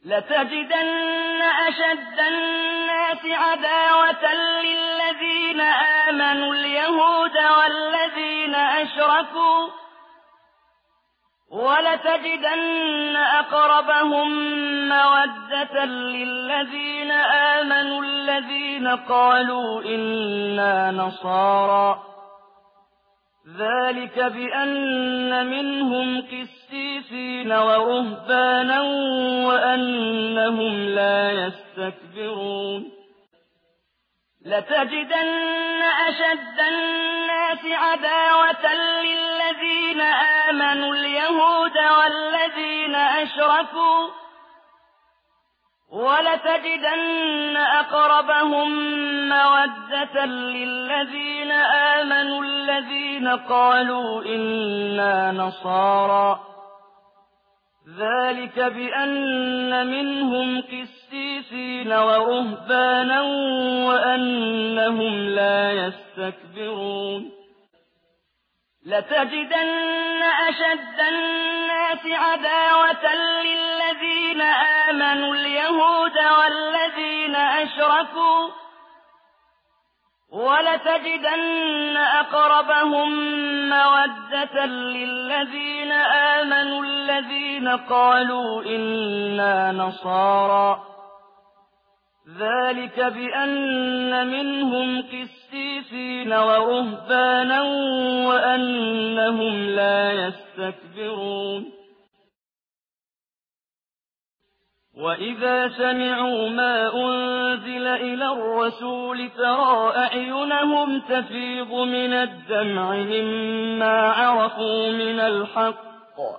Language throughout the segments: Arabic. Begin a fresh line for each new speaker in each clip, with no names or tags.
لتجدن أشد الناس عداوة للذين آمنوا اليهود والذين أشركوا ولتجدن أقربهم مودة للذين آمنوا الذين قالوا إنا نصارى ذلك بأن منهم قسيسين ورهبانا وأنهم لا يستكبرون لتجدن أشد الناس عداوة للذين آمنوا اليهود والذين أشركوا ولتجدن أقربهم مودة للذين آمنوا الذين قالوا إنا نصارى ذلك بأن منهم قسيسين ورهبانا وأنهم لا يستكبرون لتجدن أشد الناس عداوة للذين آمنوا اليهود والذين أشركوا ولتجدن أقربهم مودة للذين آمنوا الذين قالوا إنا نصارى ذلك بأن منهم قسيسين ورهبانا وأنهم لا يستكبرون وإذا سمعوا ما أنزل إلى الرسول ترى أعينهم تفيض من الدمع مما عرفوا من الحق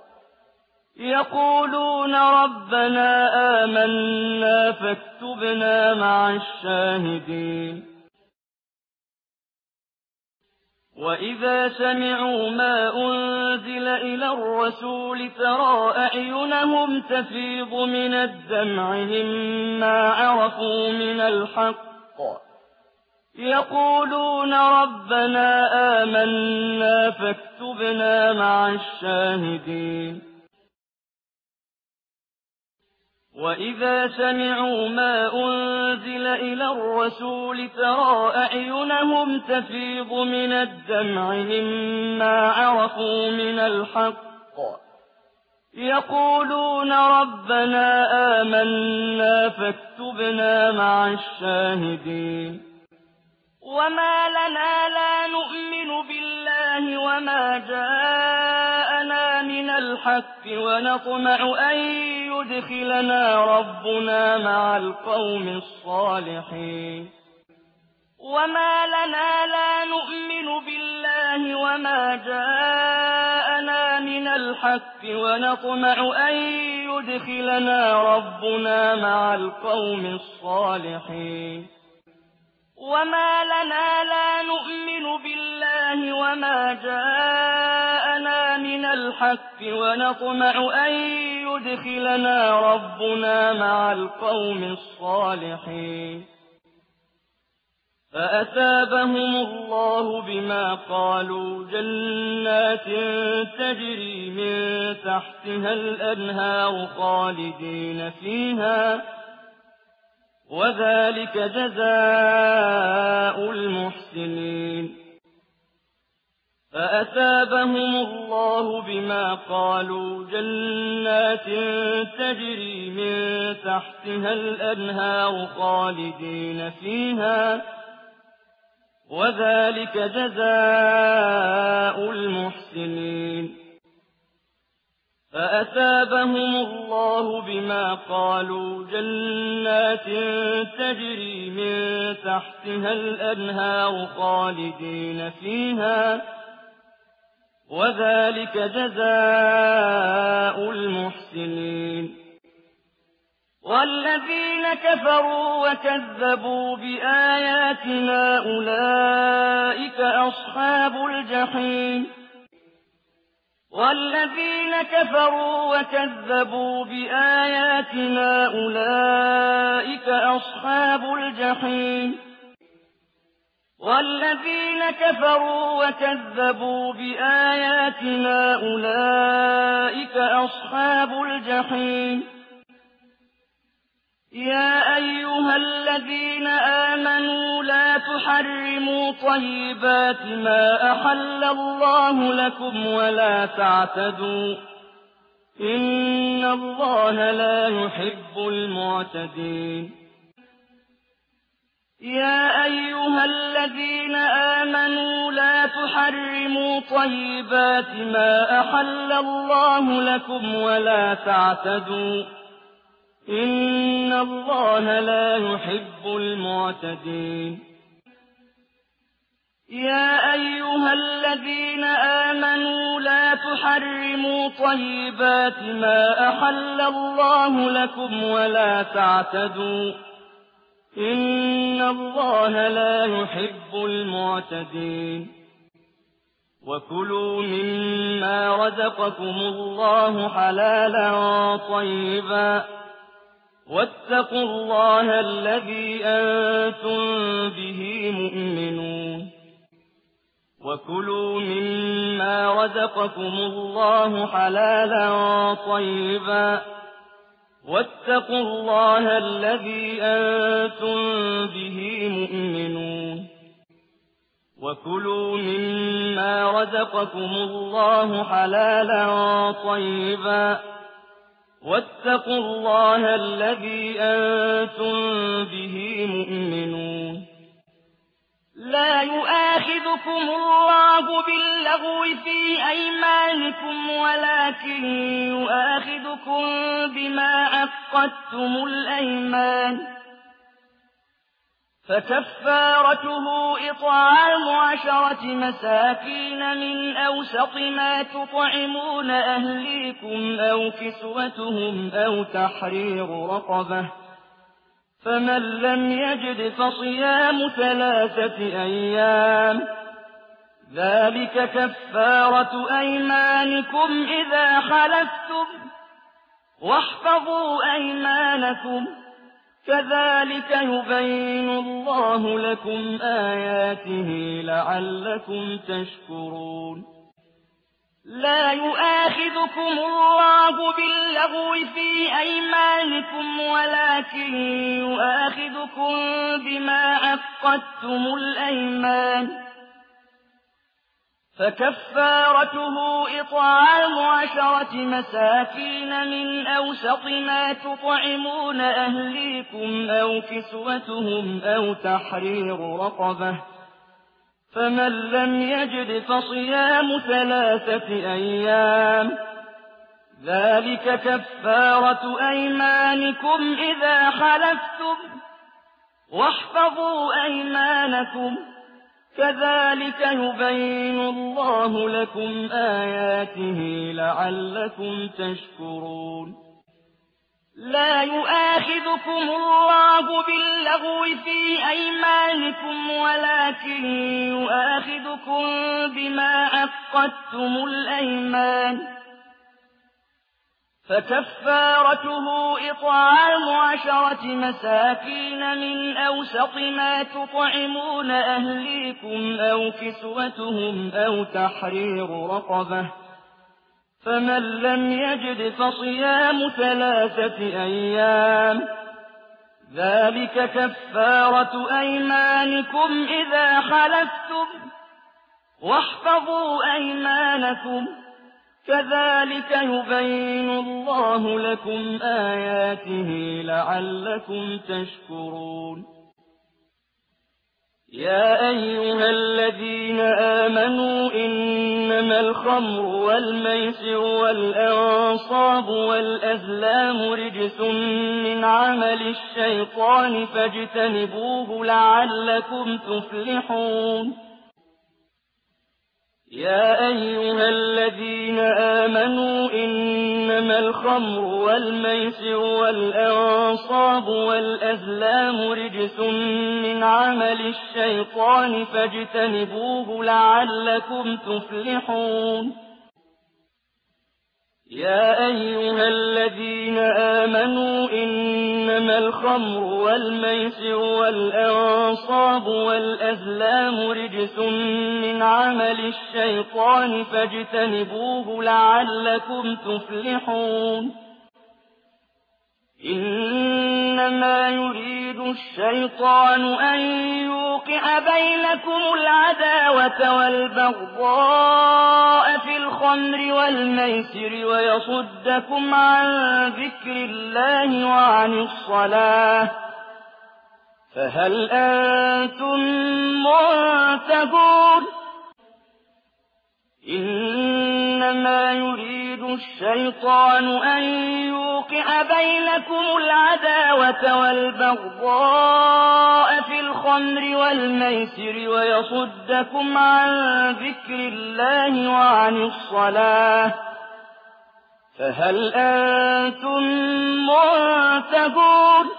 يقولون ربنا آمنا فاكتبنا مع الشاهدين وإذا سمعوا ما أنزل إلى الرسول ترى أعينهم تفيض من الدمع مما عرفوا من الحق يقولون ربنا آمنا فاكتبنا مع الشاهدين وإذا سمعوا ما أنزل إلى الرسول ترى أعينهم تفيض من الدمع مما عرفوا من الحق يقولون ربنا آمنا فاكتبنا مع الشاهدين وما لنا لا نؤمن بالله وما جاءنا من الحق ونطمع أن يدخلنا ربنا مع القوم الصالحين وما لنا لا نؤمن بالله وما جاءنا من الحق ونطمع أن يدخلنا ربنا مع القوم الصالحين وما لنا لا نؤمن بالله وما جاءنا من الحق ونطمع أن يدخلنا ربنا مع القوم الصالحين فأثابهم الله بما قالوا جنات تجري من تحتها الأنهار خالدين فيها وذلك جزاء المحسنين فأثابهم الله بما قالوا جنات تجري من تحتها الأنهار خالدين فيها وذلك جزاء المحسنين فأثابهم الله بما قالوا جنات تجري من تحتها الأنهار خالدين فيها وذلك جزاء المحسنين والذين كفروا وكذبوا بآياتنا أولئك أصحاب الجحيم والذين كفروا وكذبوا بآياتنا أولئك أصحاب الجحيم والذين كفروا وكذبوا بآياتنا أولئك أصحاب الجحيم يا أيها الذين آمنوا لا تحرموا طيبات ما أحل الله لكم ولا تعتدوا إن الله لا يحب المعتدين يا أيها الذين آمنوا لا تحرموا طيبات ما أحل الله لكم ولا تعتدوا إن الله لا يحب المعتدين يا أيها الذين آمنوا لا تحرموا طيبات ما أحل الله لكم ولا تعتدوا إن الله لا يحب المعتدين وكلوا مما رزقكم الله حلالا طيبا واتقوا الله الذي أنتم به مؤمنون وكلوا مما رزقكم الله حلالا طيبا واتقوا الله الذي أنتم به مؤمنون وكلوا مما رزقكم الله حلالا طيبا واتقوا الله الذي أنتم به مؤمنون لا يؤاخذكم الله باللغو في أيمانكم ولكن يؤاخذكم بما عقدتم الأيمان فكفارته إطعام 10 مساكين من أوسط ما تطعمون أهليكم أو كسوتهم أو تحرير رقبة فمن لم يجد فصيام 3 أيام ذلك كفارة أيمانكم إذا حلفتم واحفظوا أيمانكم كذلك يبين الله لكم آياته لعلكم تشكرون لا يؤاخذكم الله باللغو في أيمانكم ولكن يؤاخذكم بما عقدتم الأيمان فكفارته إطعام 10 مساكين من أوسط ما تطعمون أهليكم أو كسوتهم أو تحرير رقبة فمن لم يجد فصيام 3 أيام ذلك كفارة أيمانكم إذا حلفتم واحفظوا أيمانكم كذلك يبين الله لكم آياته لعلكم تشكرون لا يؤاخذكم الله باللغو في أيمانكم ولكن يؤاخذكم بما عقدتم الأيمان فكفارته إطعام 10 مساكين من أوسط ما تطعمون أهليكم أو كسوتهم أو تحرير رقبة فمن لم يجد فصيام 3 أيام ذلك كفارة أيمانكم إذا حلفتم واحفظوا أيمانكم كذلك يبين الله لكم آياته لعلكم تشكرون يا أيها الذين آمنوا إنما الخمر والميسر والأنصاب والأزلام رجس من عمل الشيطان فاجتنبوه لعلكم تفلحون يا أيها الذين آمنوا إنما الخمر والميسر والأنصاب والأزلام رجس من عمل الشيطان فاجتنبوه لعلكم تفلحون يا أيها الذين آمنوا إنما الخمر والميسر والأنصاب والأزلام رجس من عمل الشيطان فاجتنبوه لعلكم تفلحون إنما يريد الشيطان أن يوقع بينكم العداوة والبغضاء في الخمر والميسر ويصدكم عن ذكر الله وعن الصلاة فهل أنتم منتهون إنما يريد الشيطان أن يوقع بينكم العداوة والبغضاء في الخمر والميسر ويصدكم عن ذكر الله وعن الصلاة فهل أنتم منتهون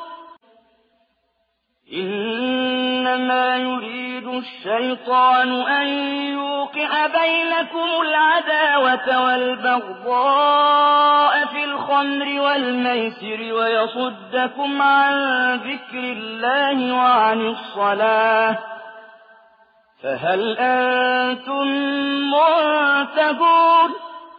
إنما يريد الشيطان أن يوقع بينكم العداوة والبغضاء في الخمر والميسر ويصدكم عن ذكر الله وعن الصلاة فهل أنتم منتهون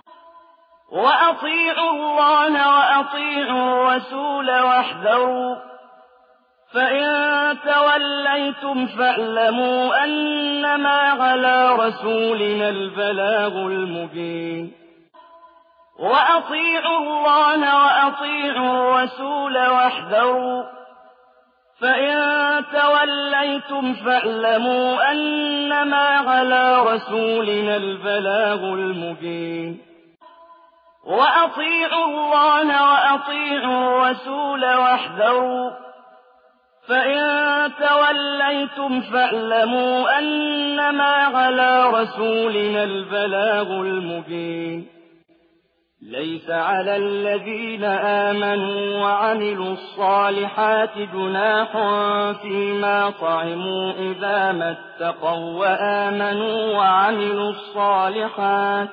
وأطيعوا الله وأطيعوا الرسول واحذروا فإن توليتم فاعلموا أنما على رسولنا البلاغ المبين وأطيعوا الله وأطيعوا الرسول واحذروا فإن توليتم فاعلموا أنما على رسولنا البلاغ المبين وأطيعوا الله وأطيعوا الرسول واحذروا فإن توليتم فاعلموا أنما على رسولنا البلاغ المبين ليس على الذين آمنوا وعملوا الصالحات جناح فيما طعموا إذا ما اتقوا وآمنوا وعملوا الصالحات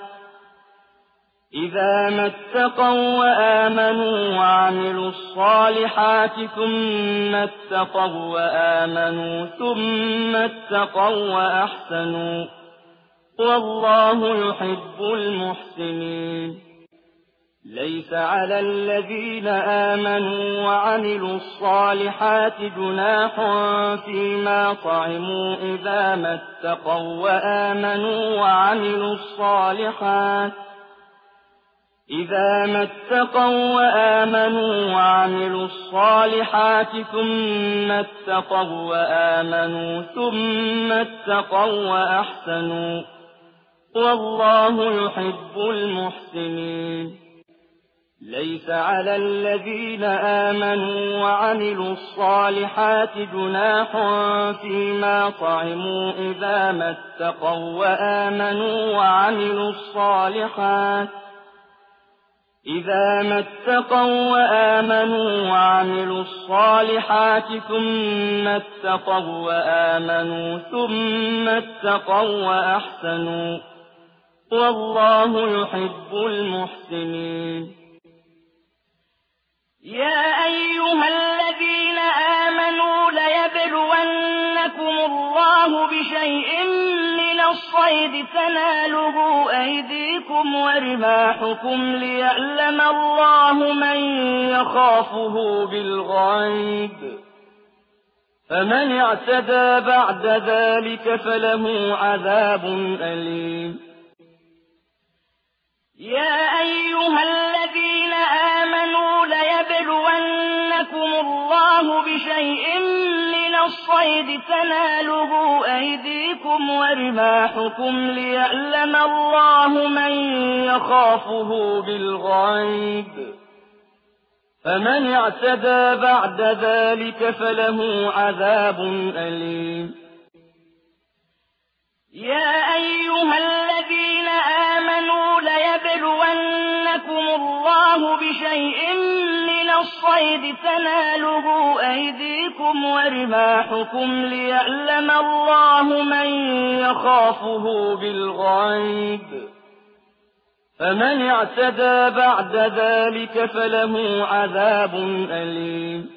وعملوا الصالحات ثم اتقوا وآمنوا ثم اتقوا وأحسنوا والله يحب المحسنين ليس على الذين آمنوا وعملوا الصالحات جناح فيما طعموا إذا ما اتقوا وآمنوا وعملوا الصالحات ثم اتقوا وآمنوا ثم اتقوا وأحسنوا والله يحب المحسنين ليس على الذين آمنوا وعملوا الصالحات جناح فيما طعموا إذا ما اتقوا وآمنوا وعملوا الصالحات ثم اتقوا وآمنوا ثم اتقوا وأحسنوا والله يحب المحسنين يا أيها الذين آمنوا ليبلونكم الله بشيء من الصيد تناله أيديكم ورماحكم ليعلم الله من يخافه بالغيب فمن اعتدى بعد ذلك فله عذاب أليم يا أيها الذين آمنوا ليبلونكم الله بشيء من الصيد تناله أيديكم ورماحكم ليعلم الله من يخافه بالغيب فمن اعتدى بعد ذلك فله عذاب أليم يا أيها الذين آمنوا ليبلونكم الله بشيء من الصيد تناله أيديكم ورماحكم ليعلم الله من يخافه بالغيب فمن اعتدى بعد ذلك فله عذاب أليم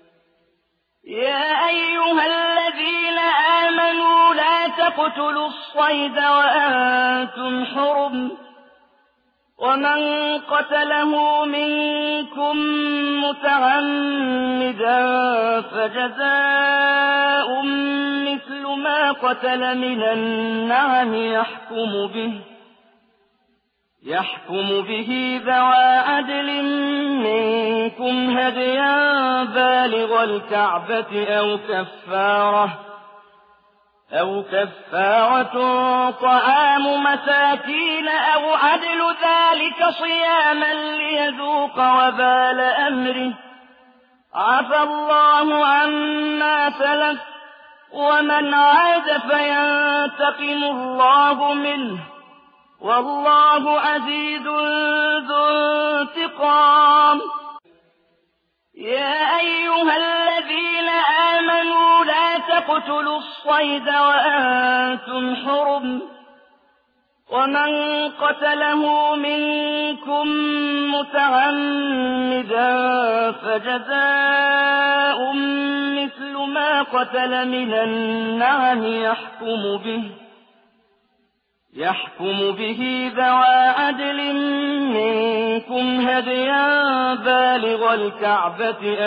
يا أيها الذين آمنوا لا تقتلوا الصيد وأنتم حرم ومن قتله منكم متعمدا متعمدا فجزاء مثل ما قتل من النعم يحكم به ذوى عدل منكم هديا بالغ الكعبة أو كفارة طعام مساكين أو عدل ذلك صياما ليذوق وبال أمره عفى الله عما سلف ومن عاد فينتقم الله منه والله عزيز ذو انتقام. يا أيها الذين آمنوا لا تقتلوا الصيد وأنتم حرم ومن قتله منكم متعمدا فجزاء مثل ما قتل من النعم يحكم به ذوى عدل منكم هديا بالغ الكعبة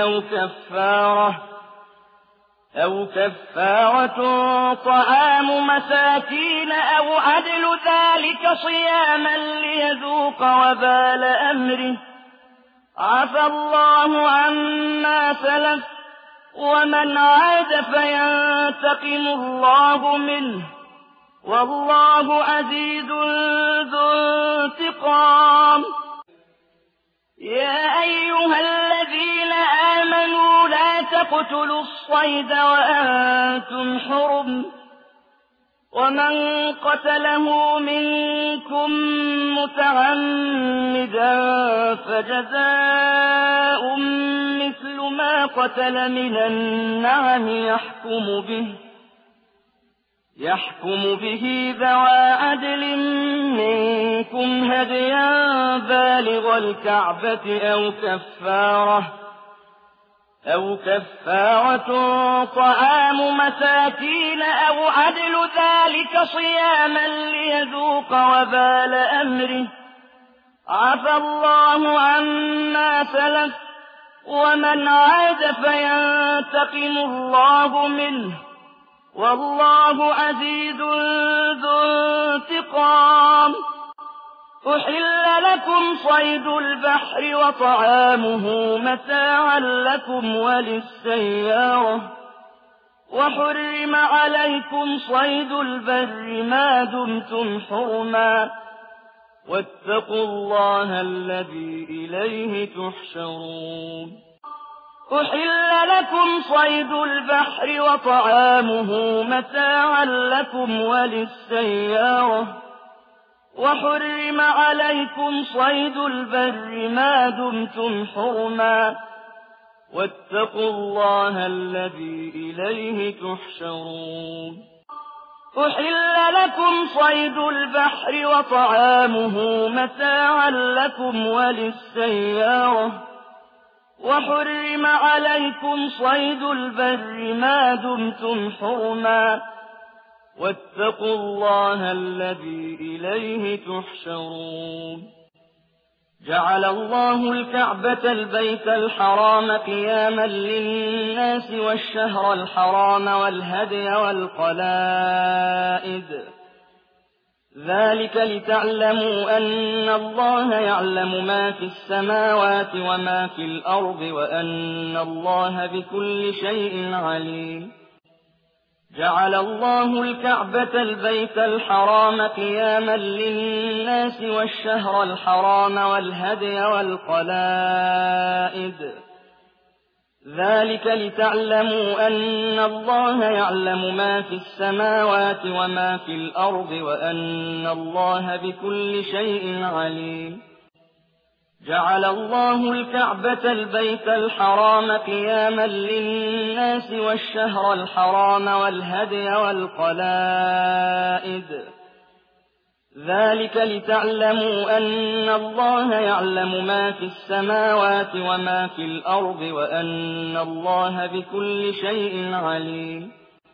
أو كفارة طعام مساكين أو عدل ذلك صياما ليذوق وبال أمره عفى الله عما سلف ومن عاد فينتقم الله منه والله عزيز ذو انتقام. يا أيها الذين آمنوا لا تقتلوا الصيد وأنتم حرم ومن قتله منكم متعمدا فجزاء مثل ما قتل من النعم يحكم به ذوى عدل منكم هديا بالغ الكعبة أو كفارة طعام مساكين أو عدل ذلك صياما ليذوق وبال أمره عفى الله عما سلف ومن عاد فينتقم الله منه والله عزيز ذو انتقام. أحل لكم صيد البحر وطعامه متاعا لكم وللسيارة وحرم عليكم صيد البر ما دمتم حرما واتقوا الله الذي إليه تحشرون. أحل لكم صيد البحر وطعامه متاعا لكم وللسيارة وحرم عليكم صيد البر ما دمتم حرما واتقوا الله الذي إليه تحشرون. أحل لكم صيد البحر وطعامه متاعا لكم وللسيارة وحرم عليكم صيد البر ما دمتم حرما واتقوا الله الذي إليه تحشرون. جعل الله الكعبة البيت الحرام قياما للناس والشهر الحرام والهدي والقلائد ذلك لتعلموا أن الله يعلم ما في السماوات وما في الأرض وأن الله بكل شيء عليم. جعل الله الكعبة البيت الحرام قياما للناس والشهر الحرام والهدي والقلائد ذلك لتعلموا أن الله يعلم ما في السماوات وما في الأرض وأن الله بكل شيء عليم. جعل الله الكعبة البيت الحرام قياما للناس والشهر الحرام والهدي والقلائد ذلك لتعلموا أن الله يعلم ما في السماوات وما في الأرض وأن الله بكل شيء عليم.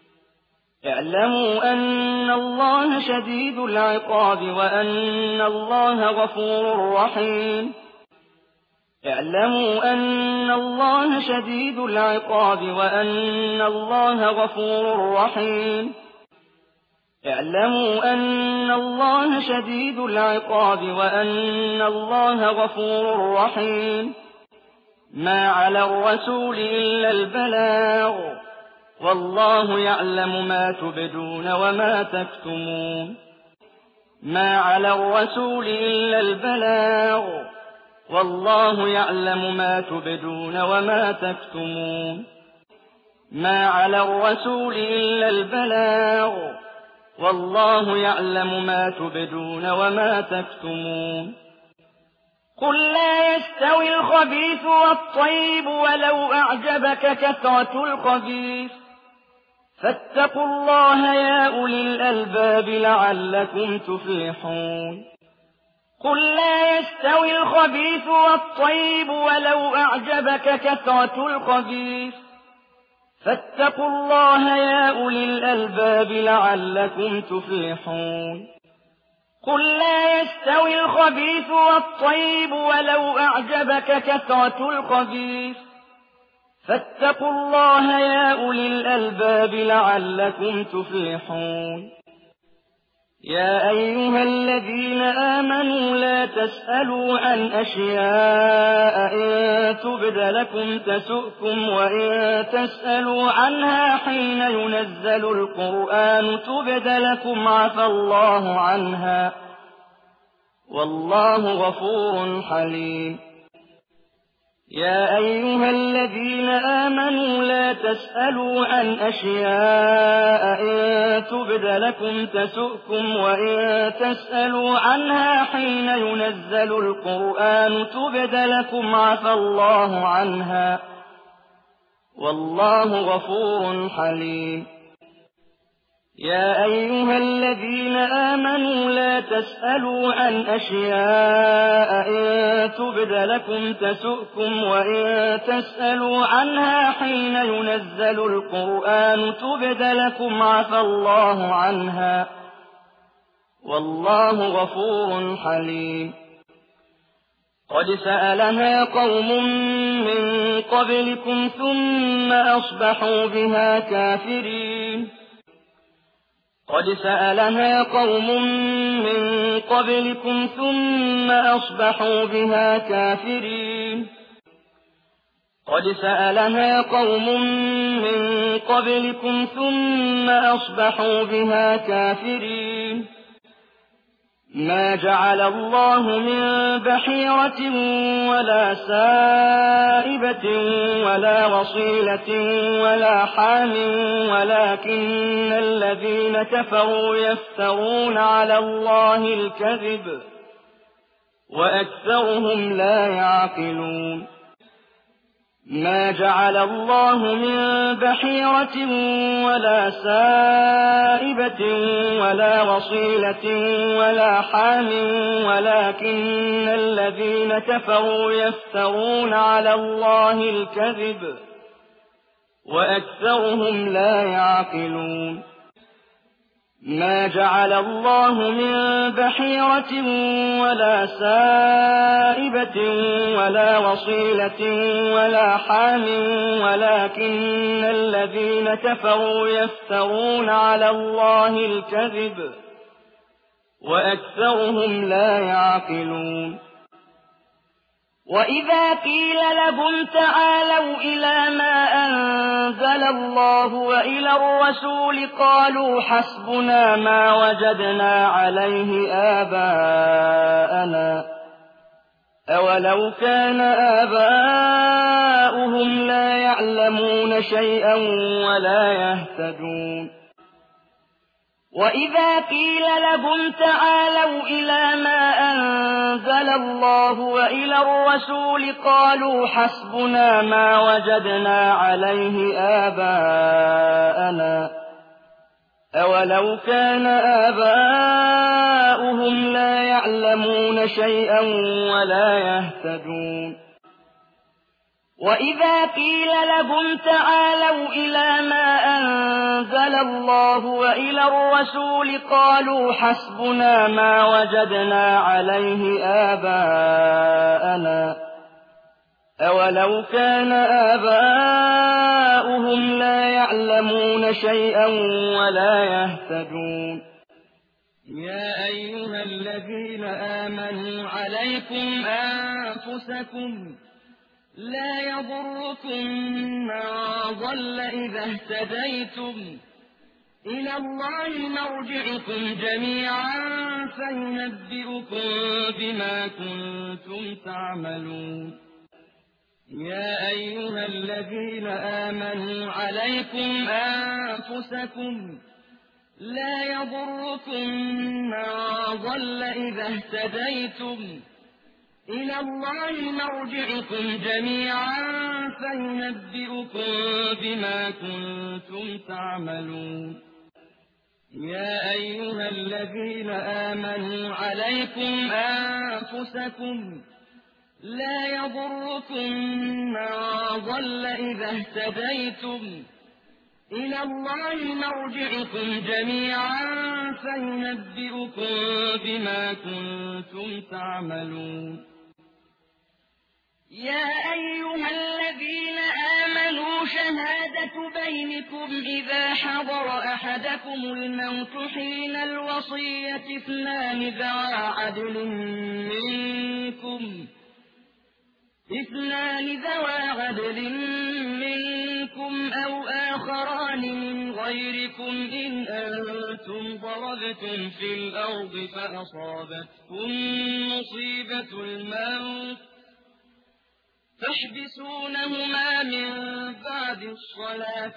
اعلموا أن الله شديد العقاب وأن الله غفور رحيم. اعلموا أن الله اللَّهَ شَدِيدُ الْعِقَابِ وَأَنَّ اللَّهَ غَفُورٌ رَّحِيمٌ اعلموا أن الله شديد العقاب وأن الله غفور رحيم ما على الرسول إلا البلاغ والله يعلم ما تبدون وما تكتمون ما على الرسول إلا البلاغ والله يعلم ما تبدون وما تكتمون ما على الرسول إلا البلاغ والله يعلم ما تبدون وما تكتمون قل لا يستوي الخبيث والطيب ولو أعجبك كثرة الخبيث فاتقوا الله يا أولي الألباب لعلكم تفلحون قل لا يستوي الخبيث والطيب ولو أعجبك كثرة الخبيث فاتقوا الله يا أولي الألباب لعلكم تفلحون قل لا يستوي الخبيث والطيب ولو أعجبك كثرة الخبيث فاتقوا الله يا أولي الألباب لعلكم تفلحون يا أيها الذين آمنوا لا تسألوا عن أشياء إن تبد لكم تسؤكم وإن تسألوا عنها حين ينزل القرآن تبد لكم عفى الله عنها والله غفور حليم يا أيها الذين آمنوا لا تسألوا عن أشياء إن تبد لكم تسؤكم وإن تسألوا عنها حين ينزل القرآن تبد لكم عفى الله عنها والله غفور حليم يا أيها الذين آمنوا لا تسألوا عن أشياء إن تبد لكم تسؤكم وإن تسألوا عنها حين ينزل القرآن تبد لكم عفى الله عنها والله غفور حليم قد سألها قوم من قبلكم ثم أصبحوا بها كافرين قد سألها قوم من قبلكم ثم أصبحوا بها كافرين قد سألها قوم من قبلكم ثم أصبحوا بها كافرين ما جعل الله من بحيرة ولا سائبة ولا وصيلة ولا حام ولكن الذين كفروا يفترون على الله الكذب وأكثرهم لا يعقلون ما جعل الله من بحيرة ولا سائبة ولا وصيلة ولا حام ولكن الذين كفروا يفترون على الله الكذب وأكثرهم لا يعقلون ما جعل الله من بحيرة ولا سائبة ولا وصيلة ولا حام ولكن الذين كفروا يفترون على الله الكذب وأكثرهم لا يعقلون وإذا قيل لهم تعالوا إلى ما أنزل الله وإلى الرسول قالوا حسبنا ما وجدنا عليه آباءنا أولو كان آباؤهم لا يعلمون شيئا ولا يهتدون وإذا قيل لهم تعالوا إلى ما أنزل الله وإلى الرسول قالوا حسبنا ما وجدنا عليه آباءنا أولو كان آباؤهم لا يعلمون شيئا ولا يهتدون وإذا قيل لهم تعالوا إلى ما أنزل الله وإلى الرسول قالوا حسبنا ما وجدنا عليه آباءنا أولو كان آباؤهم لا يعلمون شيئا ولا يهتدون يا أيها الذين آمنوا عليكم أنفسكم لا يضركم من ضل إذا اهتديتم إلى الله مرجعكم جميعا فينبئكم بما كنتم تعملون يا أيها الذين آمنوا عليكم أنفسكم لا يضركم من ضل إذا اهتديتم إلى الله مرجعكم جميعا فينبئكم بما كنتم تعملون يا أيها الذين آمنوا عليكم أنفسكم لا يضركم من ضل إذا اهتديتم إلى الله مرجعكم جميعا فينبئكم بما كنتم تعملون يا أيها الذين آمنوا شهادة بينكم إذا حضر أحدكم الموت حين الوصية اثنان ذوى عدل منكم أو آخران من غيركم إن أنتم ضربتم في الأرض فأصابتكم مصيبة الموت تحبسونهما من بعد الصلاة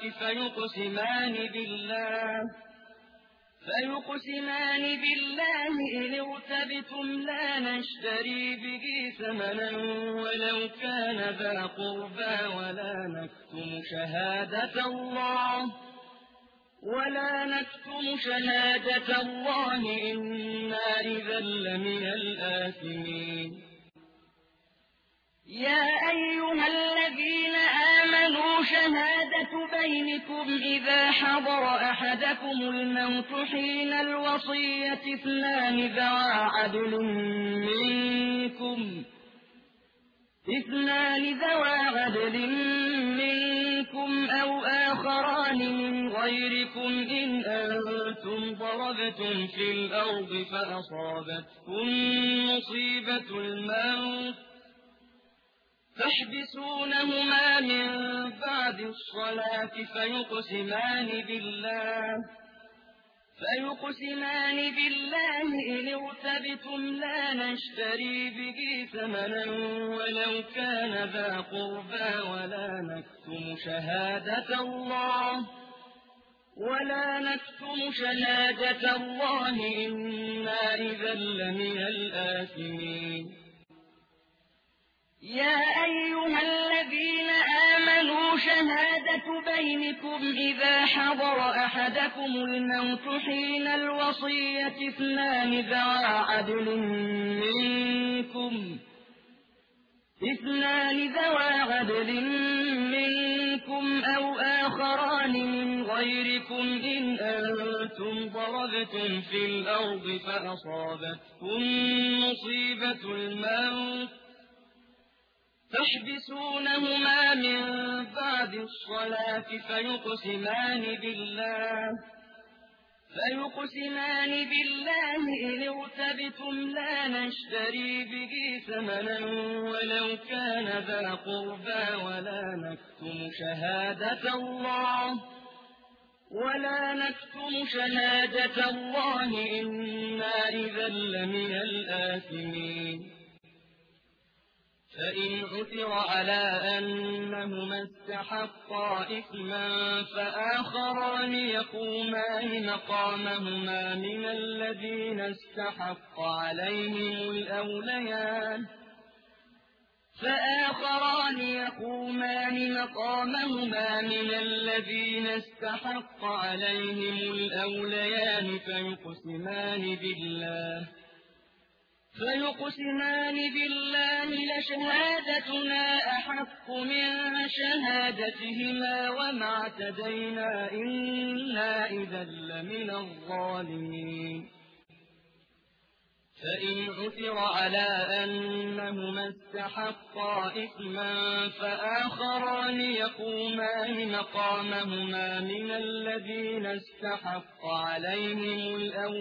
فيقسمان بالله إن ارتبتم لا نشتري به ثمنا ولو كان ذا قربى ولا نكتم شهادة الله إنا إذا لمن الآثمين يا أيها الذين آمنوا شهادة بينكم إذا حضر أحدكم الموت حين الوصية اثنان ذوى عدل منكم أو آخران من غيركم إن أنتم ضربتم في الأرض فأصابتكم مصيبة الموت تحبسونهما من بعد الصلاة فيقسمان بالله إن ارتبتم لا نشتري به ثمنا ولو كان ذا قربى ولا نكتم شهادة الله إنا إذا لمن الآثمين يا أيها الذين آمنوا شهادة بينكم إذا حضر أحدكم الموت حين الوصية اثنان ذوى عدل منكم أو آخران من غيركم إن أنتم ضربتم في الأرض فأصابتكم مصيبة الموت تحبسونهما من بعد الصلاة فيقسمان بالله إن ارتبتم لا نشتري به ثمنا ولو كان ذا قربى ولا نكتم شهادة الله إنا إذا لمن الآثمين فإن عثر على أنهما استحقا إثما فآخران يقومان مقامهما من الذين استحق عليهم الأوليان فيقسمان بالله لشهادتنا أحق من شهادتهما وما اعتدينا إنا إذا لمن الظالمين فإن عثر على أنهما استحقا إثما فآخران يقومان مقامهما من الذين استحق عليهم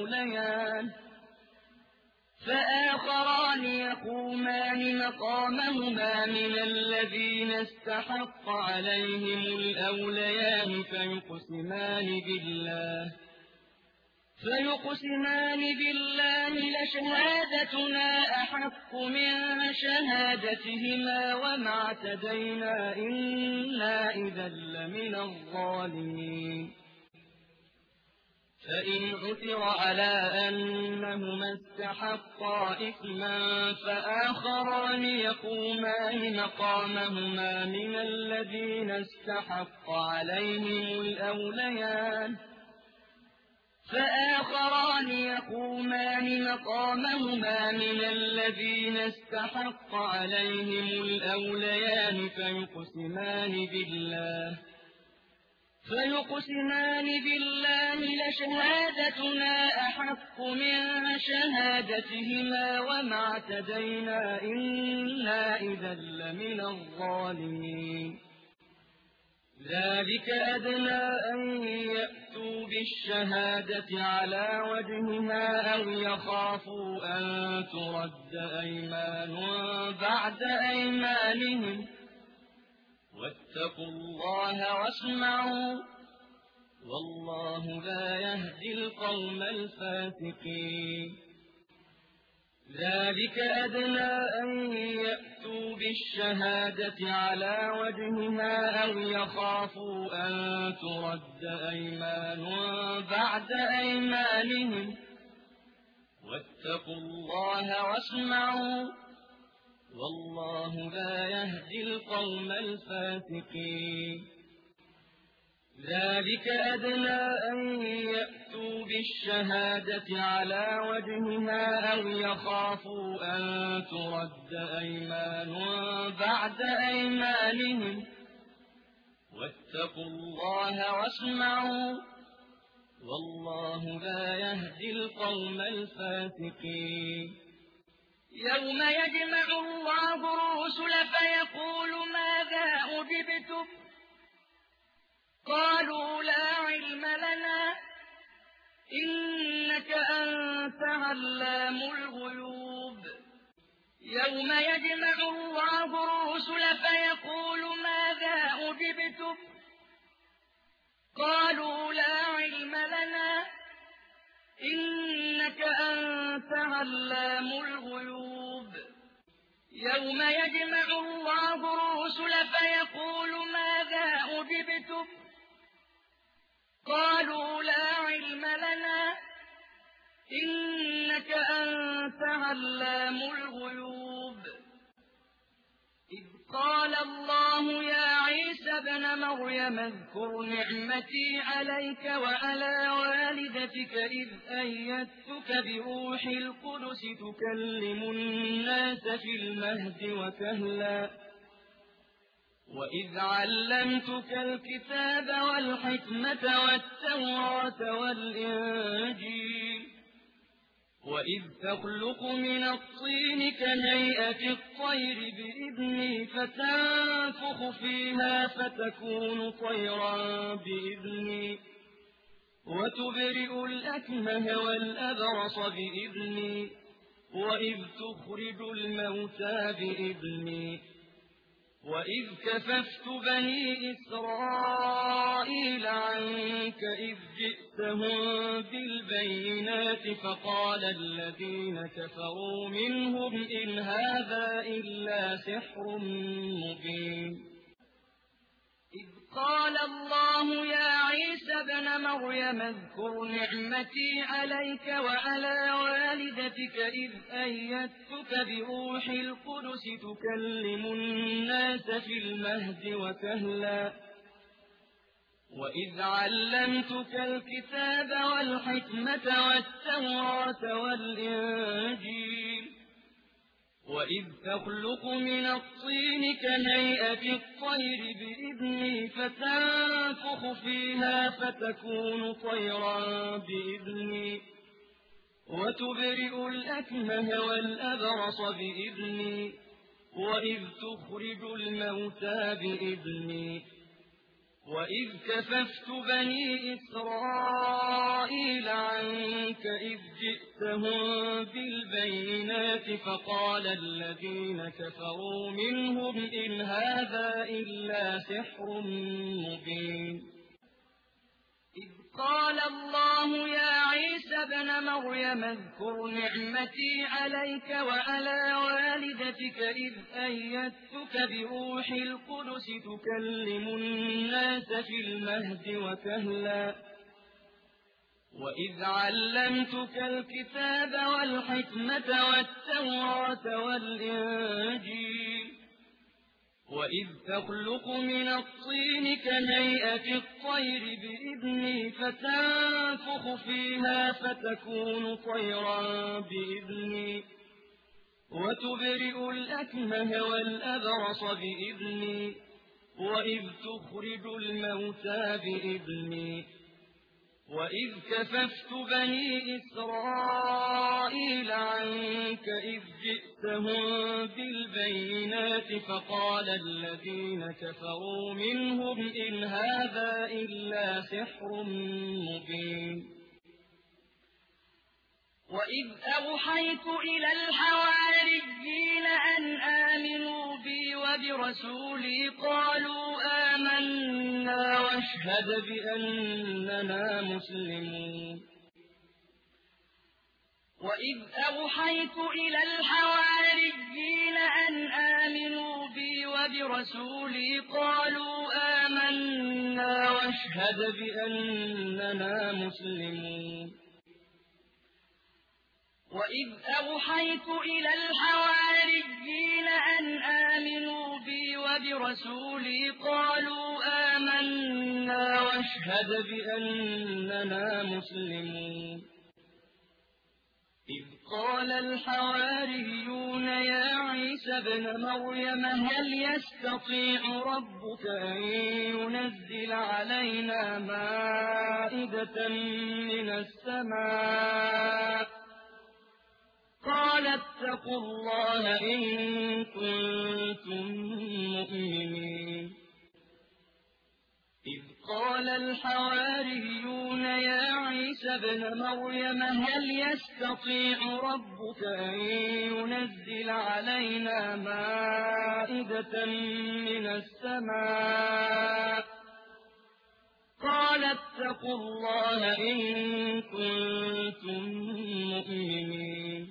الأوليان فيقسمان بالله لشهادتنا أحق من شهادتهما وما اعتدينا إنا إذا لمن الظالمين فإن عثر على أنهما استحقا إثما فآخران يقومان مقامهما من الذين استحق عليهم الأوليان فيقسمان بالله لشهادتنا أحق من شهادتهما وما اعتدينا إنا إذا لمن الظالمين ذلك أدنى أن يأتوا بالشهادة على وجهها أو يخافوا أن ترد أيمان بعد أيمانهم واتقوا الله واسمعوا والله لا يهدي القوم الفاسقين ذلك أدنى أن يأتوا بالشهادة على وجهها أو يخافوا أن ترد أيمان بعد أيمانهم واتقوا الله واسمعوا والله لا يهدي القوم الفاسقين ذلك أدنى أن يأتوا بالشهادة على وجهها أو يخافوا أن ترد أيمان بعد أيمانهم واتقوا الله واسمعوا والله لا يهدي القوم الفاسقين يوم يجمع الله الرسل فيقول ماذا أجبتم قالوا لا علم لنا إنك أنت علام الغيوب يوم يجمع الله الرسل فيقول ماذا أجبتم قالوا لا علم لنا إنك أنت علام الغيوب يوم يجمع الله الرسل فيقول ماذا أجبتم قالوا لا علم لنا إنك أنت علام الغيوب إذ قال الله يا عيسى ابن مريم اذكر نعمتي عليك وعلى والدتك إذ أيدتك بروح القدس تكلم الناس في المهد وكهلا وإذ علمتك الكتاب والحكمة والتوراة والإنجيل وإذ تخلق من الطين كهيئة الطير بإذني فتنفخ فيها فتكون طيرا بإذني وتبرئ الأكمه والأبرص بإذني وإذ تخرج الموتى بإذني وإذ كففت بني إسرائيل عنك إذ جئتهم بالبينات فقال الذين كفروا منهم إن هذا إلا سحر مبين إذ قال الله يا عيسى ابن مريم اذكر نعمتي عليك وعلى والدتك إذ أيدتك بروح القدس تكلم الناس في المهد وكهلا وإذ علمتك الكتاب والحكمة والتوراة والإنجيل وإذ تخلق من الطين كهيئة الطير بإذني فتنفخ فيها فتكون طيرا بإذني وتبرئ الأكمه والأبرص بإذني وإذ تخرج الموتى بإذني وإذ كففت بني إسرائيل عنك إذ جئتهم بالبينات فقال الذين كفروا منهم إن هذا إلا سحر مبين إذ قال الله يا عيسى ابن مريم اذكر نعمتي عليك وعلى والدتك إذ أيدتك بروح القدس تكلم الناس في المهد وكهلا وإذ علمتك الكتاب والحكمة والتوراة والإنجيل وإذ تخلق من الطين كهيئة الطير بإذني فتنفخ فيها فتكون طيرا بإذني وتبرئ الأكمه والأبرص بإذني وإذ تخرج الموتى بإذني وإذ كففت بني إسرائيل عنك إذ جئتهم بالبينات فقال الذين كفروا منهم إن هذا إلا سحر مبين وإذ أوحيت إلى الحواريين أن آمنوا بي وبرسولي قالوا آمنا واشهد بأننا مسلمون وإذ أوحيت إلى الحواريين أن آمنوا بي وبرسولي قالوا آمنا واشهد بأننا مسلمون وإذ أوحيت إلى الحواريين أن آمنوا بي وبرسولي قالوا آمنا واشهد بأننا مسلمون إذ قال الحواريون يا عيسى ابن مريم هل يستطيع ربك أن ينزل علينا مائدة من السماء قال اتقوا الله إن كنتم مؤمنين إذ قال الحواريون يا عيسى ابن مريم هل يستطيع ربك أن ينزل علينا مائدة من السماء قال اتقوا الله إن كنتم مؤمنين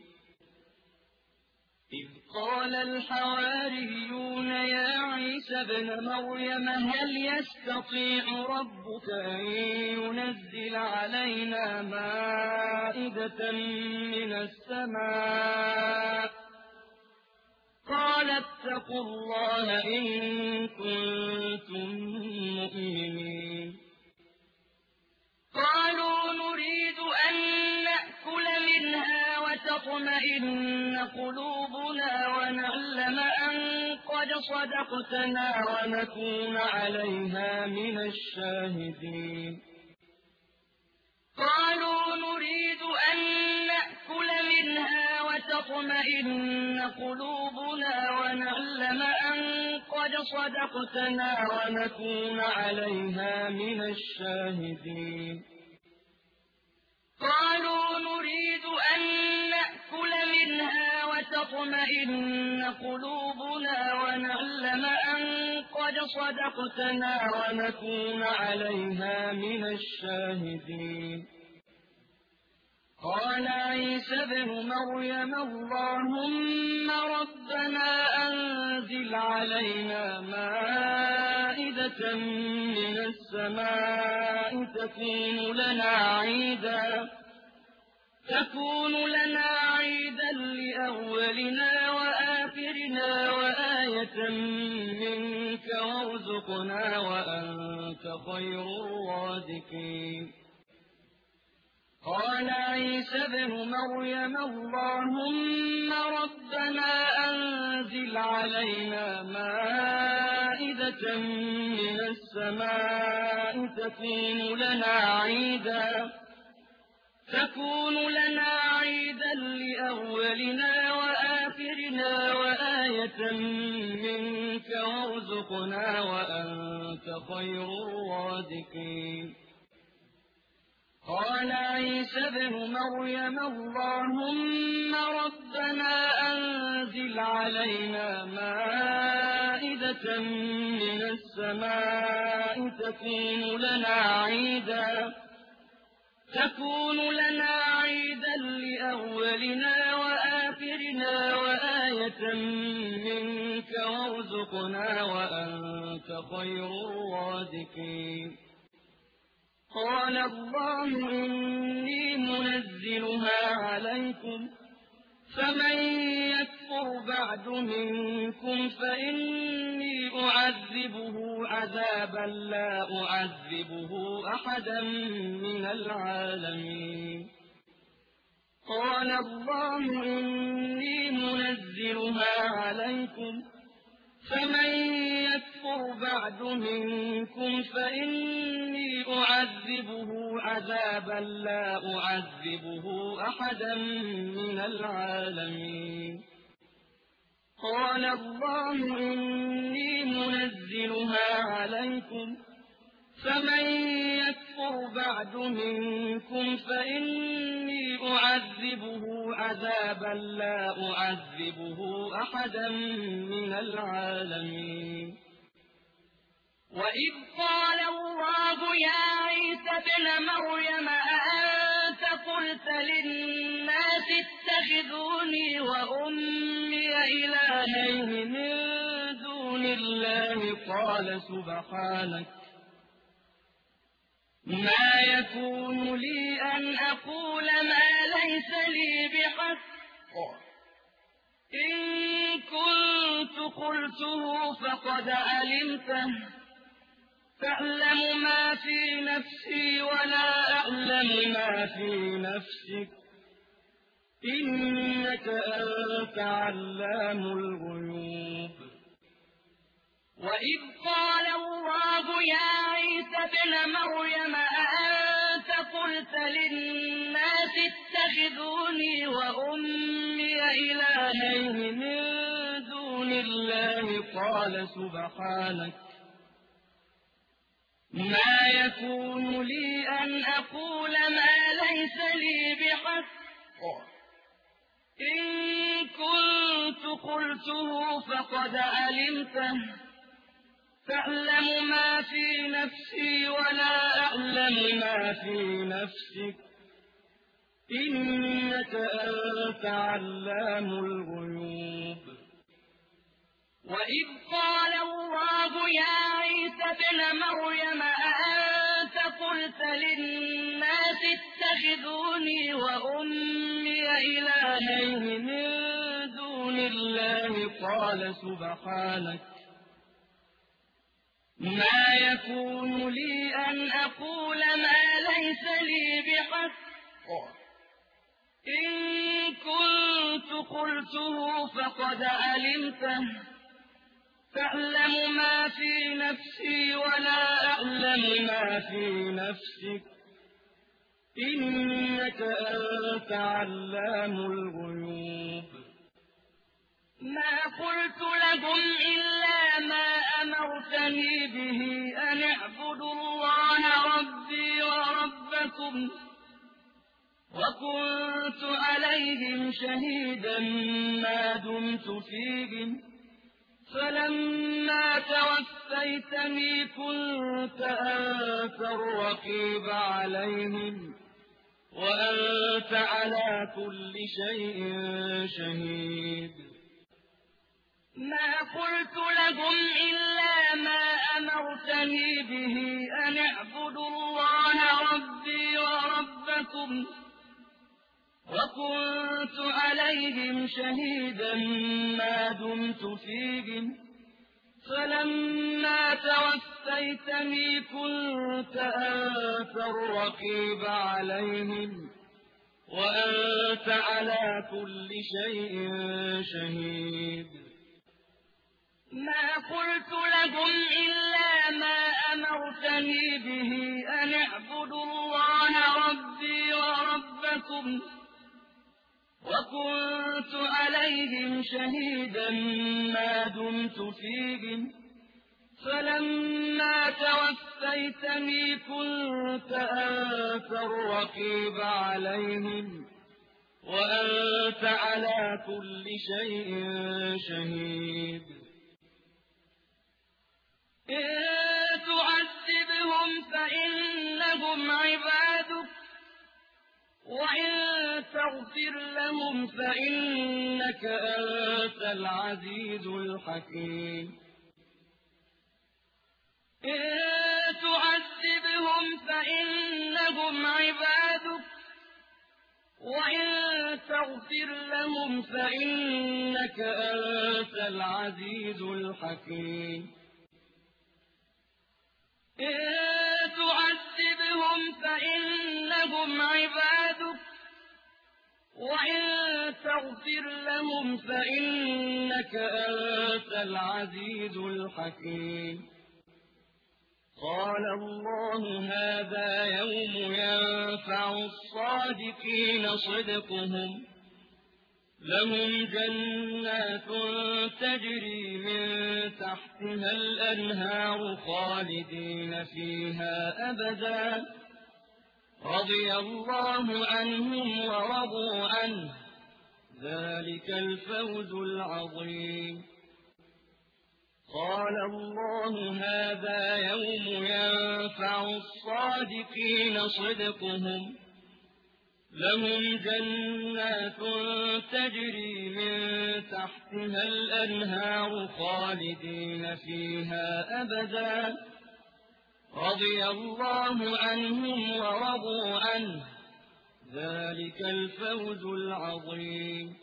إذ قال الحواريون يا عيسى ابن مريم هل يستطيع ربك أن ينزل علينا مائدة من السماء قال اتقوا الله إن كنتم مؤمنين قالوا نريد أن نأكل منها وتطمئن قلوبنا ونعلم أن قد صدقتنا ونكون عليها من الشاهدين قالوا نريد أن نأكل منها وتطمئن قلوبنا ونعلم أن قد صدقتنا ونكون عليها من الشاهدين قالوا نريد أن نأكل منها وتطمئن قلوبنا ونعلم أن قد صدقتنا ونكون عليها من الشاهدين قال عيسى ابن مريم اللهم ربنا أنزل علينا مائدة من السماء تكون لنا عيدا لأولنا وآخرنا وآية منك وارزقنا وأنت خير الرازقين قال عيسى ابن مريم اللهم ربنا أنزل علينا مائدة من السماء تكون لنا عيدا عيدا لأولنا وآخرنا وآية منك وارزقنا وأنت خير الرازقين قال عيسى ابن مريم اللهم ربنا أنزل علينا مائدة من السماء تكون لنا عيدا لأولنا وآخرنا وآية منك وارزقنا وأنت خير الرازقين قال الله إني منزلها عليكم فمن يكفر بعد منكم فإني أعذبه عذابا لا أعذبه أحدا من العالمين قال الله إني منزلها عليكم فمن يكفر بعد منكم فإني أعذبه عذابا لا أعذبه أحدا من العالمين قال الله إني منزلها عليكم فمن يكفر بعد منكم فإني أعذبه عذابا لا أعذبه أحدا من العالمين وإذ قال الله يا عيسى ابن مريم أأنت قلت للناس اتخذوني وأمي إلهين من دون الله قال سبحانك ما يكون لي أن أقول ما ليس لي بحق إن كنت قلته فقد علمته تعلم ما في نفسي ولا أعلم ما في نفسك إنك أنت علام الغيوب وإذ قال الله يا عيسى ابن مريم أأنت قلت للناس اتخذوني وأمي إلهين من دون الله قال سبحانك ما يكون لي أن أقول ما ليس لي بحق إن كنت قلته فقد علمته تعلم ما في نفسي ولا أعلم ما في نفسك إنك أنت علام الغيوب وإذ قال الله يا عيسى ابن مريم أأنت قلت للناس اتخذوني وأمي إلهين من دون الله قال سبحانك ما يكون لي أن أقول ما ليس لي بحق إن كنت قلته فقد علمته تعلم ما في نفسي ولا أعلم ما في نفسك إنك أنت علام الغيوب ما قلت لهم إلا ما أمرتني به أن اعبدوا الله ربي وربكم وكنت عليهم شهيدا ما دمت فيهم فلما توفيتني كنت أنت الرقيب عليهم وأنت على كل شيء شهيد ما قلت لهم إلا ما أمرتني به أن اعبدوا الله ربي وربكم وكنت عليهم شهيدا ما دمت فيهم فلما توفيتني كنت أنت الرقيب عليهم وأنت على كل شيء شهيد ما قلت لهم إلا ما أمرتني به أن اعبدوا الله ربي وربكم وكنت عليهم شهيدا ما دمت فيهم فلما توفيتني كنت أنت الرقيب عليهم وأنت على كل شيء شهيد إن تعذبهم فإنهم عبادك وإن تغفر لهم فإنك أنت العزيز الحكيم إن تعذبهم فإنهم عبادك وإن تغفر لهم فإنك أنت العزيز الحكيم إن تعذبهم فإنهم عبادك وإن تغفر لهم فإنك أنت العزيز الحكيم قال الله هذا يوم ينفع الصادقين صدقهم لهم جنات تجري من تحتها الأنهار خالدين فيها أبدا رضي الله عنهم ورضوا عنه ذلك الفوز العظيم قال الله هذا يوم ينفع الصادقين صدقهم لهم جنات تجري من تحتها الأنهار خالدين فيها أبدا رضي الله عنهم ورضوا عنه ذلك الفوز العظيم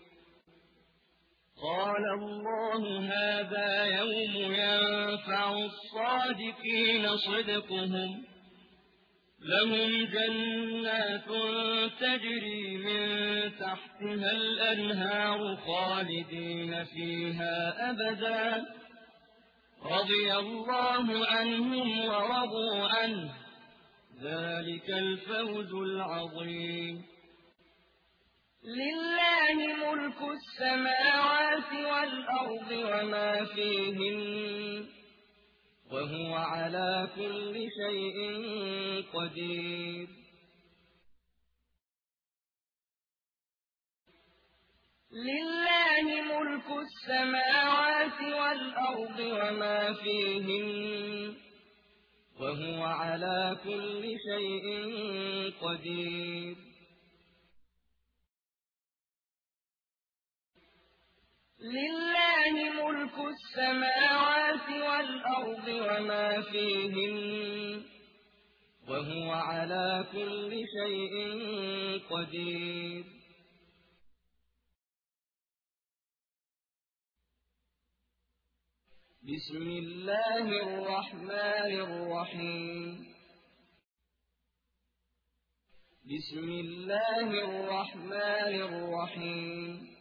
قال الله هذا يوم ينفع الصادقين صدقهم لهم جنات تجري من تحتها الأنهار خالدين فيها أبدا رضي الله عنهم ورضوا عنه ذلك الفوز العظيم لله ملك السماوات والأرض وما فيهن وهو على كل شيء قدير لله ملك السماوات والأرض وما فيهن وهو على كل شيء قدير لله ملك السماوات والأرض وما فيهن وهو على كل شيء قدير بسم الله الرحمن الرحيم بسم الله الرحمن الرحيم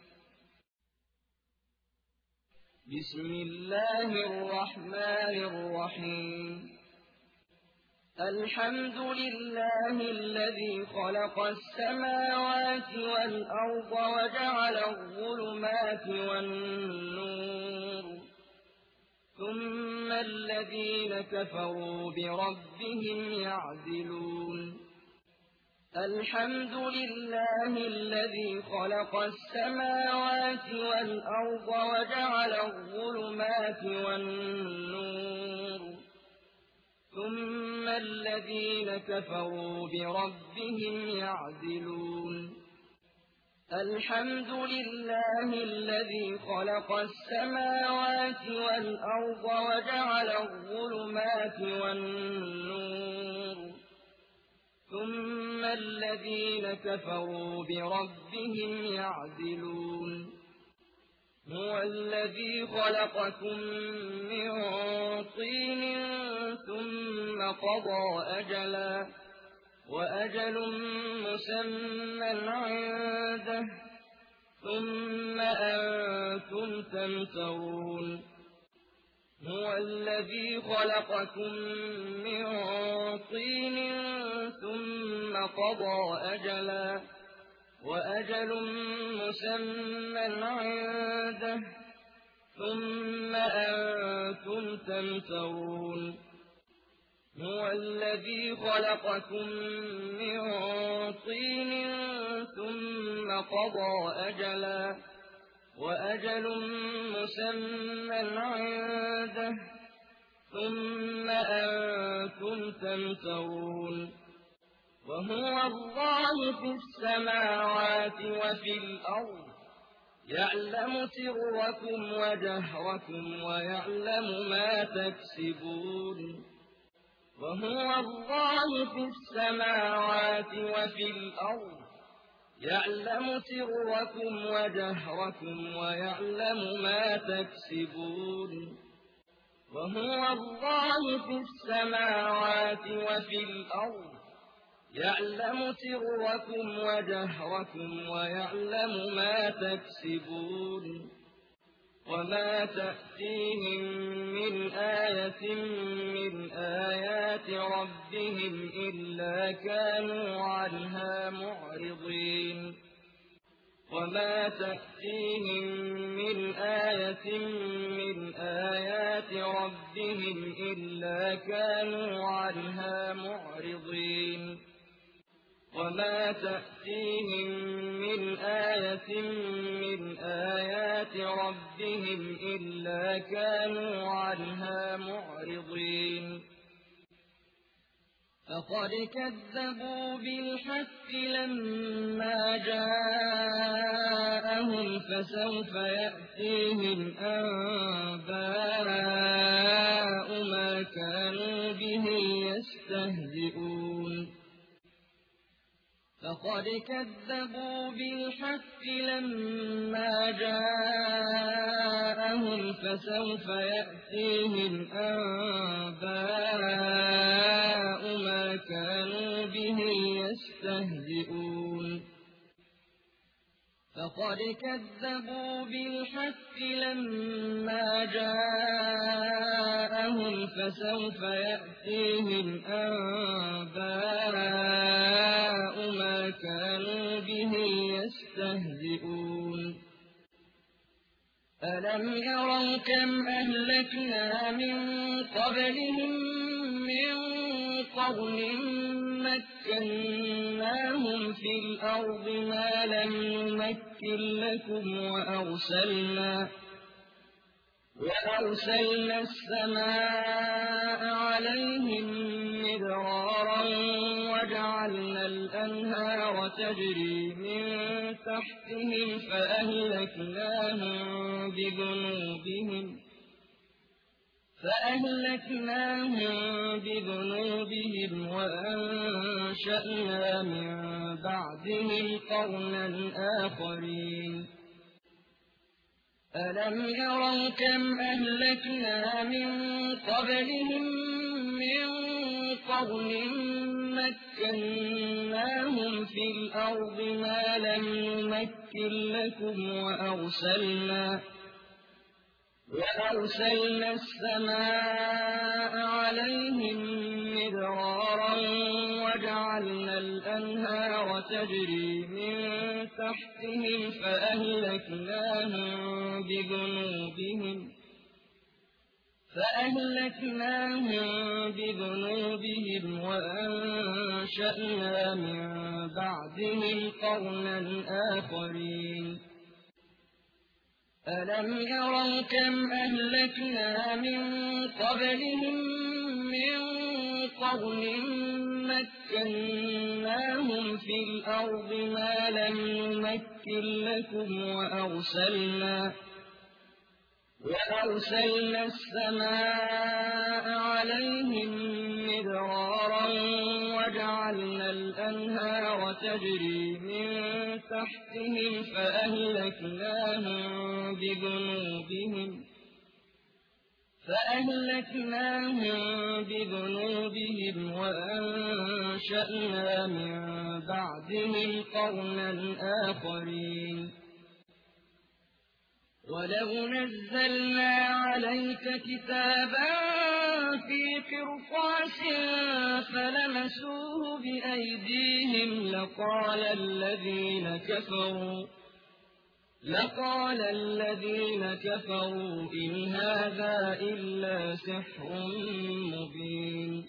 بسم الله الرحمن الرحيم الحمد لله الذي خلق السماوات والأرض وجعل الظلمات والنور ثم الذين كفروا بربهم يعدلون الحمد لله الذي خلق السماوات والأرض وجعل الظلمات والنور ثم الذين كفروا بربهم يعدلون الحمد لله الذي خلق السماوات والأرض وجعل الظلمات والنور ثم الذين كفروا بربهم يعدلون هو الذي خلقكم من طين ثم قضى أجلا وأجل مسمى عنده ثم أنتم تمترون هو الذي خلقكم من طين ثم قضى أجلا وأجل مسمى عنده ثم أنتم تمترون هو الذي خلقكم من طين ثم قضى أجلا وأجل مسمى عنده ثم أنتم تمترون وهو الله في السماوات وفي الأرض يعلم سركم وجهركم ويعلم ما تكسبون وهو الله في السماوات وفي الأرض يعلم سركم وجهركم ويعلم ما تكسبون وهو الله في السماوات وفي الأرض يعلم سركم وجهركم ويعلم ما تكسبون وما تأتيهم من آية من آيات ربهم إلا كانوا عنها معرضين وما تأتيهم من آية من آيات ربهم إلا كانوا عنها معرضين وما تأتيهم من آية من آيات ربهم إلا كانوا عنها معرضين فقد كذبوا بالحق لما جاءهم فسوف يأتيهم أنباء ما كانوا به يستهزئون فقد كذبوا بالحق لما جاءهم فسوف يأتيهم أنباء ما كانوا به يستهزئون فقد كذبوا بالحق لما جاءهم فسوف يأتيهم أنباء ما كانوا به يستهزئون ألم يروا كم أهلكنا من قبلهم من قرن مكناهم في الأرض ما لم نمكن لكم وأرسلنا السماء عليهم مدرارا وجعلنا الأنهار تجري من تحتهم فأهلكناهم بذنوبهم وأنشأنا من بعدهم قرنا آخرين ألم يروا كم أهلكنا من قبلهم من قرن مكناهم في الأرض ما لم نمكن لكم وأرسلنا السماء عليهم مدرارا وجعلنا الأنهار تجري من تحتهم فأهلكناهم بذنوبهم وأنشأنا من بعدهم قرنا آخرين ألم يروا كم أهلكنا من قبلهم من قرن مكناهم في الأرض ما لم نمكن لكم وأرسلنا السماء عليهم مدرارا وجعلنا الأنهار تجري من تحتهم فأهلكناهم بذنوبهم وأنشأنا من بعدهم قرنا آخرين ولو نزلنا عليك كتابا في قرطاس فلمسوه بأيديهم لقال الذين كفروا إن هذا إلا سحر مبين.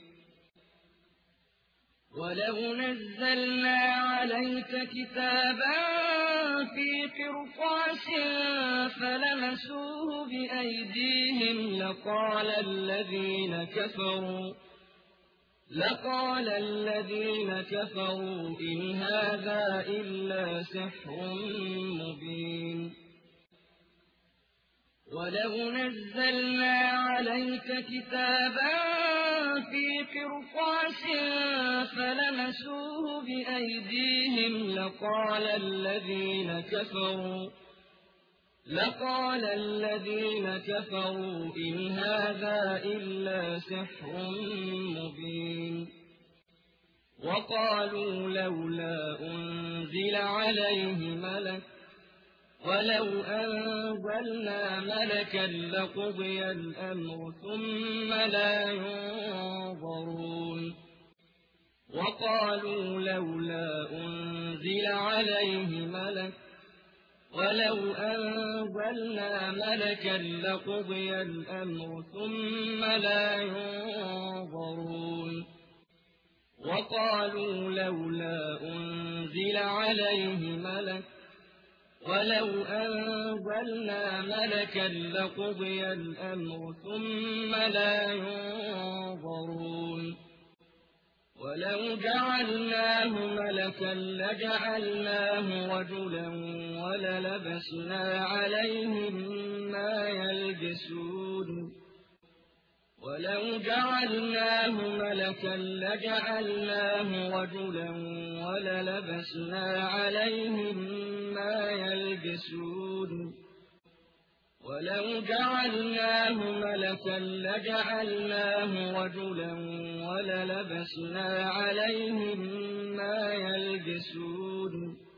ولو نزلنا عليك كتابا في قرطاس فلمسوه بأيديهم لقال الذين كفروا إن هذا إلا سحر مبين. ولو نزلنا عليك كتابا في قرطاس فلمسوه بأيديهم لقال الذين كفروا إن هذا إلا سحر مبين. وقالوا لولا أنزل عليه ملك ولو أنزلنا ملكا لقضي الأمر ثم لا ينظرون. وقالوا لولا أنزل عليه ملك ولو أنزلنا ملكا لقضي الأمر ثم لا ينظرون. وقالوا لولا أنزل عليه ملك ولو أنزلنا ملكا لقضي الأمر ثم لا ينظرون. ولو جعلناه ملكا لجعلناه رجلا وللبسنا عليهم ما يلبسون. ولو جعلناه ملكا لجعلناه رجلا وللبسنا عليهم ما يلبسون. ولو جعلناه ملكا لجعلناه رجلا وللبسنا عليهم ما يلبسون.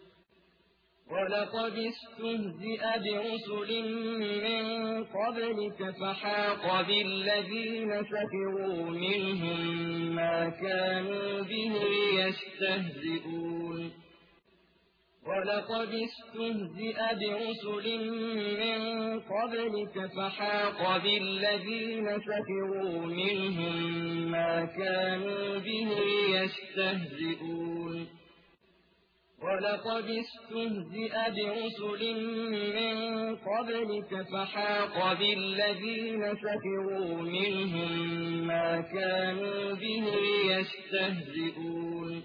ولقد استهزئ برسل من قبلك فحاق بالذين سخروا منهم ما كانوا به يستهزئون. ولقد استهزئ برسل من قبلك فحاق بالذين سخروا منهم ما كانوا به يستهزئون. ولقد استهزئ برسل من قبلك فحاق بالذين سخروا منهم ما كانوا به يستهزئون.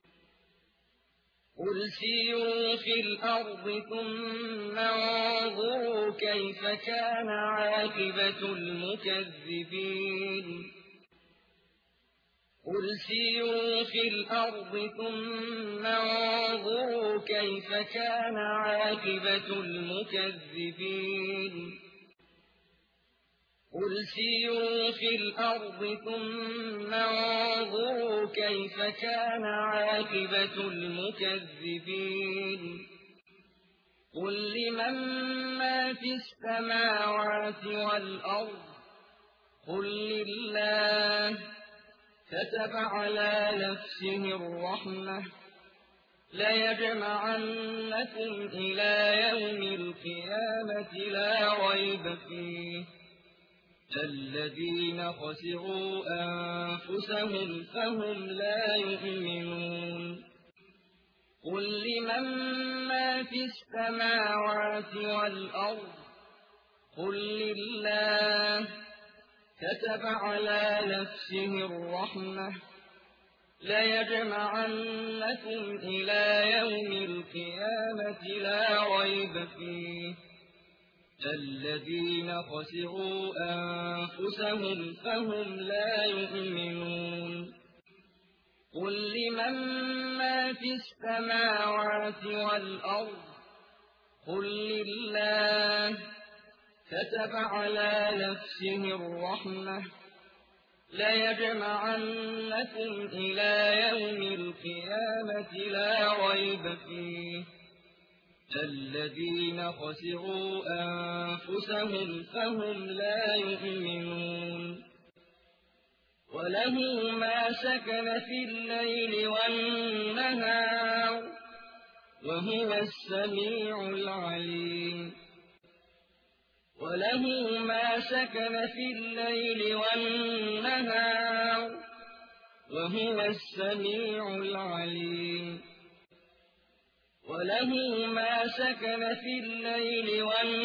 قل سيروا في الأرض ثم انظروا كيف كان عاقبة المكذبين. قل سيروا في الأرض ثم انظروا كيف كان عاقبة المكذبين. قل سيروا في الأرض ثم انظروا كيف كان عاقبة المكذبين. قل لمن ما في السماوات والأرض قل لله كتب على نفسه الرحمة ليجمعنكم إلى يوم القيامة لا ريب فيه الذين خسروا أنفسهم فهم لا يؤمنون. قل لمن ما في السماوات والأرض قل لله كتب على نفسه الرحمة ليجمعنكم إلى يوم القيامة لا ريب فيه الذين خسروا أنفسهم فهم لا يؤمنون. قل لمن ما في السماوات والأرض قل لله كتب على نفسه الرحمة ليجمعنكم إلى يوم القيامة لا ريب فيه الذين خسروا أنفسهم فهم لا يؤمنون. وله ما سكن في الليل والنهار وهو السميع العليم وله ما سكن في الليل والنهار وهو السميع العليم وله ما سكن في الليل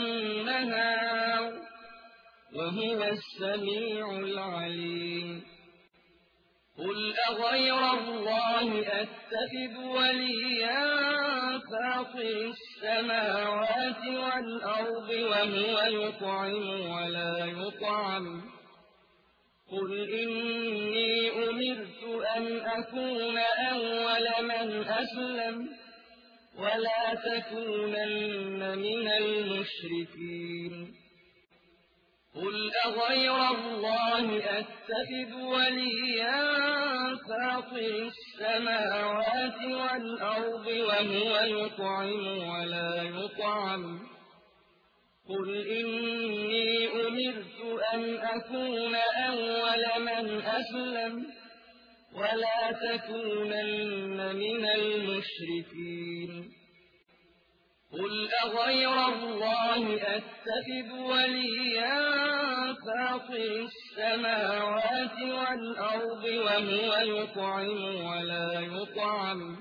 والنهار وهو السميع العليم قل أغير الله أتخذ وليا فاطر السماوات والأرض وهو يطعم ولا يطعم قل إني أمرت أن أكون أول من أسلم ولا تكونن من المشركين قل أغير الله أتخذ وليا فاطر السماوات والأرض وهو يطعم ولا يطعم قل إني أمرت أن أكون أول من أسلم ولا تكونن من المشركين قل أغير الله أتخذ وليا فاطر السماوات والأرض وهو يطعم ولا يطعم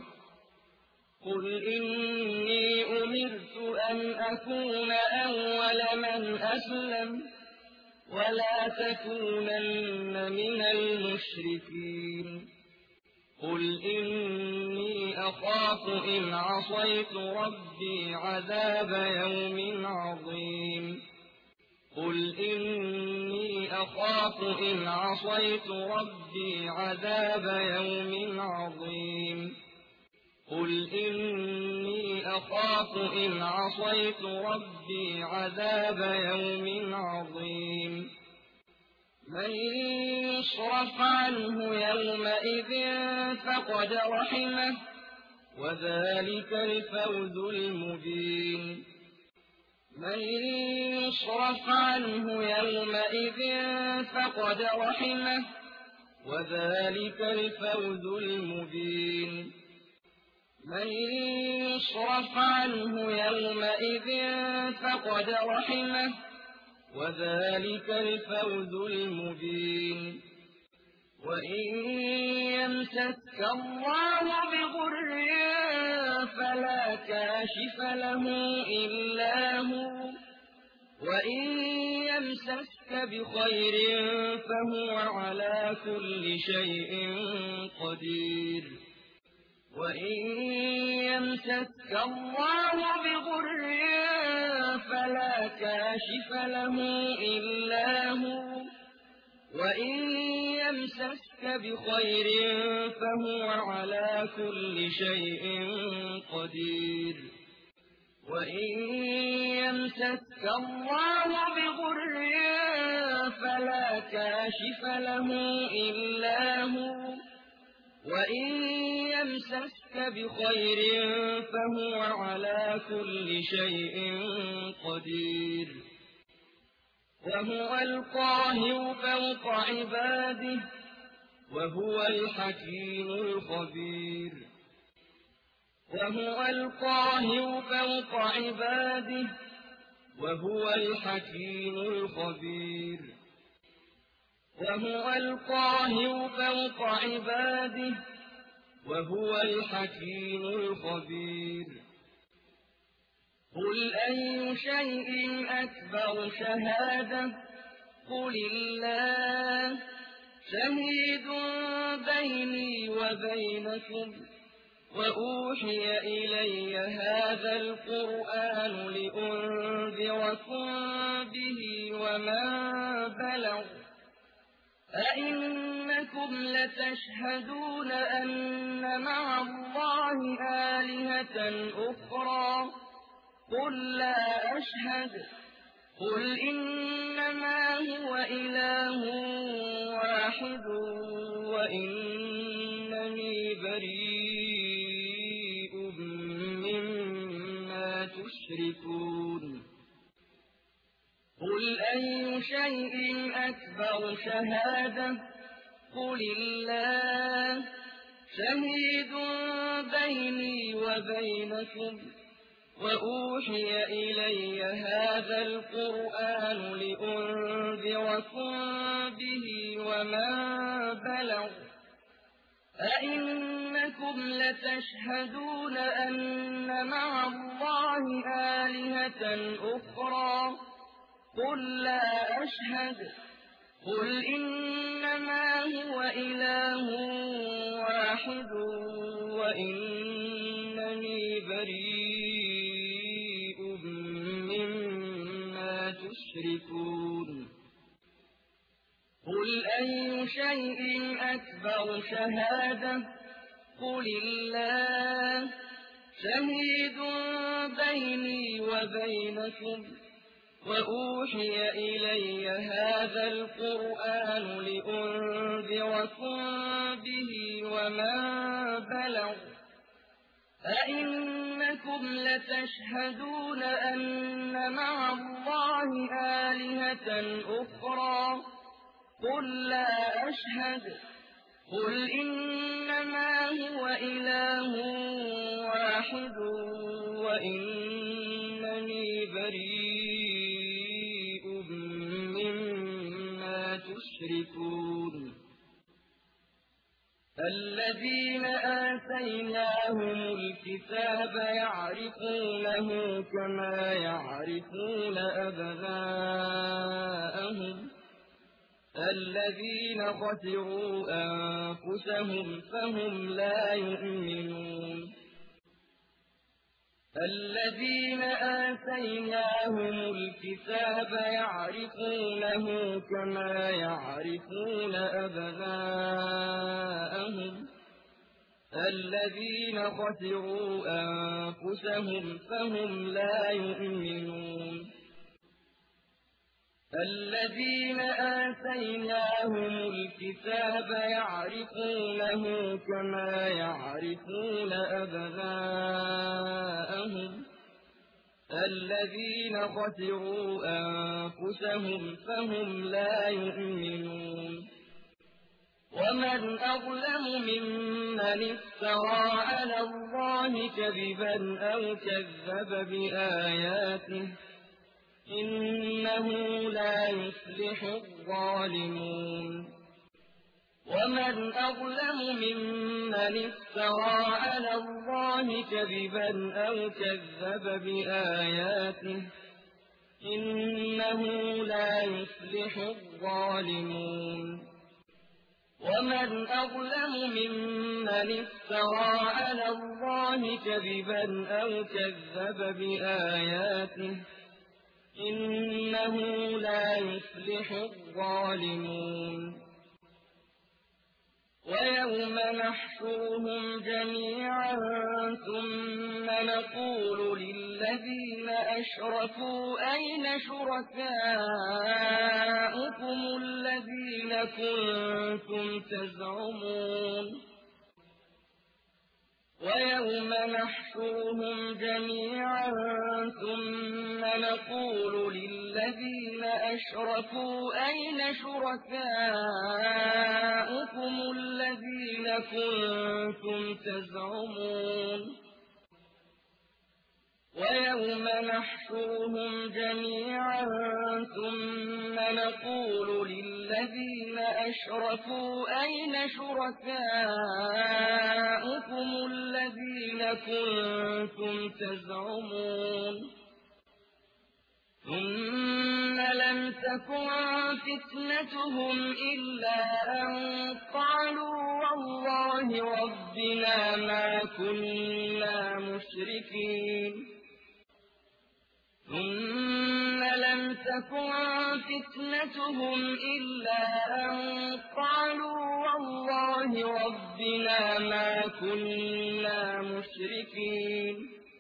قل إني أمرت أن أكون أول من أسلم ولا تكونن من المشركين قل إني أخاف إن عصيت ربي عذاب يوم عظيم قل إني أخاف إن عصيت ربي عذاب يوم عظيم قل إني أخاف إن عصيت ربي عذاب يوم عظيم من يصرف عنه يومئذ فقد رحمه وذلك الفوز المبين من يصرف عنه يومئذ فقد رحمه وذلك الفوز المبين من يصرف عنه يومئذ فقد رحمه وذلك الفوز المبين وإن يمسسك الله بضر فلا كاشف له إلا هو وإن يمسسك بخير فهو على كل شيء قدير وإن يمسسك الله بضر فلا كاشف له إلا هو وإن يمسسك بخير فهو على كل شيء قدير وإن يمسسك الله بضر فلا كاشف له إلا هو وإن يمسسك بخير فهو على كل شيء قدير وهو القاهر فوق عباده وهو الحكيم الخبير وهو القاهر فوق عباده وهو الحكيم الخبير وهو القاهر فوق عباده وهو الحكيم الخبير قل أي شيء أكبر شهادة قل الله شهيد بيني وبينكم وأوحي إلي هذا القرآن لأنذركم به ومن بلغ أئنكم لتشهدون أن مع الله آلهة أخرى قل لا أشهد قل إنما هو إله واحد وإنني بريء مما تشركون قل أي شيء أكبر شهادة قل الله شهيد بيني وبينكم وأوحي إلي هذا القرآن لأنذركم به ومن بلغ أئنكم لتشهدون أن مع الله آلهة أخرى قل لا أشهد قل إنما هو إله واحد وإنني بريء مما تشركون قل أي شيء أكبر شهادة قل الله شهيد بيني وبينكم وأوحي إلي هذا القرآن لأنذركم به ومن بلغ أئنكم لتشهدون أن مع الله آلهة أخرى قل لا أشهد قل إنما هو إله واحد وإنني بريء مما تشركون الذين آتيناهم الكتاب يعرفونه كما يعرفون أبناءهم الذين خسروا أنفسهم فهم لا يؤمنون الذين آتيناهم الكتاب يعرفونه كما يعرفون أبناءهم الذين خسروا أنفسهم فهم لا يؤمنون الذين آتيناهم الكتاب يعرفونه كما يعرفون أبناءهم الذين خسروا أنفسهم فهم لا يؤمنون ومن أظلم ممن افترى على الله كذبا أو كذب بآياته إنه لا يفلح الظالمون ومن أظلم ممن افترى على الله كذبا أو كذب بآياته إنه لا يفلح الظالمون ومن أظلم ممن افترى على الله كذبا أو كذب بآياته إنه لا يفلح الظالمون ويوم نحشرهم جميعا ثم نقول للذين أشركوا أين شركاؤكم الذين كنتم تزعمون ويوم نحشرهم جميعا ثم نقول للذين أشركوا أين شركاؤكم الذين كنتم تزعمون ويوم نحشرهم جميعا ثم نقول للذين أشركوا أين شركاؤكم الذين كنتم تزعمون ثم لم تكن فتنتهم إلا أن قالوا والله ربنا ما كنا مشركين ثم لم تكن فتنتهم إلا أن قالوا والله ربنا ما كنا مشركين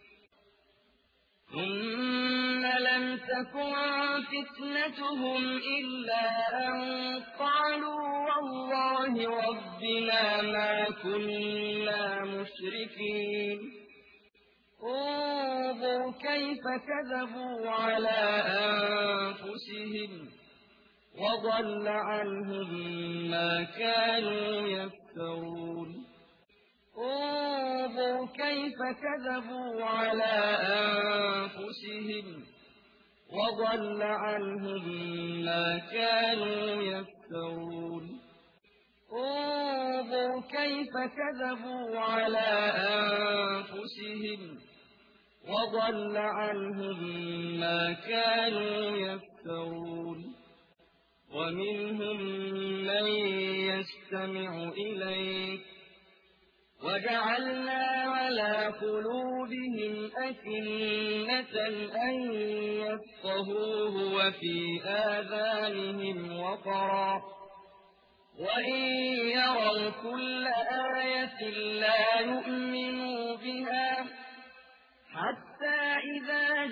ثم لم تكن فتنتهم إلا أن قالوا والله ربنا ما كنا مشركين انظر كيف كذبوا على أنفسهم وضل عنهم ما كانوا يفترون انظر كيف كذبوا على أنفسهم وضل عنهم ما كانوا يفترون انظر كيف كذبوا على أنفسهم وضل عنهم ما كانوا يفترون ومنهم من يستمع إليك وجعلنا على قلوبهم أكنة أن يفقهوه وفي آذانهم وقرا وإن يروا كل آية لا يؤمنوا بها حتى إذا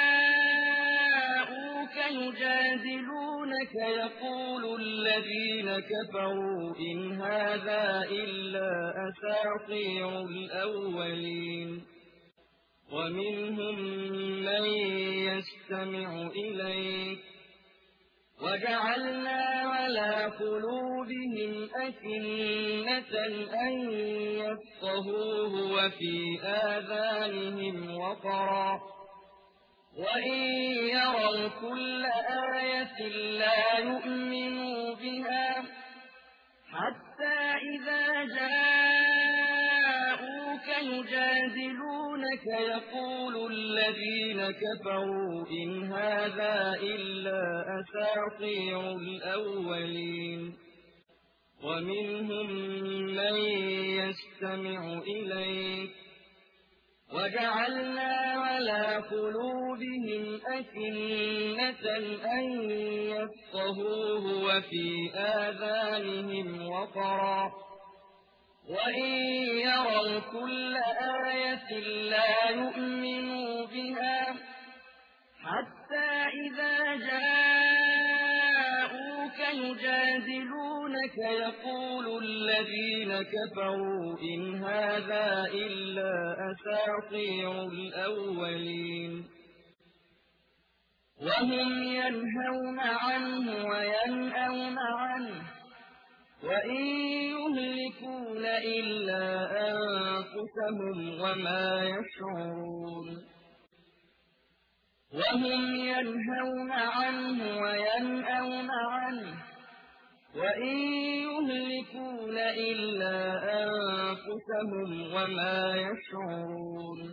جاءوك يجادلونك يقول الذين كفروا إن هذا إلا أساطير الأولين ومنهم من يستمع إليك وجعلنا على قلوبهم أكنة أن يفقهوه وفي آذانهم وقرا وإن يروا كل آية لا يؤمنوا بها حتى إذا جاءوك يجادلونك يقول الذين كفروا إن هذا إلا أساطير الأولين ومنهم من يستمع إليك وجعلنا على قلوبهم أكنة أن يفقهوه وفي آذانهم وقرا وإن يروا كل آية لا يؤمنوا بها حتى إذا جاءوك يجادلونك يقول الذين كفروا إن هذا إلا أساطير الأولين وهم ينهون عنه وينأون عنه وإن يهلكون إلا أنفسهم وما يشعرون وهم ينهون عنه وينأون عنه وإن يهلكون إلا أنفسهم وما يشعرون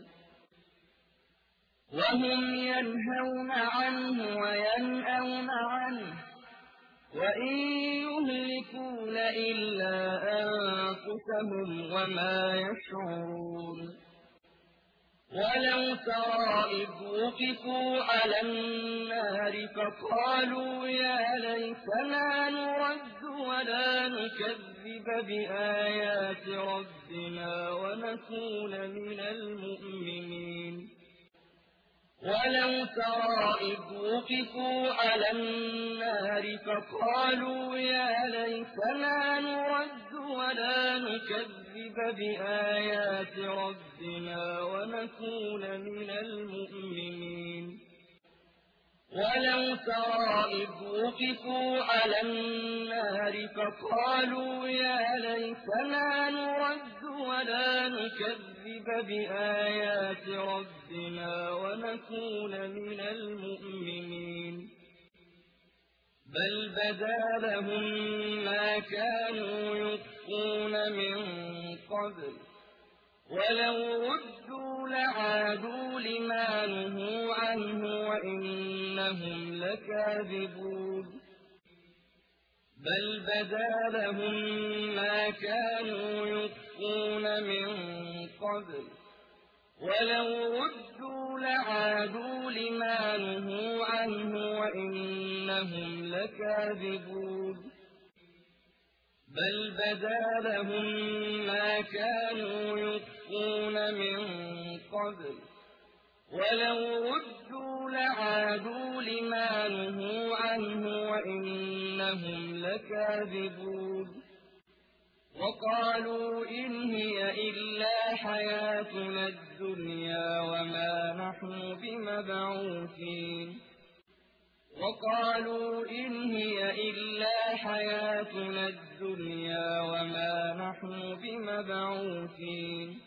وهم ينهون عنه وينأون عنه وإن يهلكون إلا أنفسهم وما يشعرون ولو ترى إذ وقفوا على النار فقالوا يا ليتنا نرد ولا نكذب بآيات ربنا ونكون من المؤمنين ولو ترى إذ وقفوا على النار فقالوا يا ليتنا نرد ولا نكذب بآيات ربنا ونكون من المؤمنين ولو ترى إذ وقفوا على النار فقالوا يا ليتنا نرد ولا نكذب بآيات ربنا ونكون من المؤمنين بل بدا لهم ما كانوا يخفون من قبل ولو ردوا لعادوا لما نهوا عنه وإنهم لكاذبون بل بدا لهم ما كانوا يخفون من قبل ولو ردوا لعادوا لما نهوا عنه وإنهم لكاذبون بل بدا لهم ما كانوا يخفون من قبل ولو ردوا لعادوا لما نهوا عنه وإنهم لكاذبون وقالوا إن هي إلا حياتنا الدنيا وما نحن بمبعوثين
وقالوا إن هي إلا حياتنا الدنيا وما نحن بمبعوثين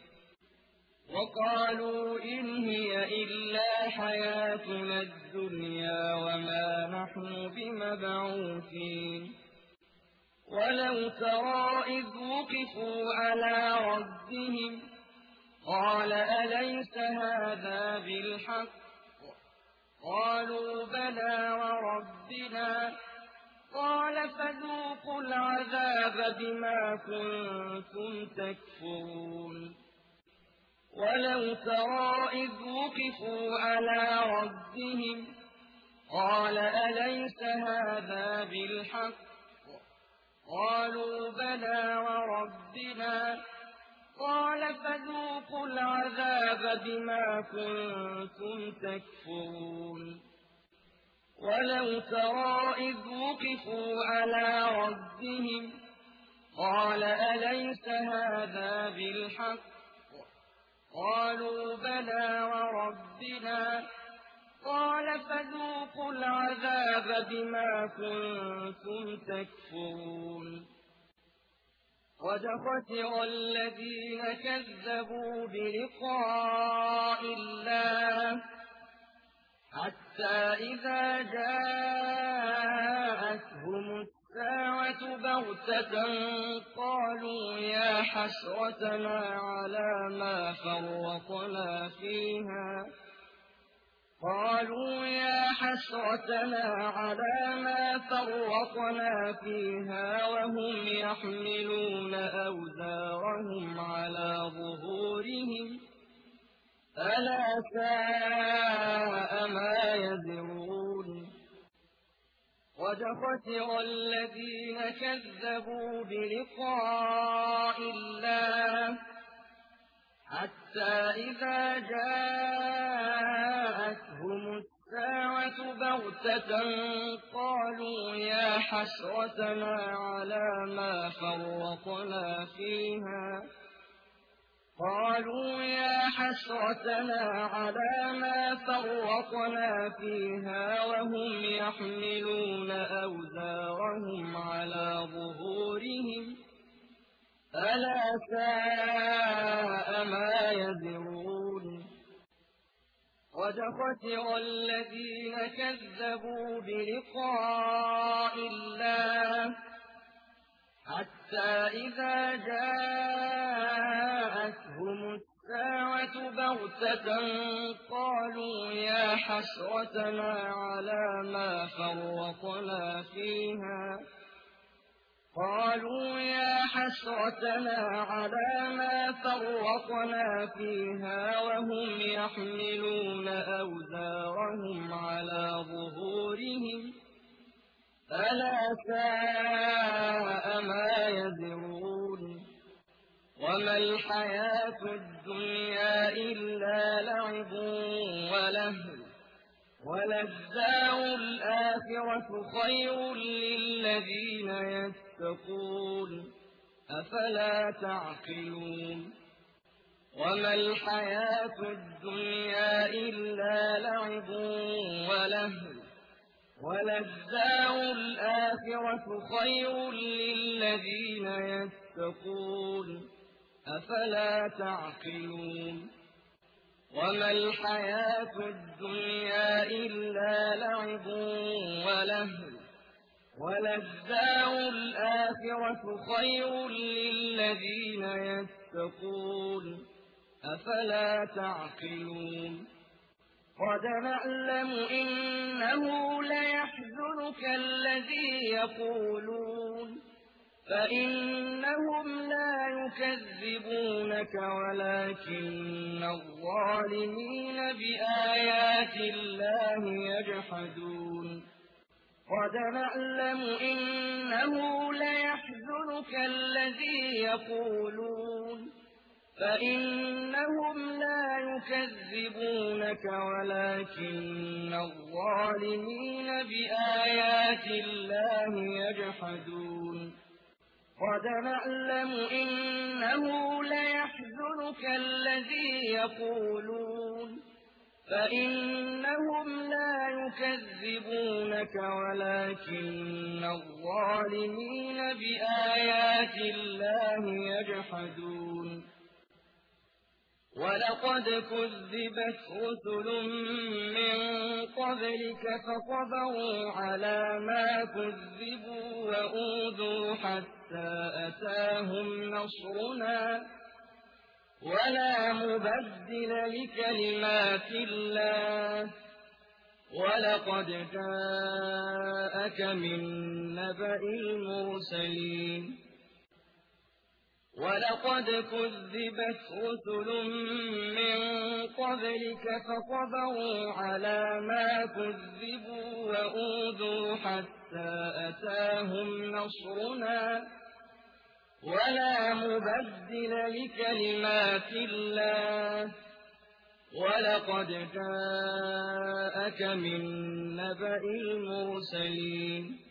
وقالوا إن هي إلا حياتنا الدنيا وما نحن بمبعوثين ولو ترى إذ وقفوا على ربهم قال أليس هذا بالحق قالوا بلى وربنا قال فذوقوا العذاب بما كنتم تكفرون ولو ترى إذ وقفوا على ربهم قال أليس هذا بالحق قالوا بلى وربنا قال فذوقوا العذاب بما كنتم تكفرون ولو ترى إذ وقفوا على ربهم قال أليس هذا بالحق قالوا بلى وربنا قال فذوقوا العذاب بما كنتم تكفرون قد خسر الذين كذبوا بلقاء الله حتى إذا جاءتهم الساعة بغتة قالوا يا حسرتنا على ما فرطنا فيها وهم يحملون أوزارهم على ظهورهم ألا ساء ما يزرون قد خسر الذين كذبوا بلقاء الله حتى إذا جاءتهم الساعة بغتة قالوا يا حسرتنا على ما فرطنا فيها وهم يحملون أوزارهم على ظهورهم ألا ساء ما يزرون قد خسر الذين كذبوا بلقاء الله حتى إذا جاءتهم الساعة بغتة قالوا يا حسرتنا على ما فرطنا فيها وهم يحملون أوزارهم على ظهورهم ألا ساء ما يزرون وما الحياة الدنيا إلا لعب ولهو وللدار الآخرة خير للذين يتقون أفلا تعقلون وما الحياة الدنيا إلا لعب ولهو وللدار الآخرة خير للذين يتقون أفلا تعقلون وما الحياة الدنيا إلا لعب ولهو وللدار الآخرة خير للذين يتقون أفلا تعقلون قد نعلم إنه ليحزنك الذي يقولون فإنهم لا يكذبونك ولكن الظالمين بآيات الله يجحدون قد نعلم إنه ليحزنك الذي يقولون فإنهم لا يكذبونك ولكن الظالمين بآيات الله يجحدون قد نعلم إنه ليحزنك الذي يقولون فإنهم لا يكذبونك ولكن الظالمين بآيات الله يجحدون ولقد كذبت رسل من قبلك فصبروا على ما كذبوا وأوذوا حتى أتاهم نصرنا ولا مبدل لكلمات الله ولقد جاءك من نبأ المرسلين ولقد كذبت رسل من قبلك فصبروا على ما كذبوا وأوذوا حتى أتاهم نصرنا ولا مبدل لكلمات الله ولقد جاءك من نبأ المرسلين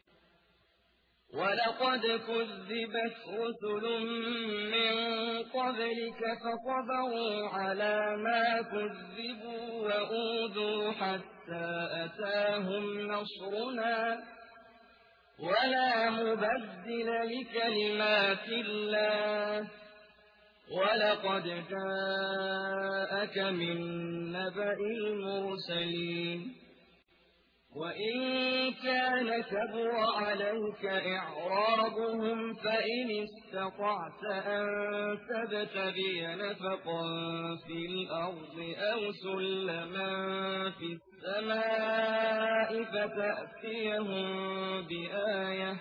ولقد كذبت رسل من قبلك فصبروا على ما كذبوا وأوذوا حتى أتاهم نصرنا ولا مبدل لكلمات الله ولقد جاءك من نبأ المرسلين وإن كان كبر عليك إعراضهم فإن استطعت أن تبتغي نفقا في الأرض أو سلما في السماء فتأتيهم بآية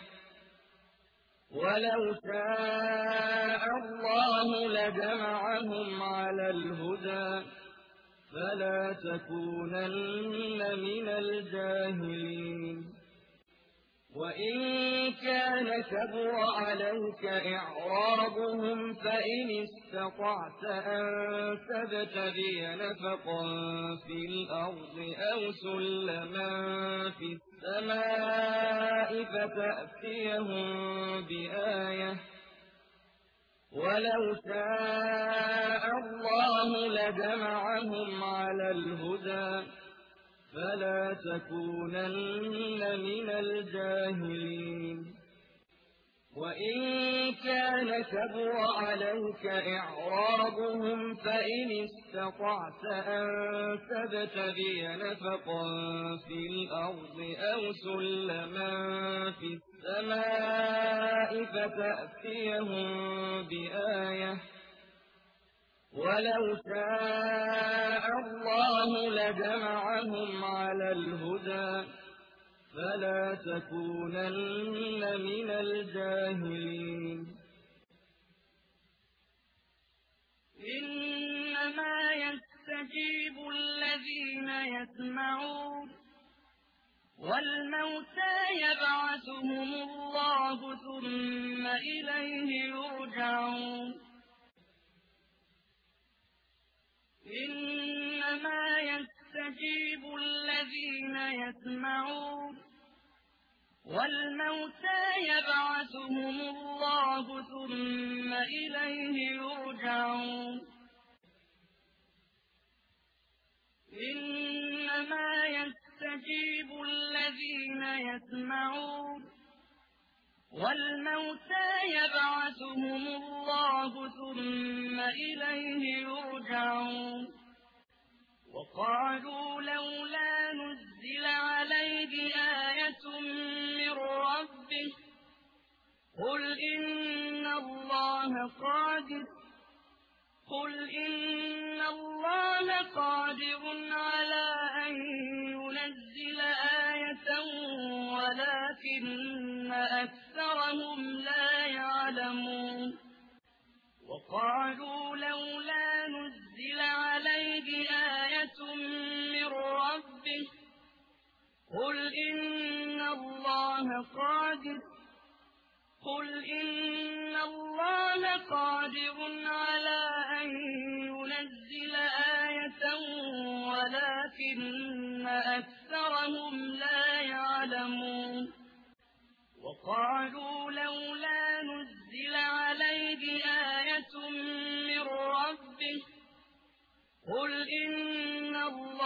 ولو شاء الله لجمعهم على الهدى فلا تكونن من الجاهلين وإن كان كبر عليك إعراضهم فإن استطعت أن تبتغي نفقا في الأرض أو سلما في السماء فتأتيهم بآية ولو شاء الله لجمعهم على الهدى فلا تكونن من الجاهلين وإن كان كبر عليك إعراضهم فإن استطعت أن تبتغي نفقا في الأرض أو سلما في السماء فتأتيهم بآية ولو شاء الله لجمعهم على الهدى فلا تكونن من الجاهلين
إنما يستجيب الذين يسمعون والموتى يبعثهم الله ثم إليه يرجعون إنما يستجيب الذين يسمعون والموتى يبعثهم الله ثم إليه يرجعون إنما يستجيب الذين يسمعون والموتى يبعثهم الله ثم إليه يرجعون وقالوا لولا نزل عليه آية من ربه قل إن الله قادر على أن ينزل آية ولكن أكثرهم لا يعلمون وقالوا لولا نزل عليه آية من ربه قل إن الله قادر على أن ينزل آية ولكن أكثرهم لا يعلمون وقالوا لولا نزل عليه آية من ربه قل إن الله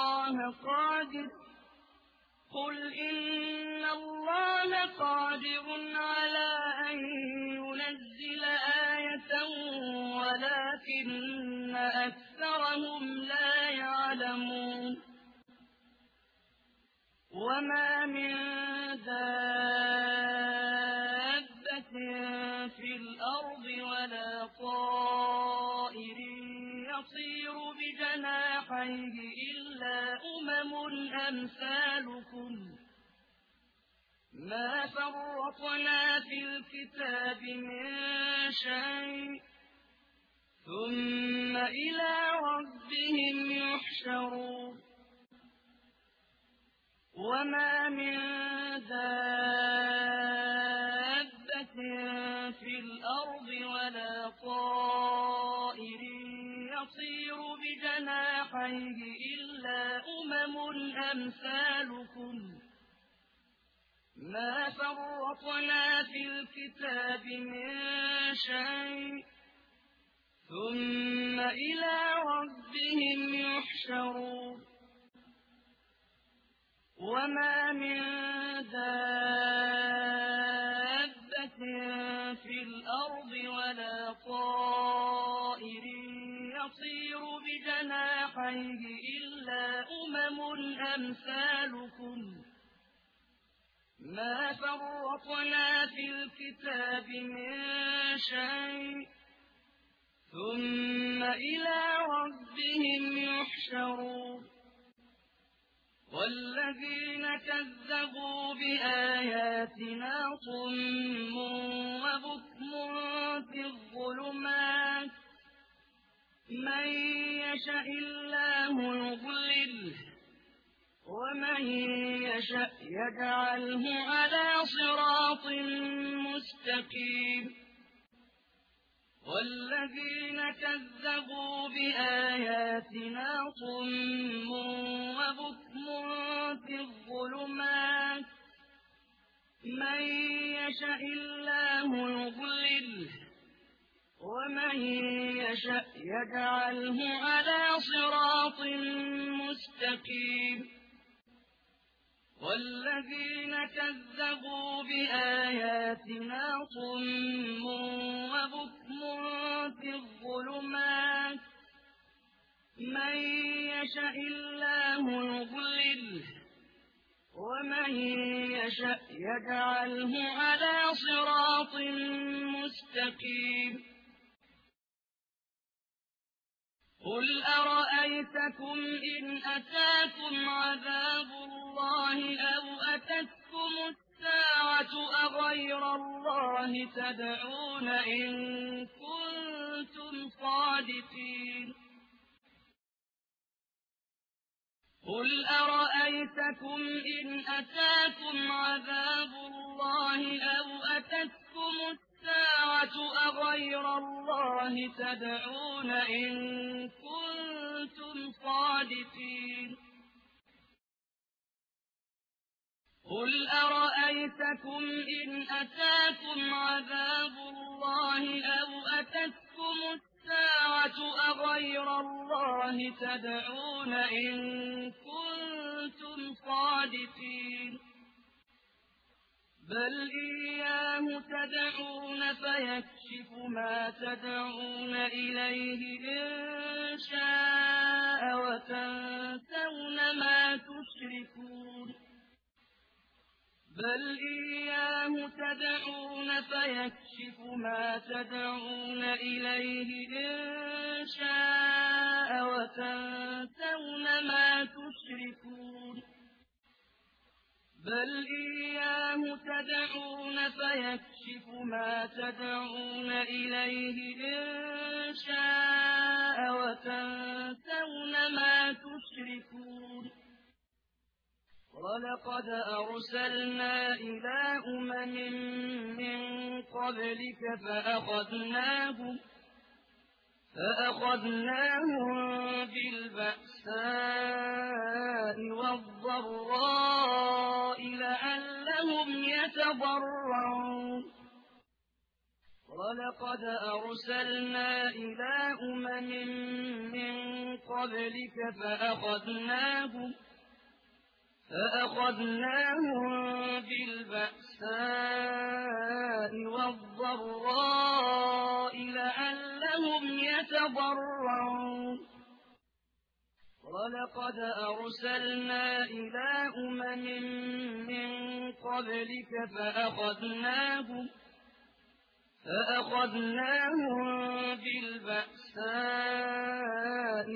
قادر على أن ينزل آية ولكن أكثرهم لا يعلمون وما من دابة في الأرض ولا طائر يطير بجناحيه إلا أمثالكم ما فرطنا في الكتاب من شيء ثم إلى ربهم يحشرون وما من دابة في الأرض ولا طائر يطير بجناحيه إلا أمثالكم ما فرطنا في الكتاب من شيء ثم إلى ربهم يحشرون وما من دابة في الأرض ولا طائر يطير بجناحيه إلا أمثالكم ما فرطنا في الكتاب من شيء ثم إلى ربهم يحشرون والذين كذبوا بآياتنا صم وبكم في الظلمات من يشاء الله يضلله ومن يشاء يجعله على صراط مستقيم والذين كذبوا بآياتنا صم وبكم في الظلمات من يشاء الله يضلله ومن يشاء يجعله على صراط مستقيم والذين كذبوا بآياتنا صم وبكم في الظلمات من يشاء الله يضلله ومن يشاء يجعله على صراط مستقيم قل أرأيتكم إن أتاكم عذاب الله أو أتتكم الساعة أغير الله تدعون إن كنتم صادقين قل أرأيتكم إن أتاكم عذاب الله أو أتتكم الساعة أغير الله تدعون إن كنتم صادقين قل أرأيتكم إن أتاكم عذاب الله أو أتتكم الساعة أغير الله تدعون إن كنتم صادقين بل إياه تدعون فيكشف ما تدعون إليه إن شاء وتنسون ما تشركون بل إياه تدعون فيكشف ما تدعون إليه إن شاء وتنسون ما تشركون بل إياه تدعون فيكشف ما تدعون إليه إن شاء وتنسون ما تشركون ولقد أرسلنا إلى من قبلك فأخذناهم بالبأساء والضراء لعلهم يتضرعون ولقد أرسلنا إلى من قبلك فأخذناهم بالبأساء والضراء لعلهم يتضرعون ولقد أرسلنا إلى من قبلك فأخذناهم بالبأساء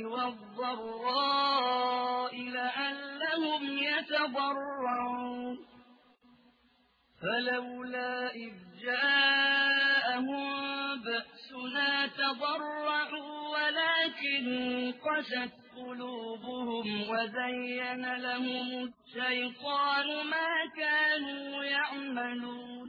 والضراء لعلهم يتضرعون فلولا إذ جاءهم بأسنا تضرعوا ولكن قست قلوبهم وزين لهم الشيطان ما كانوا يعملون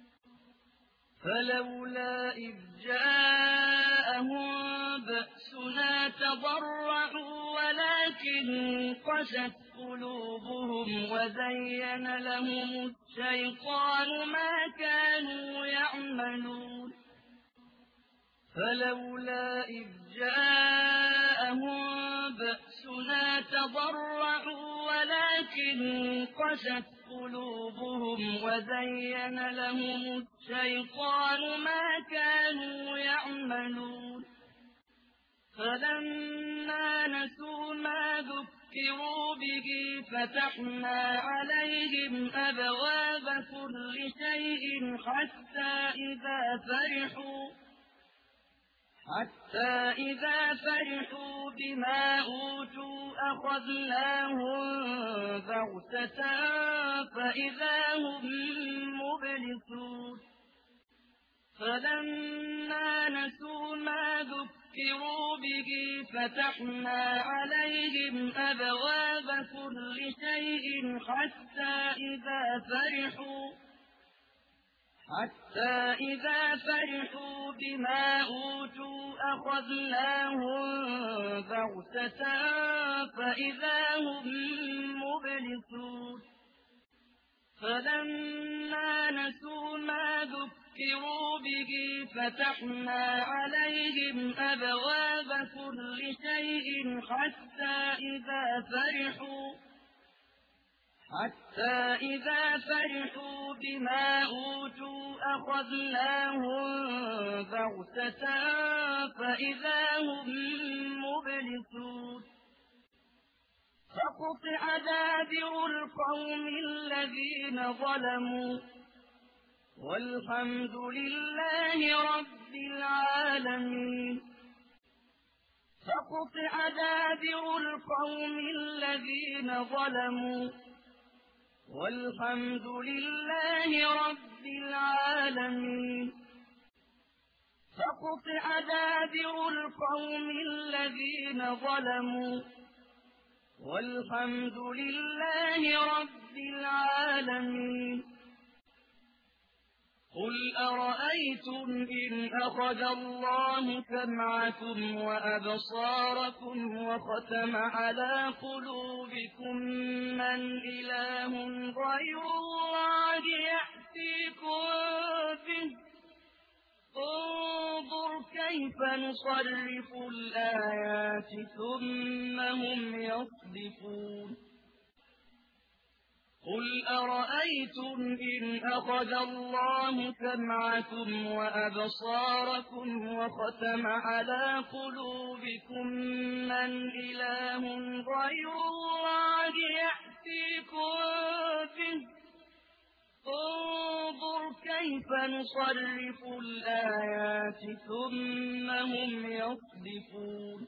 فلولا إذ جاءهم بأسنا تضرعوا ولكن قست قلوبهم وزين لهم الشيطان ما كانوا يعملون فلولا إذ جاءهم بأسنا تضرعوا ولكن قست قلوبهم وزين لهم الشيطان ما كانوا يعملون فلما نسوا ما ذكروا به فتحنا عليهم أبواب كل شيء حتى إذا فرحوا بما أوتوا أخذناهم بغتة فإذا هم مبلسون فلما نسوا ما ذكروا به فتحنا عليهم أبواب كل شيء حتى إذا فرحوا بما أوتوا أخذناهم بغتة فإذا هم مبلسون فلما نسوا ما ذكروا به فتحنا عليهم أبواب كل شيء حتى إذا فرحوا بما أوتوا أخذناهم بغتة فإذا هم مبلسون فقطع دابر القوم الذين ظلموا والحمد لله رب العالمين فقطع دابر القوم الذين ظلموا والحمد لله رب العالمين فقطع دابر القوم الذين ظلموا والحمد لله رب العالمين قل أرأيتم إن أخذ الله سمعكم وأبصاركم وختم على قلوبكم من إله غير الله يأتيكم به انظر كيف نصرف الآيات ثم هم يصدفون قل أرأيتم إن أخذ الله سمعكم وأبصاركم وختم على قلوبكم من إله غير الله يأتيكم به انظر كيف نصرف الآيات ثم هم يصدفون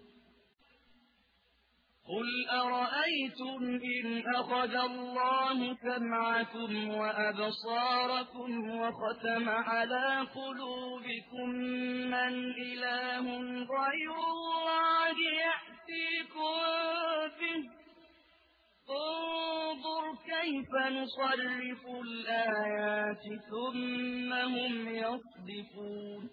قل أرأيتم إن أخذ الله سمعكم وأبصاركم وختم على قلوبكم من إله غير الله يأتيكم به انظر كيف نصرف الآيات ثم هم يصدفون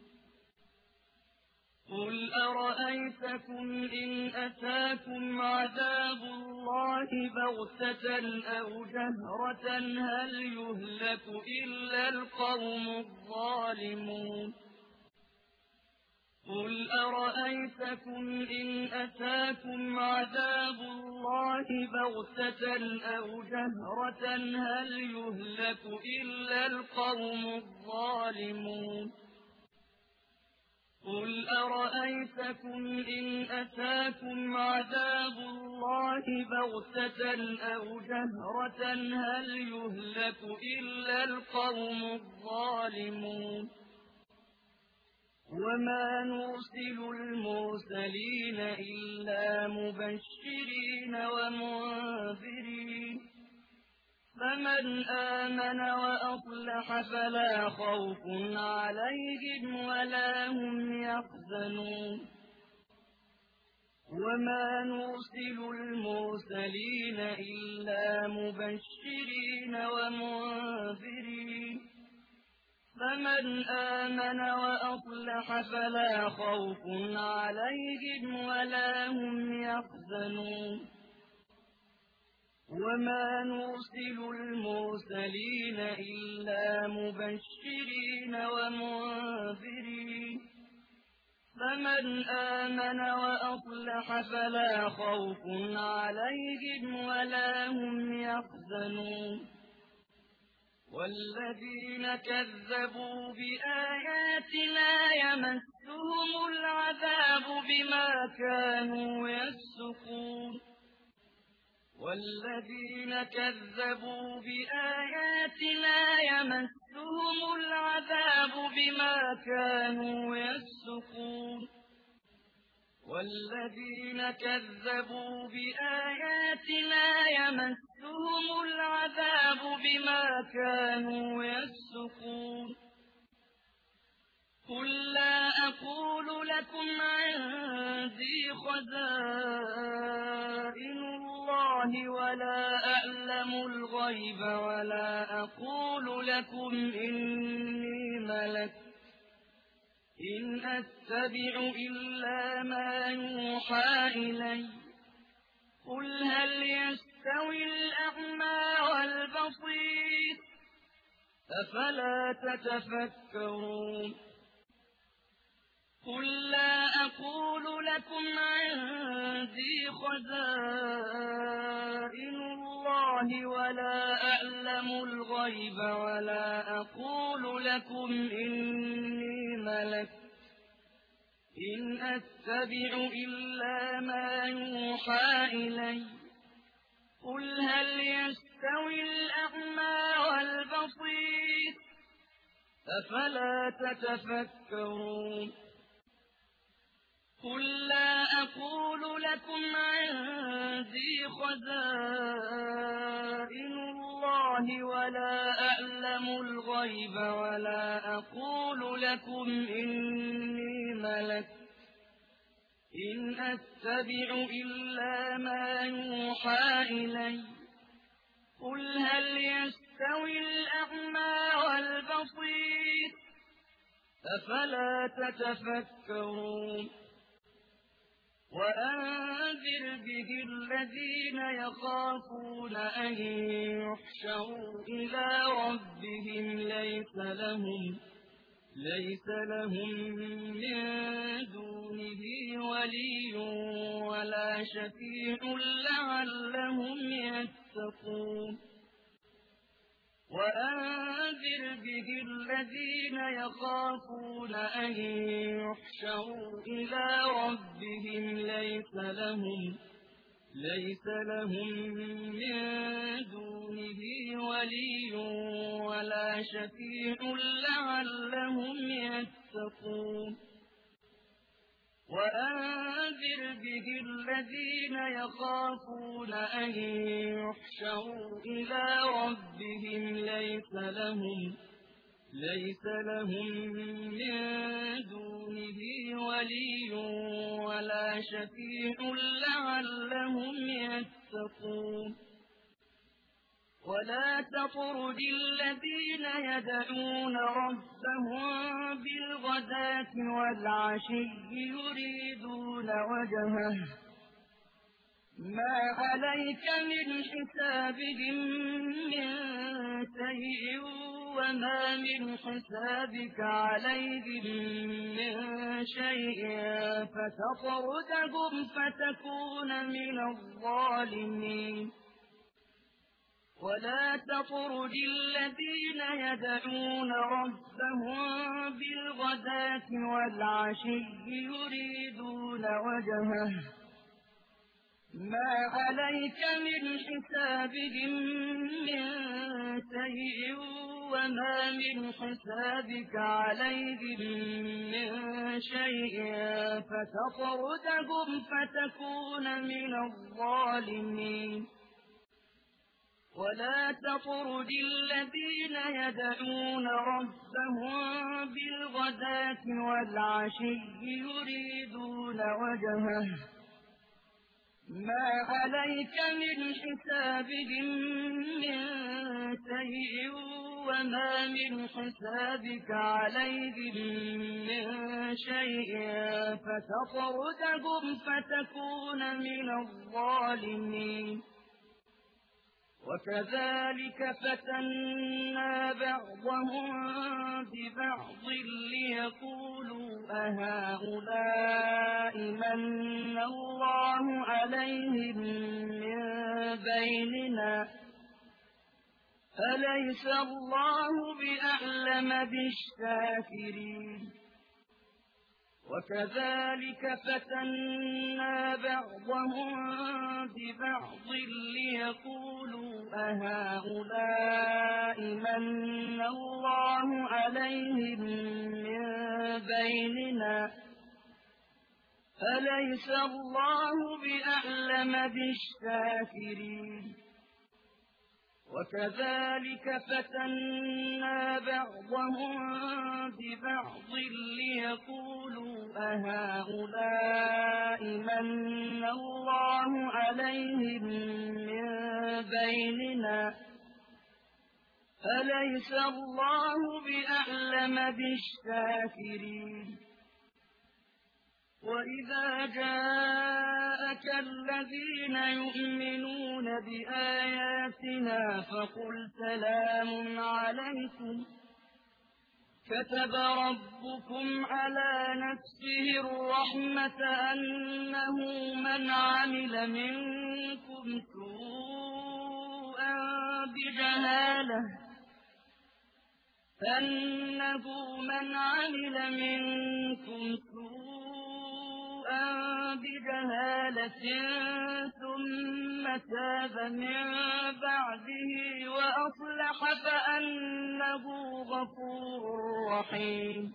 قل أرأيتكم إن أتاكم عذاب الله بغتة أو جهرة هل يهلك إلا القوم الظالمون قل أرأيتكم إن أتاكم عذاب الله بغتة أو جهرة هل يهلك إلا القوم الظالمون قل أرأيتكم إن أتاكم عذاب الله بغتة أو جهرة هل يهلك إلا القوم الظالمون وما نرسل المرسلين إلا مبشرين ومنذرين فمن آمن وأصلح فلا خوف عليهم ولا هم يحزنون وما نرسل المرسلين إلا مبشرين ومنذرين فمن آمن وأصلح فلا خوف عليهم ولا هم يحزنون وما نرسل المرسلين إلا مبشرين ومنذرين فمن آمن وأصلح فلا خوف عليهم ولا هم يحزنون والذين كذبوا بآياتنا يمسهم العذاب بما كانوا يفسقون والذين كذبوا بآياتنا يمسهم العذاب بما كانوا يفسقون والذين كذبوا بآياتنا يمسهم العذاب بما كانوا يفسقون قل لا أقول لكم عندي خزائن الله ولا أعلم الغيب ولا أقول لكم إني ملك إن أتبع إلا ما يوحى إلي قل هل يستوي الأعمى والبصير أفلا تتفكرون قل لا أقول لكم عندي خزائن الله ولا أعلم الغيب ولا أقول لكم إني ملك إن أتبع إلا ما يوحى إلي قل هل يستوي الأعمى والبصير أفلا تتفكرون قل لا أقول لكم عندي خزائن الله ولا أعلم الغيب ولا أقول لكم إني ملك إن أتبع إلا ما يوحى إلي قل هل يستوي الأعمى والبصير أفلا تتفكرون وأنذر به الذين يخافون أن يحشروا إلى ربهم ليس لهم من دونه ولي ولا شفيع لعلهم يتقون وأنذر به الذين يخافون أن يحشروا إلى ربهم ليس لهم من دونه ولي ولا شفيع لعلهم يتقون وأنذر به الذين يخافون أن يحشروا إلى ربهم ليس لهم من دونه ولي ولا شفيع لعلهم يتقون ولا تطرد الذين يدعون ربهم بالغداة والعشي يريدون وجهه ما عليك من حسابهم من شيء وما من حسابك عليهم من شيء فتطردهم فتكون من الظالمين ولا تطرد الذين يدعون ربهم بالغداة والعشي يريدون وجهه ما عليك من حسابهم من شيء وما من حسابك عليهم من شيء فتطردهم فتكون من الظالمين ولا تطرد الذين يدعون ربهم بالغداة والعشي يريدون وجهه ما عليك من حسابهم من شيء وما من حسابك عليهم من شيء فتطردهم فتكون من الظالمين وكذلك فتنا بعضهم ببعض ليقولوا أهؤلاء من الله عليهم من بيننا أليس الله بأعلم بالشاكرين وكذلك فتنا بعضهم ببعض ليقولوا أهؤلاء من الله عليهم من بيننا أليس الله بأعلم بالشاكرين وكذلك فتنا بعضهم ببعض ليقولوا أهؤلاء من الله عليهم من بيننا أليس الله بأعلم بالشاكرين وإذا جاءك الذين يؤمنون بآياتنا فقل سلام عليكم كتب ربكم على نفسه الرحمة أنه من عمل منكم سوءا بجهالة ثم تاب من بعده وأصلح فأنه غفور رحيم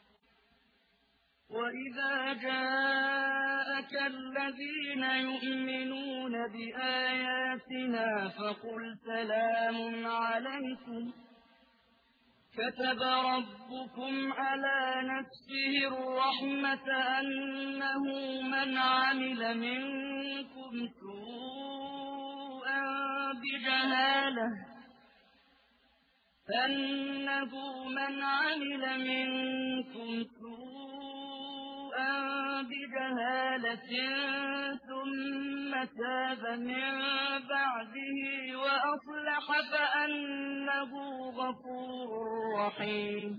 وإذا جاءك الذين يؤمنون بآياتنا فقل سلام عليكم كتب ربكم على نفسه الرحمة أنه من عمل منكم سوءا بجهالة ثم تاب من بعده وأصلح فأنه غفور رحيم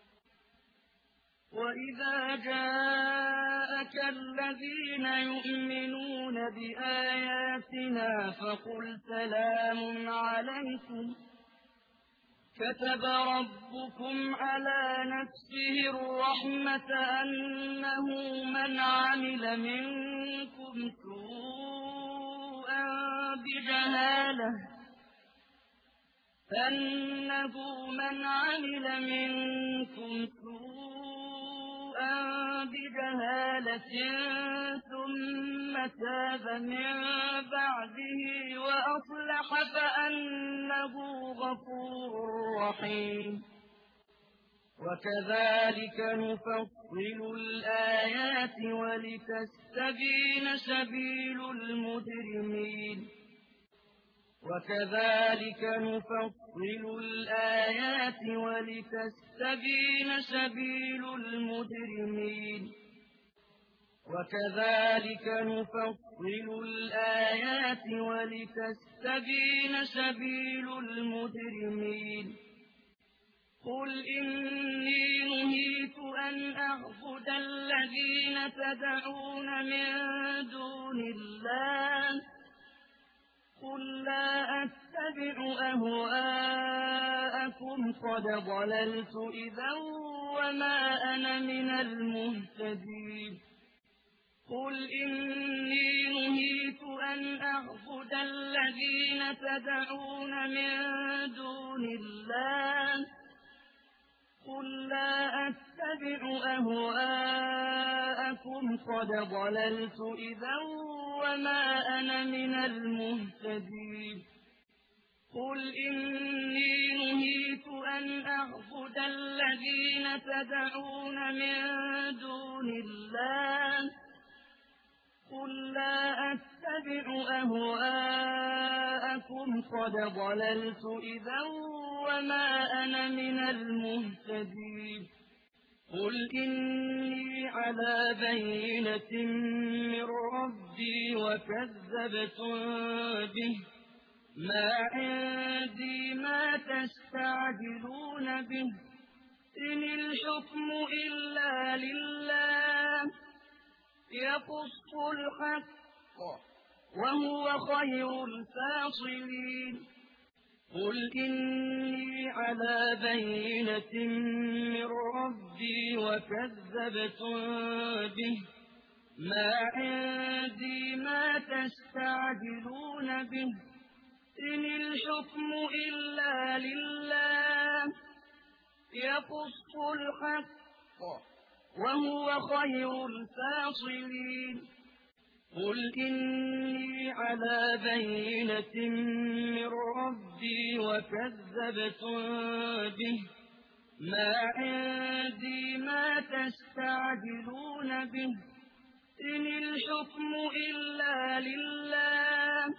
وإذا جاءك الذين يؤمنون بآياتنا فقل سلام عليكم كتب ربكم على نفسه الرحمة أنه من عمل منكم سوءا بجهالة ثم تاب من بعده وأصلح فأنه غفور رحيم وكذلك نفصل الآيات ولتستبين سبيل المجرمين وكذلك نفصل الآيات ولتستبين سبيل المجرمين قل إني نهيت أن أعبد الذين تدعون من دون الله قل لا أتبع أهواءكم قد ضللت إذا وما أنا من المهتدين قل إني نهيت أن أعبد الذين تدعون من دون الله قل لا أتبع أهواءكم قد ضللت إذا وما أنا من المهتدين قل إني نهيت أن أعبد الذين تدعون من دون الله قل لا أتبع أهواءكم قد ضللت إذا وما أنا من المهتدين قل إني على بينة من ربي وكذبتم به ما عندي ما تستعجلون به إن الحكم إلا لله يقص الحق وهو خير الفاصلين قل إني على بينة من ربي وكذبتم به ما عندي ما تستعجلون به إن الحكم إلا لله يقص الحق وهو خير الفاصلين قل إني على بينة من ربي وكذبتم به ما عندي ما تستعجلون به إن الحكم إلا لله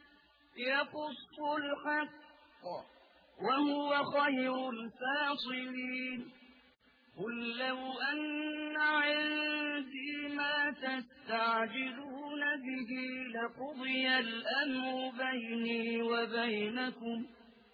يقص الحق وهو خير الفاصلين قل لو أن عندي ما تستعجلون به لقضي الأمر بيني وبينكم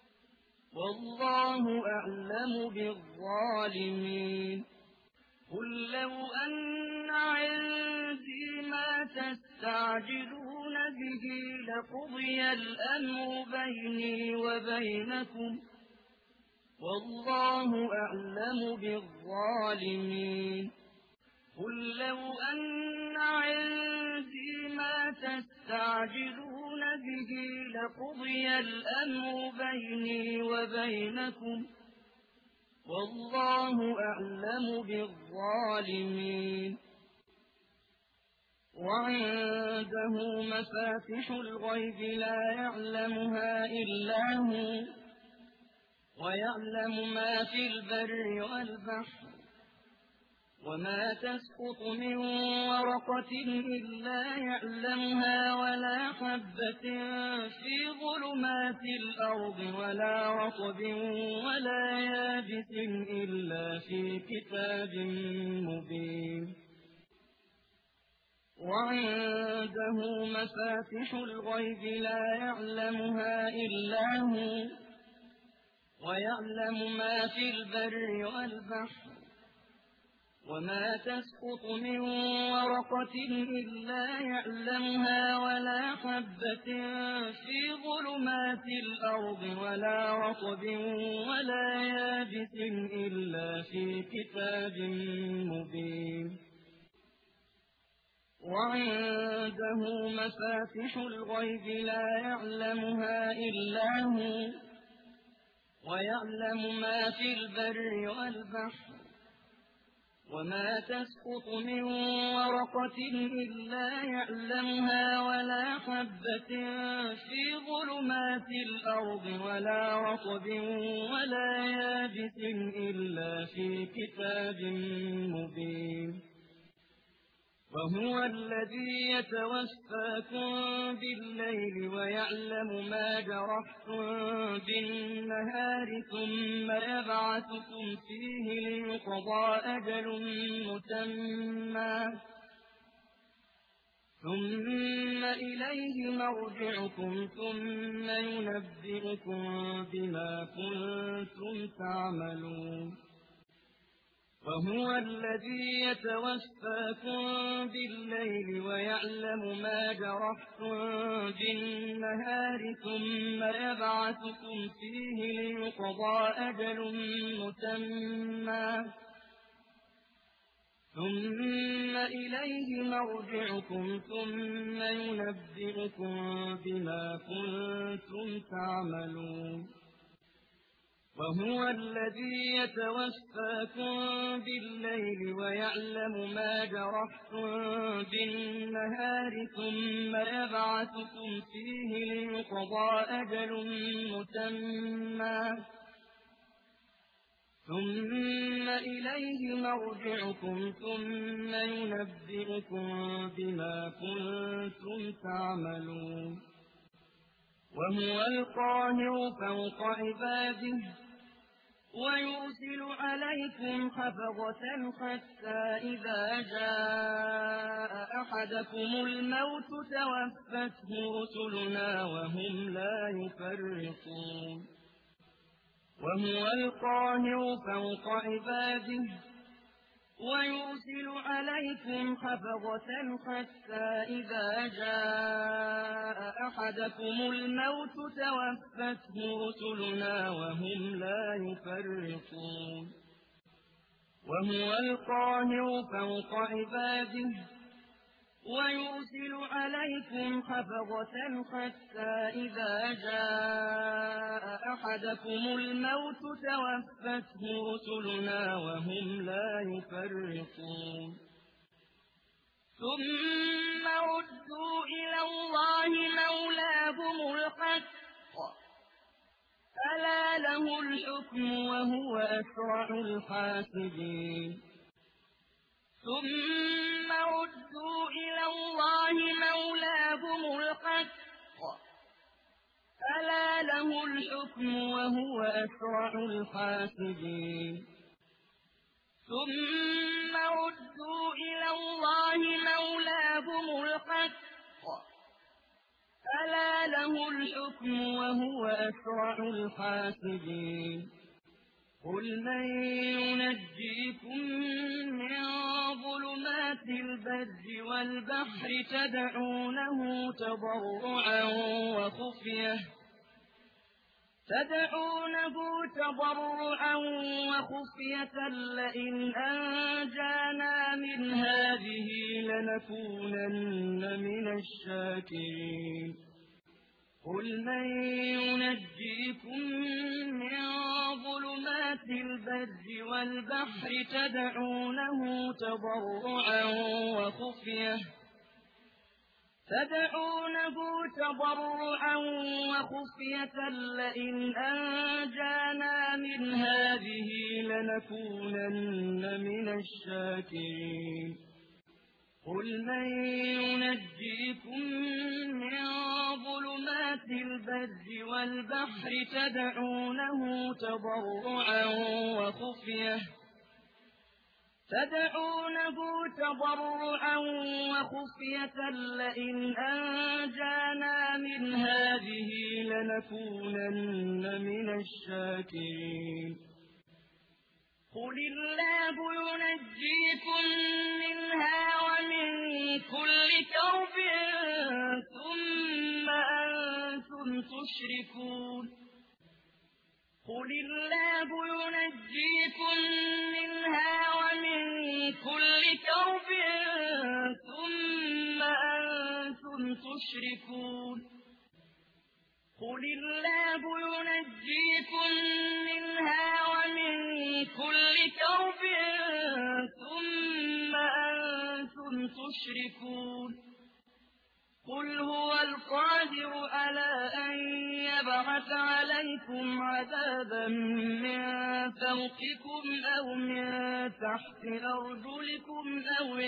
والله أعلم بالظالمين قل لو أن عندي ما تستعجلون به لقضي الأمر بيني وبينكم والله أعلم بالظالمين قل لو أن عندي ما تستعجلون به لقضي الأمر بيني وبينكم والله أعلم بالظالمين وعنده مفاتح الغيب لا يعلمها إلا هو ويعلم ما في البر والبحر وما تسقط من ورقة إلا يعلمها ولا حبة في ظلمات الأرض ولا رطب ولا يابس إلا في كتاب مبين وعنده مفاتح الغيب لا يعلمها إلا هو ويعلم ما في البر والبحر وما تسقط من ورقة إلا يعلمها ولا حبة في ظلمات الأرض ولا رطب ولا يابس إلا في كتاب مبين وعنده مفاتح الغيب لا يعلمها إلا هو ويعلم ما في البر والبحر وما تسقط من ورقة إلا يعلمها ولا حبة في ظلمات الأرض ولا رطب ولا يابس إلا في كتاب مبين وهو الذي يتوفاكم بالليل ويعلم ما جرحتم بالنهار ثم يبعثكم فيه ليقضى أجل مسمى ثم إليه مرجعكم ثم ينبئكم بما كنتم تعملون وهو الذي يتوفاكم بالليل ويعلم ما جرحتم بالنهار ثم يبعثكم فيه ليقضى أجل مسمى ثم إليه مرجعكم ثم ينبئكم بما كنتم تعملون وهو الذي يتوفاكم بالليل ويعلم ما جرحتم بالنهار ثم يبعثكم فيه ليقضى أجل مسمى ثم إليه مرجعكم ثم ينبئكم بما كنتم تعملون وهو القاهر فوق عباده ويرسل عليكم حفظة حتى إذا جاء أحدكم الموت توفته رسلنا وهم لا يفرطون وهو القاهر فوق عباده ويرسل عليكم حفظة حتى إذا جاء أحدكم الموت توفته رسلنا وهم لا يفرطون وهو القاهر فوق عباده ويرسل عليكم حفظة حتى إذا جاء أحدكم الموت توفته رسلنا وهم لا يفرطون ثم ردوا إلى الله مولاهم الحق ألا له الحكم وهو أسرع الحاسبين ثم ردوا إلى الله مولاهم الحق ألا له الحكم وهو أسرع الحاسبين ثم ردوا إلى الله مولاهم الحق ألا له الحكم وهو أسرع الحاسبين قل من ينجيكم من ظلمات البر والبحر تدعونه تضرعا وخفية لئن أنجانا من هذه لنكونن من الشاكرين قل من ينجيكم من ظلمات البر والبحر تدعونه تضرعا وخفية لئن أنجانا من هذه لنكونن من الشاكرين قل من ينجيكم من ظلمات البر والبحر تدعونه تضرعا وخفية لئن أنجانا من هذه لنكونن من الشاكرين قل الله ينجيكم منها ومن كل كرب ثم أنتم تشركون قل الله ينجيكم منها ومن كل كرب ثم أنتم تشركون قل الله ينجيكم منها ومن كل كرب ثم أنتم تشركون قل هو القادر على أن يبعث عليكم عذابا من فوقكم أو من تحت أرجلكم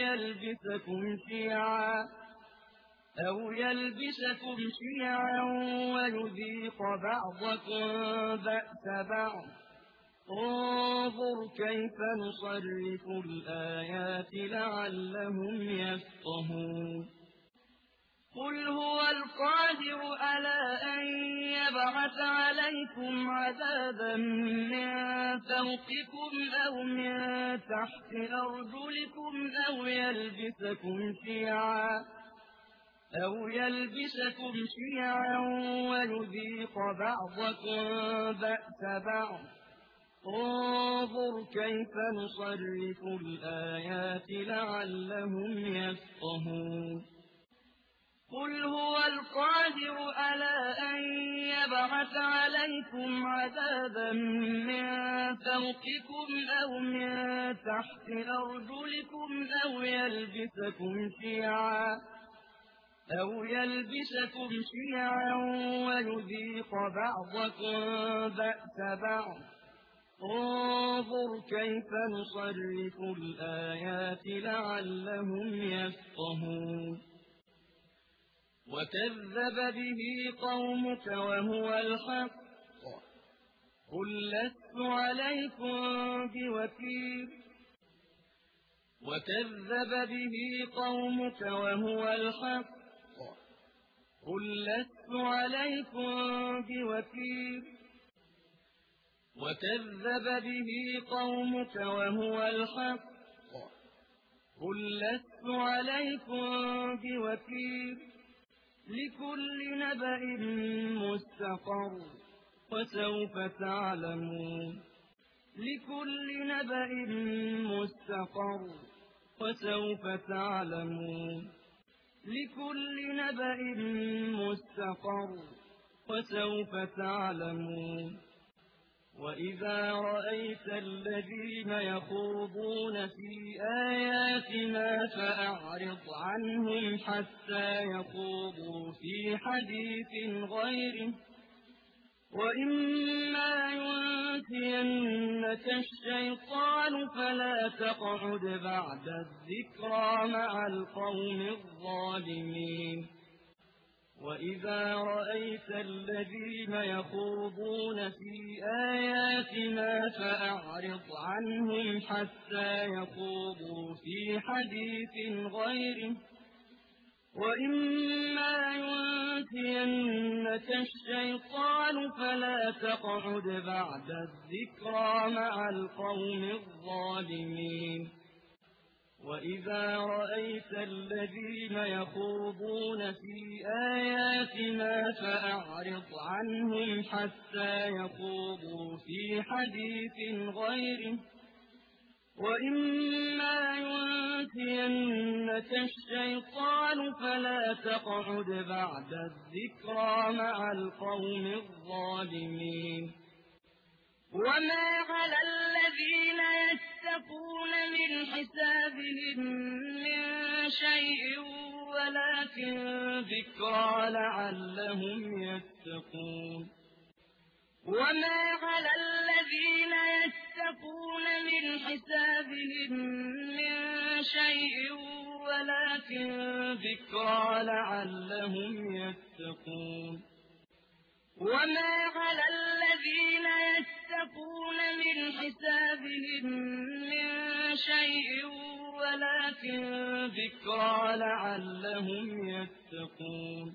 أو يلبسكم شيعا ويذيق بعضكم بأس بعض انظر كيف نصرف الآيات لعلهم يفقهون يبعث عليكم عذابا من فوقكم أو من تحت أرجلكم أو يلبسكم شيعا ويذيق بعضكم بأس بعض. انظر كيف نصرف الآيات لعلهم يفقهون. قل هو القادر على أن يبعث عليكم عذابا من فوقكم أو من تحت أرجلكم أو يلبسكم شيعا ويذيق بعضكم بأس بعض. انظر كيف نصرف الآيات لعلهم يفقهون. وكذب به قومك وهو الحق قل لست عليكم بوكيل. وكذب به قومك وهو الحق قل لست عليكم بوكيل. وكذب به قومك وهو الحق قل لست عليكم بوكيل. لكل نبأ مستقر وسوف تعلمون. لكل نبأ مستقر وسوف تعلمون. لكل نبأ مستقر وسوف تعلمون. وإذا رأيت الذين يخوضون في آياتنا فأعرض عنهم حتى يخوضوا في حديث غيره. وإما ينسينك الشيطان فلا تقعد بعد الذكرى مع القوم الظالمين. وإذا رأيت الذين يخوضون في آياتنا فأعرض عنهم حتى يخوضوا في حديث غيره. وإما ينسينك الشيطان فلا تقعد بعد الذكرى مع القوم الظالمين. وإذا رأيت الذين يخوضون في آياتنا فأعرض عنهم حتى يخوضوا في حديث غيره. وإما ينسينك الشيطان فلا تقعد بعد الذكرى مع القوم الظالمين. وما على الذين يتقون من حسابهم من شيء ولكن ذكرى لعلهم يتقون. وما على الذين يتقون من حسابهم من شيء ولكن ذكرى لعلهم يتقون. وما على الذين يتقون من حسابهم من شيء ولكن ذكرى لعلهم يتقون.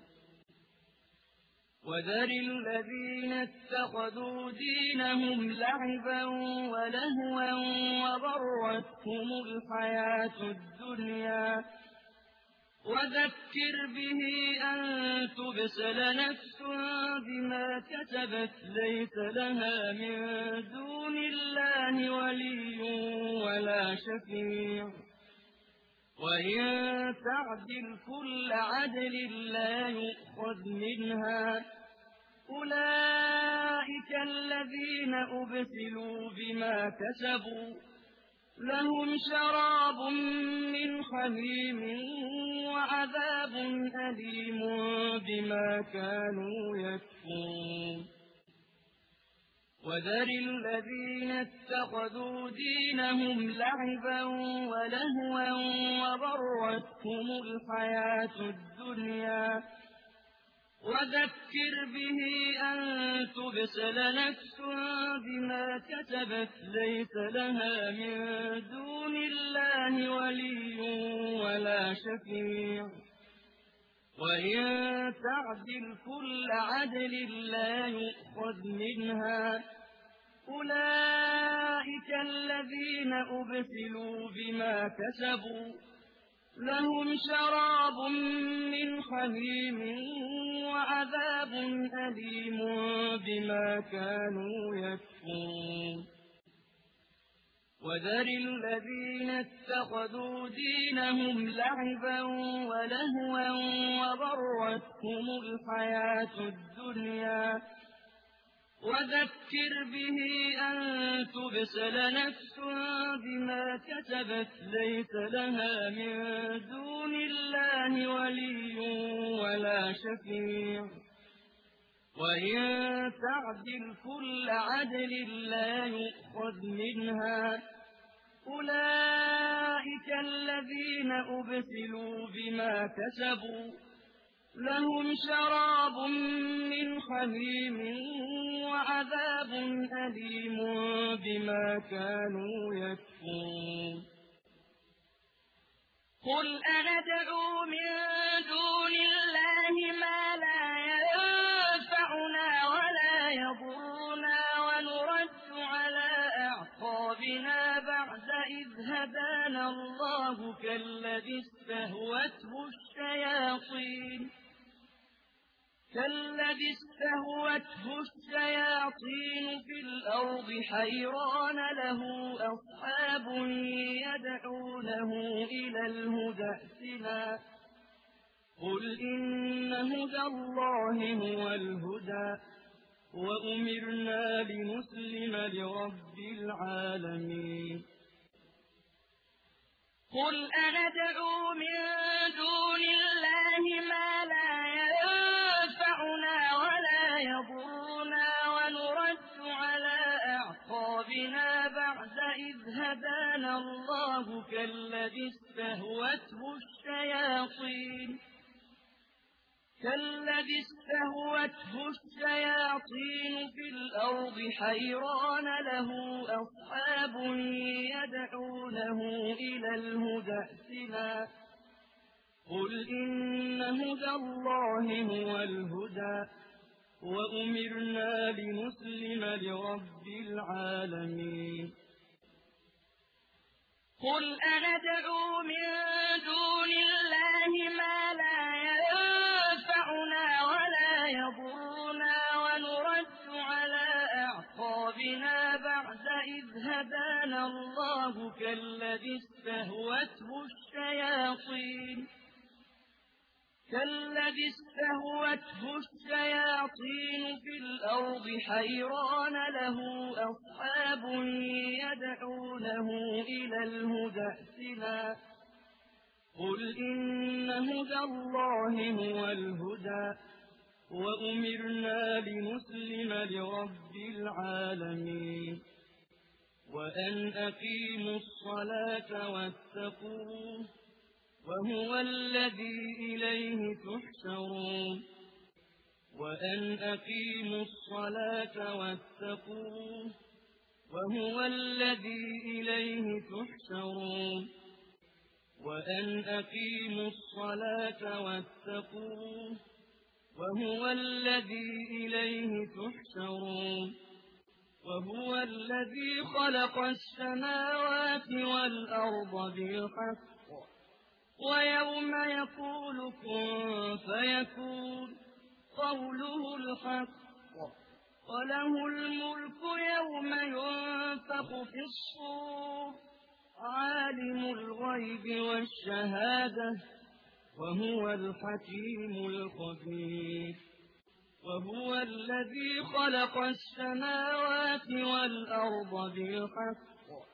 وذر الذين اتخذوا دينهم لعبا ولهوا وغرتهم الحياة الدنيا. وذكر به أن تبسل نفس بما كسبت ليس لها من دون الله ولي ولا شفيع. وإن تعدل كل عدل لا يؤخذ منها. أولئك الذين أبسلوا بما كسبوا لهم شراب من حميم وعذاب أليم بما كانوا يكفرون. وذر الذين اتخذوا دينهم لعبا ولهوا وغرتهم الحياة الدنيا. وذكر به أن تبسل نفس بما كسبت ليس لها من دون الله ولي ولا شفيع. وإن تعدل كل عدل لا يؤخذ منها أولئك الذين أبسلوا بما كسبوا لهم شراب من حميم وعذاب أليم بما كانوا يكفرون وذر الذين اتخذوا دينهم لعبا ولهوا وغرتهم الحياة الدنيا وذكر به أن تبسل نفس بما كسبت ليس لها من دون الله ولي ولا شفيع وإن تعدل كل عدل لا يؤخذ منها أولئك الذين أبسلوا بما كسبوا لهم شراب من حميم وعذاب أليم بما كانوا يكفرون قل أندعو من دون الله ما لا ينفعنا ولا يضرنا ونرد على أعقابنا بعد إذ هدانا الله كالذي استهوته الشياطين في الأرض حيران له أصحاب يدعونه إلى الهدى ائتنا قل إن هدى الله هو الهدى وأمرنا لنسلم لرب العالمين قل أندعو من دون الله ما لا ينفعنا ولا يضرنا ونرد على أعقابنا بعد إذ هدانا الله كالذي استهوته الشياطين في الأرض حيران له أصحاب يدعونه إلى الهدى ائتنا قل إن هدى الله هو الهدى وأمرنا لنسلم لرب العالمين قل أندعو من دون الله ما لا ينفعنا ولا يضرنا ونرد على أعقابنا بعد إذ هدانا الله كالذي استهوته الشياطين في الأرض حيران له أصحاب يدعونه إلى الهدى ائتنا قل إن هدى الله هو الهدى وأمرنا لنسلم لرب العالمين وأن أقيموا الصلاة واتقوه وهو الذي إليه تحشرون وأن أقيموا الصلاة واتقوه وهو الذي إليه تحشرون وأن أقيموا الصلاة واتقوه وهو الذي إليه تحشرون وهو الذي خلق السماوات والأرض بالحق ويوم يقول كن فيكون قوله الحق وله الملك يوم ينفخ في الصور عالم الغيب والشهادة وهو الحكيم الخبير وهو الذي خلق السماوات والأرض بالحق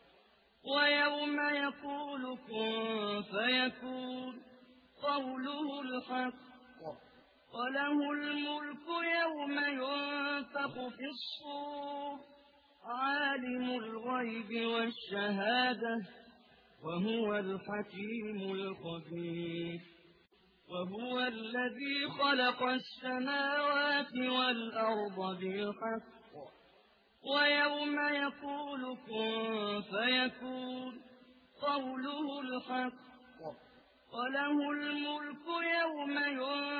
ويوم يقول كن فيكون قوله الحق وله الملك يوم ينفخ في الصور عالم الغيب والشهادة وهو الحكيم الخبير وهو الذي خلق السماوات والأرض بالحق ويوم يقول كن فيكون قوله الحق وله الملك يوم ينفخ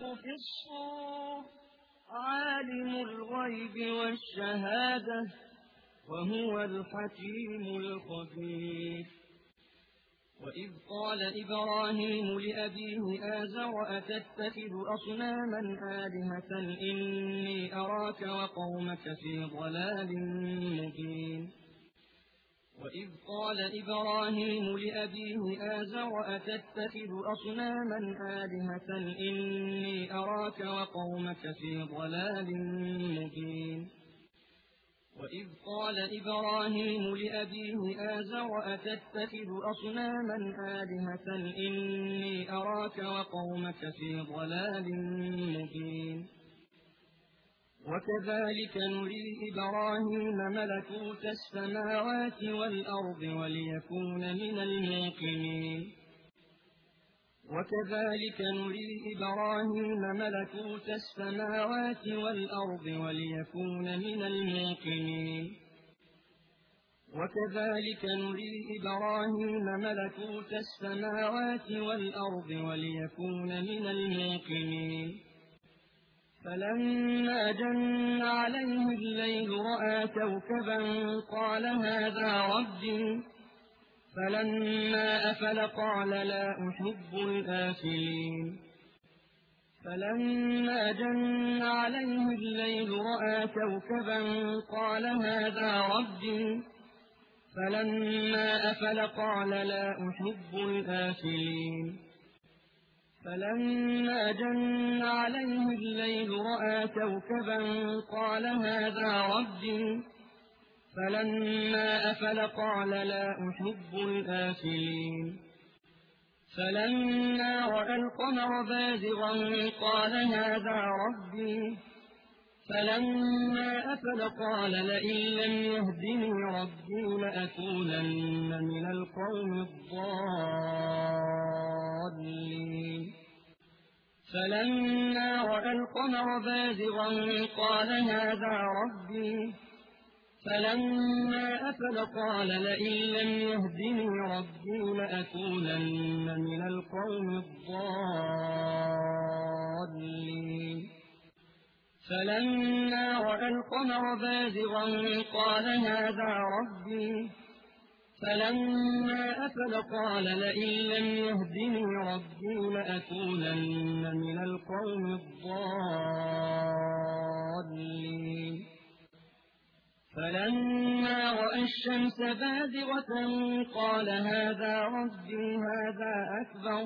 في الصور عالم الغيب والشهادة وهو الحكيم الخبير وإذ قال إبراهيم لأبيه آزر أتتخذ أصناما آلهة إني أراك وقومك في ضلال مبين وإذ قال إبراهيم لأبيه آزر أتتخذ أصناما آلهة إني أراك وقومك في ضلال مبين وإذ قال إبراهيم لأبيه آزر أتتخذ أصناما آلهة إني أراك وقومك في ضلال مبين وكذلك نري إبراهيم ملكوت السماوات والأرض وليكون من الموقنين وكذلك نري إبراهيم ملكوت السماوات والأرض وليكون من الموقنين وكذلك نري إبراهيم ملكوت السماوات والأرض وليكون من الموقنين فلما جن عليه الليل رأى كوكبا قال هذا ربي فلما أفل قال لا أحب الآفلين فلما جن عليه الليل رأى كوكبا قال هذا ربي فلما أفل قال لا أحب الآفلين فلما جن عليه الليل رأى كوكبا قال هذا ربي فلما أفل قال لا أحب الآفلين فلما رأى القمر بازغا قال هذا ربي فلما أفل قال لئن لم يهدني ربي لأكونن من القوم الضالين فلما رأى القمر بازغا قال هذا ربي فلما أفل قال لئن لم يهدني ربي لأكونن من القوم الضالين فلما رأى القمر بازغا قال هذا ربي فلما أفل قال لئن لم يهدني ربي لأكونن من القوم الضالين فلما رأى الشمس بازغة قال هذا ربي هذا أكبر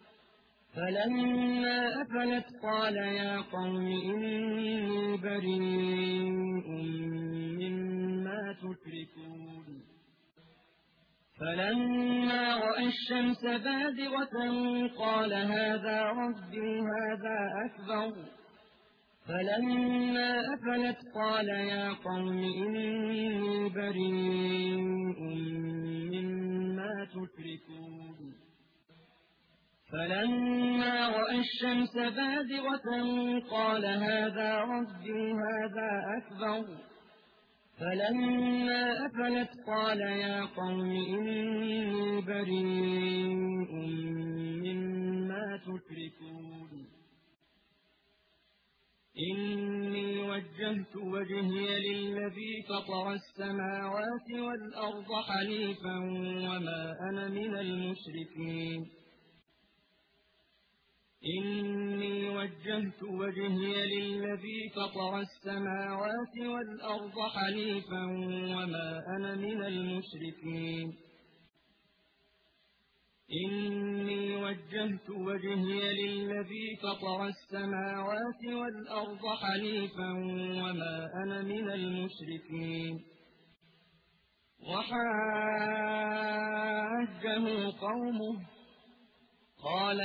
فلما أفلت قال يا قوم إني بريء مما تشركون فلما رأى الشمس بازغة قال هذا ربي هذا أكبر فلما أفلت قال يا قوم إني بريء مما تشركون فلما رأى الشمس بازغة قال هذا ربي هذا أكبر فلما أفلت قال يا قوم إني بريء مما تشركون إني وجهت وجهي للذي فطر السماوات والأرض حنيفا وما أنا من المشركين إني وجهت وجهي للذي فطر السماوات والأرض حنيفا وما أنا من المشركين إني وجهت وجهي للذي فطر السماوات والأرض حنيفا وما أنا من المشركين وحاجه قومه قال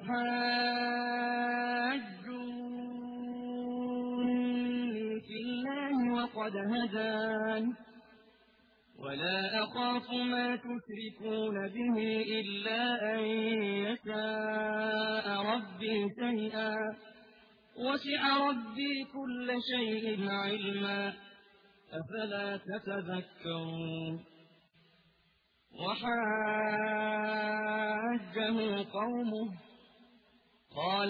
أتحاجوني في الله وقد هدان ولا أخاف ما تشركون به إلا أن يشاء ربي شيئا وسع ربي كل شيء علما أفلا تتذكرون وحاجه قومه قال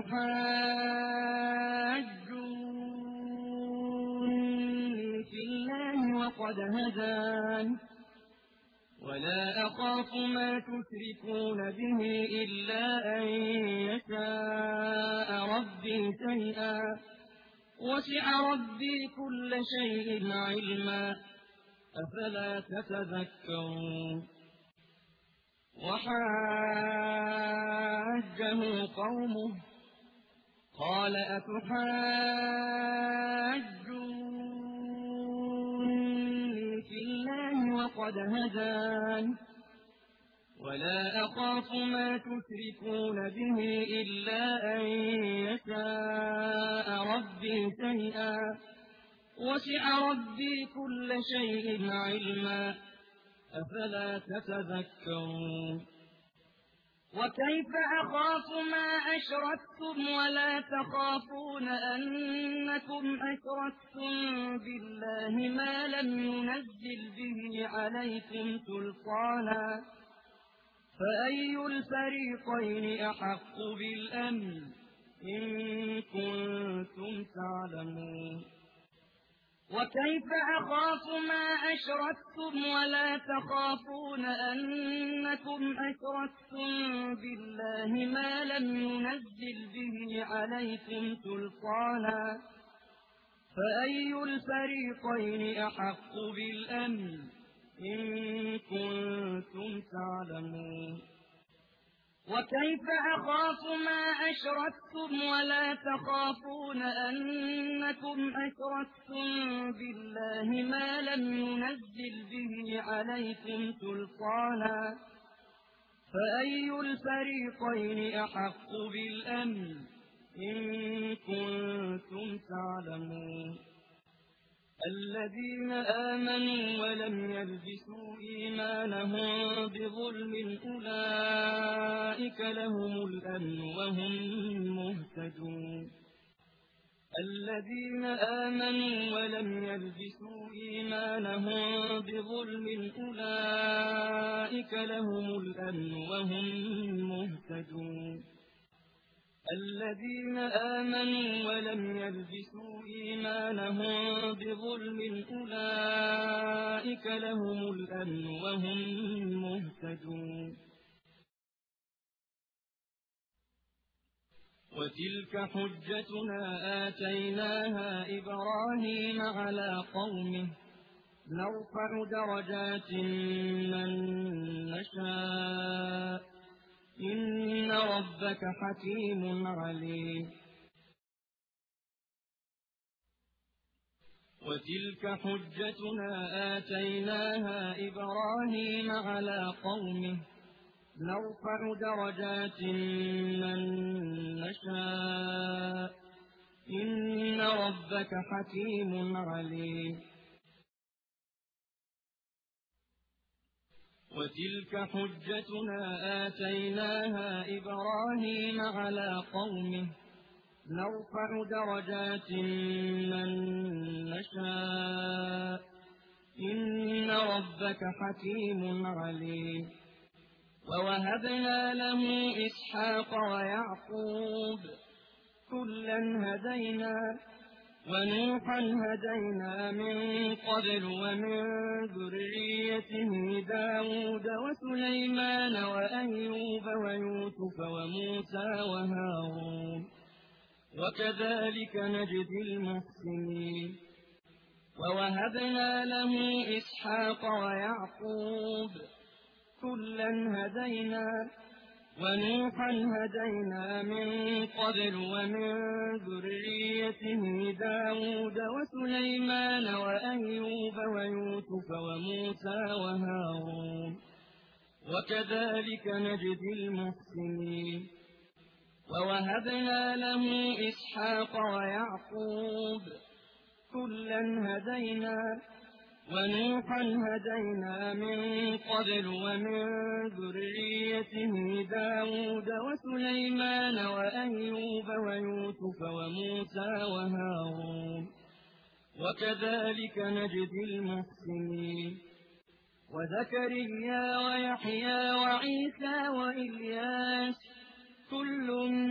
أتحاجوني في الله وقد هدان ولا أخاف ما تشركون به إلا أن يشاء ربي شيئا وسع ربي كل شيء علما أفلا تتذكرون وحاجه قومه قال أتحاجوني في الله وقد هدان ولا أخاف ما تشركون به إلا أن يشاء ربي شيئا وسع ربي كل شيء علما أفلا تتذكرون وكيف أخاف ما أشركتم ولا تخافون أنكم أشركتم بالله ما لم ينزل به عليكم سلطانا فأي الفريقين أحق بالأمن إن كنتم تعلمون وكيف أخاف ما أشركتم ولا تخافون أنكم أشركتم بالله ما لم ينزل به عليكم سلطانا فأي الفريقين أحق بالأمن إن كنتم تعلمون وكيف أخاف ما أشركتم ولا تخافون أنكم أشركتم بالله ما لم ينزل به عليكم سلطانا فأي الفريقين أحق بالأمن إن كنتم تعلمون الذين آمنوا ولم يلبسوا إيمانهم بظلم أولئك لهم الأمن وهم مهتدون الذين آمنوا ولم يلبسوا إيمانهم بظلم أولئك لهم الأمن وهم مهتدون الذين آمنوا ولم يلبسوا إيمانهم بظلم أولئك لهم الأمن وهم مهتدون وتلك حجتنا آتيناها إبراهيم على قومه نرفع درجات من نشاء إن ربك حكيم عليم وتلك حجتنا آتيناها إبراهيم على قومه نرفع درجات من نشاء إن ربك حكيم عليم وتلك حجتنا آتيناها إبراهيم على قومه نرفع درجات من نشاء إن ربك حكيم عليم ووهبنا له إسحاق ويعقوب كلا هدينا ونوحا هدينا من قبل ومن ذريته داود وسليمان وأيوب ويوسف وموسى وهارون وكذلك نجزي المحسنين ووهبنا له إسحاق ويعقوب كلا هدينا ونوحا هدينا من قبل ومن ذريته داود وسليمان وأيوب ويوسف وموسى وهارون وكذلك نجزي المحسنين ووهبنا له إسحاق ويعقوب كلا هدينا ونوحا هدينا من قبل ومن ذريته داود وسليمان وأيوب ويوسف وموسى وهارون وكذلك نجزي المحسنين وزكريا ويحيى وعيسى وإلياس كل من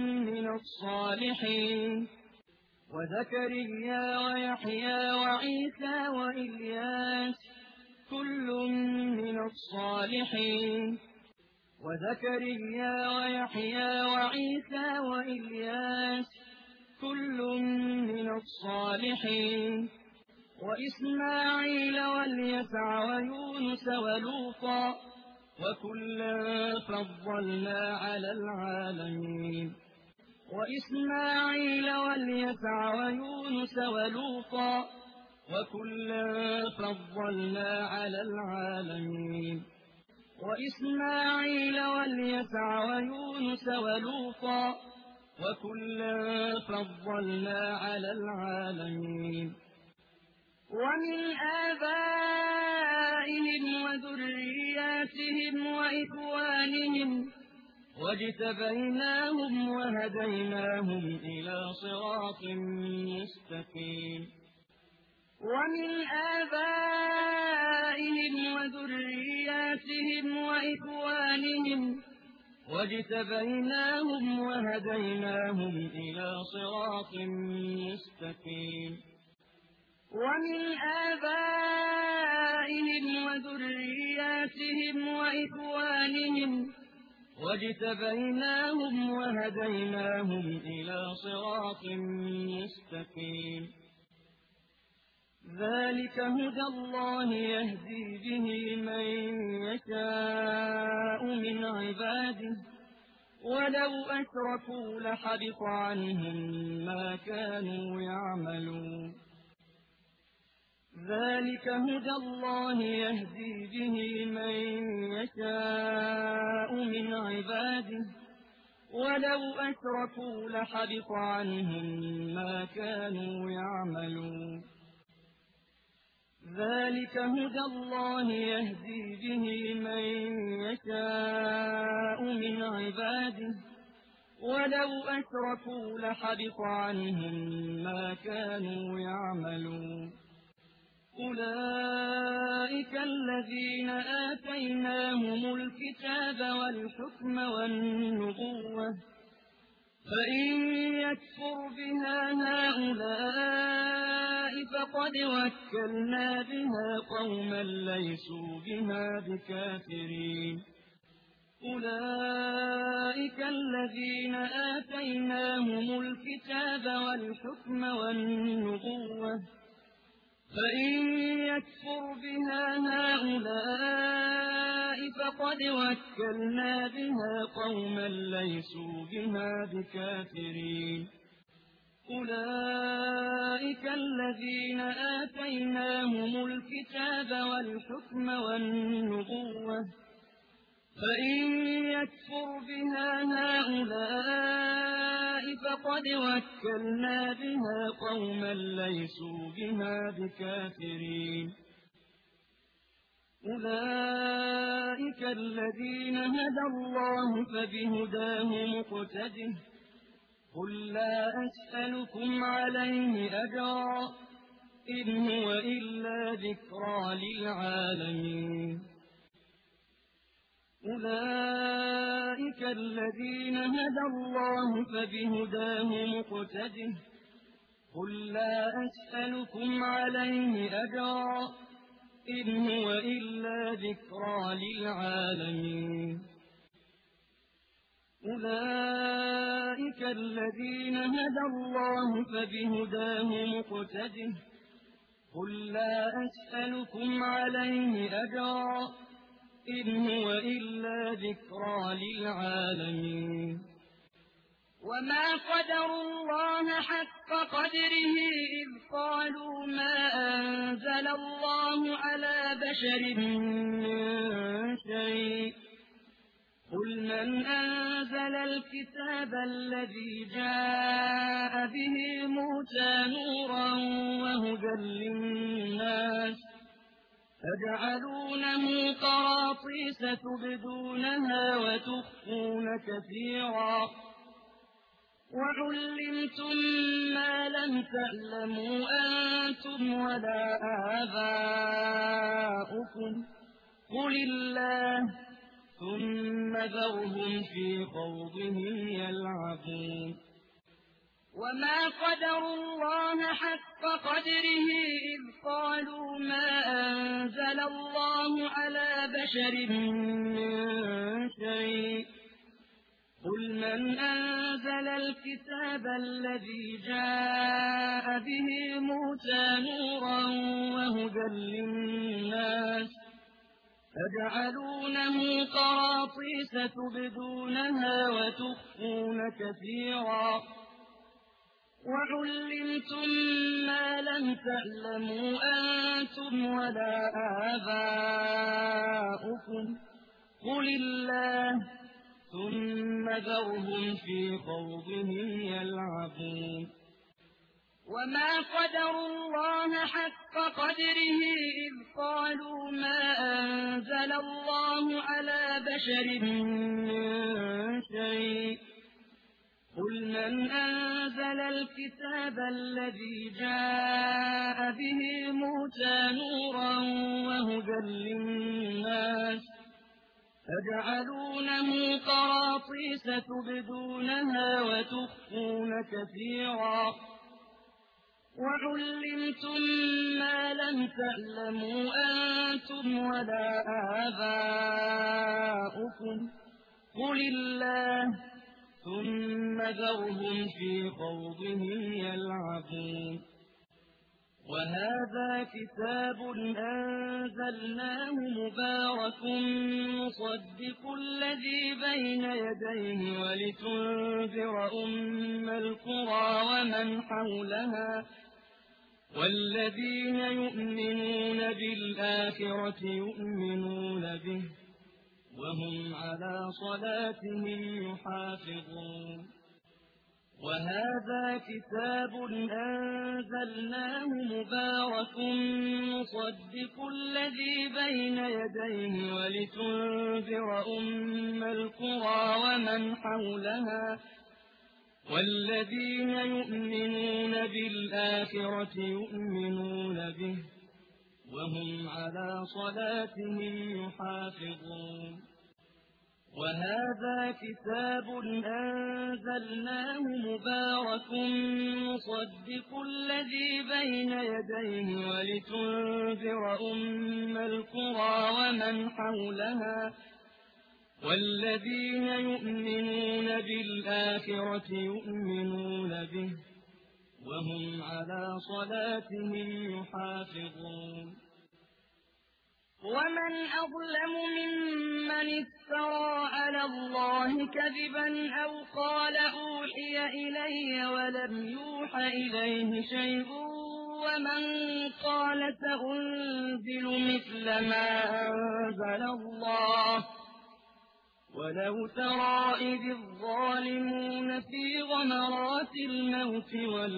الصالحين وزكريا ويحيى وعيسى وإلياس كل من الصالحين وزكريا ويحيى وعيسى وإلياس كل من الصالحين وإسماعيل واليسع ويونس ولوطا وكلا فضلنا على العالمين وإسماعيل واليسع ويونس ولوطا وكلا فضلنا على العالمين وإسماعيل واليسع ويونس ولوطا وكلا فضلنا على العالمين ومن آبائهم وذرياتهم وإخوانهم واجتبيناهم وهديناهم إلى صراط مستقيم ومن آبائهم وذرياتهم وإخوانهم واجتبيناهم وهديناهم إلى صراط مستقيم ومن آبائهم وذرياتهم وإخوانهم واجتبيناهم وهديناهم إلى صراط مستقيم ذلك هدى الله يهدي به من يشاء من عباده ولو أشركوا لحبط عنهم ما كانوا يعملون ذلك هدى الله يهدي به من يشاء من عباده ولو أشركوا لحبط عنهم ما كانوا يعملون ذلك هدى الله يهدي به من يشاء من عباده ولو أشركوا لحبط عنهم ما كانوا يعملون أولئك الذين آتيناهم الكتاب والحكم والنبوة فإن يكفر بها هؤلاء فقد وكلنا بها قوما ليسوا بها بكافرين أولئك الذين آتيناهم الكتاب والحكم والنبوة فإن يكفر بها هؤلاء فقد وكلنا بها قوما ليسوا بها بكافرين أولئك الذين آتيناهم الكتاب والحكم والنبوة فإن يكفر بها هؤلاء فقد وكلنا بها قوما ليسوا بها بكافرين أولئك الذين هدى الله فبهداه مقتده قل لا أسألكم عليه أجرا إن هو إلا ذكرى للعالمين أولئك الذين هدى الله فبهداه مقتده قل لا أسألكم عليه أجرا إن هو إلا ذكرى للعالمين أولئك الذين هدى الله فبهداه مقتده قل لا أسألكم عليه أجرا إن هو إلا ذكرى للعالمين وما قدروا الله حق قدره إذ قالوا ما أنزل الله على بشر من شيء قل من أنزل الكتاب الذي جاء به موسى نورا وهدى للناس تجعلونه قراطيس تبدونها وتخفون كثيرا وعلمتم ما لم تعلموا أنتم ولا آباؤكم قل الله ثم ذرهم في خوضهم يلعبون
وما قدروا الله حق قدره إذ قالوا ما أنزل الله على بشر من شيء قل من أنزل الكتاب الذي جاء به موسى نورا وهدى للناس تجعلونه قراطيس تبدونها وتخفون كثيرا وعلمتم ما لم تعلموا أنتم ولا آباؤكم قل الله ثم ذرهم في خوضهم يلعبون وما قدروا الله حق قدره إذ قالوا ما أنزل الله على بشر من شيء قل من أنزل الكتاب الذي جاء به موسى نورا وهدى للناس تجعلونه قراطيس تبدونها وتخفون كثيرا وعلمتم ما لم تعلموا أنتم ولا آباؤكم قل الله ثم ذرهم في خوضهم يلعبون وهذا كتاب أنزلناه مبارك مصدق الذي بين يديه ولتنذر أم القرى ومن حولها والذين يؤمنون بالآخرة يؤمنون به وهم على صلاتهم يحافظون وهذا كتاب أنزلناه مبارك مصدق الذي بين يديه ولتنذر أم القرى ومن حولها والذين يؤمنون بالآخرة يؤمنون به وهم على صلاتهم يحافظون وهذا كتاب أنزلناه مبارك مصدق الذي بين يديه ولتنذر أم القرى ومن حولها والذين يؤمنون بالآخرة يؤمنون به وهم على صلاتهم يحافظون ومن أظلم ممن افترى على الله كذبا أو قال أوحي إلي ولم يوح إليه شيء ومن قال سأنزل مثل ما أنزل الله ولو ترى إذ الظالمون في غمرات الموت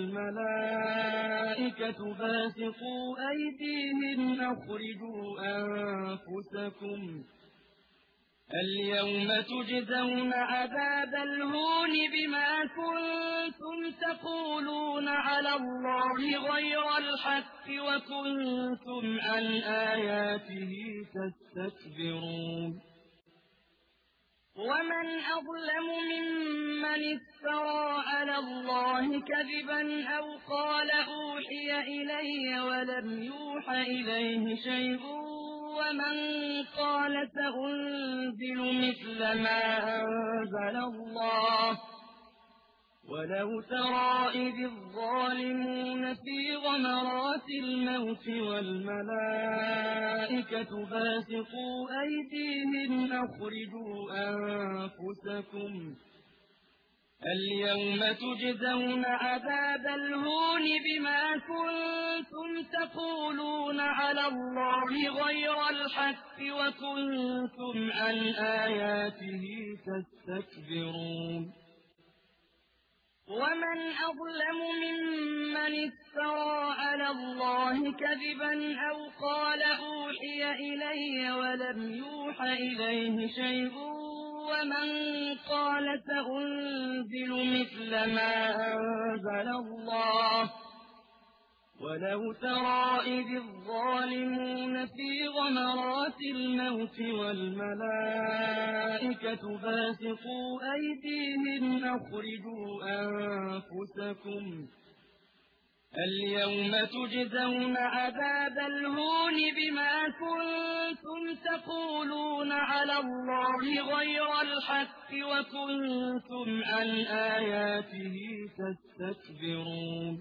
والملائكة باسطوا أيديهم أخرجوا أنفسكم اليوم تجزون عذاب الهون بما كنتم تقولون على الله غير الحق وكنتم عن آياته تستكبرون ومن أظلم ممن افترى على الله كذبا أو قال أوحي إلي ولم يوح إليه شيء ومن قال سأنزل مثل ما أنزل الله ولو ترى إذ الظالمون في غمرات الموت والملائكة باسطوا أيديهم أخرجوا أنفسكم اليوم تجزون عذاب الهون بما كنتم تقولون على الله غير الحق وكنتم عن آياته تستكبرون ومن أظلم ممن افترى على الله كذبا أو قال أوحي إلي ولم يوح إليه شيء ومن قال سأنزل مثل ما أنزل الله
ولو ترى إذ الظالمون في غمرات الموت والملائكة باسطوا أيديهم أخرجوا أنفسكم اليوم تجزون عذاب الهون بما كنتم تقولون على الله غير الحق وكنتم عن آياته تستكبرون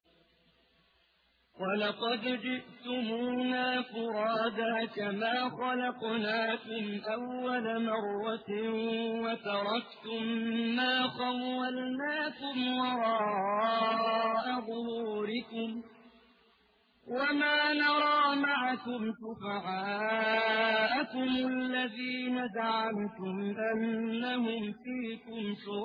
ولقد جئتمونا فرادا كما خلقناكم أول مرة وتركتم ما خولناكم وراء ظهوركم وما نرى معكم شفعاءكم الذين زعمتم أنهم فيكم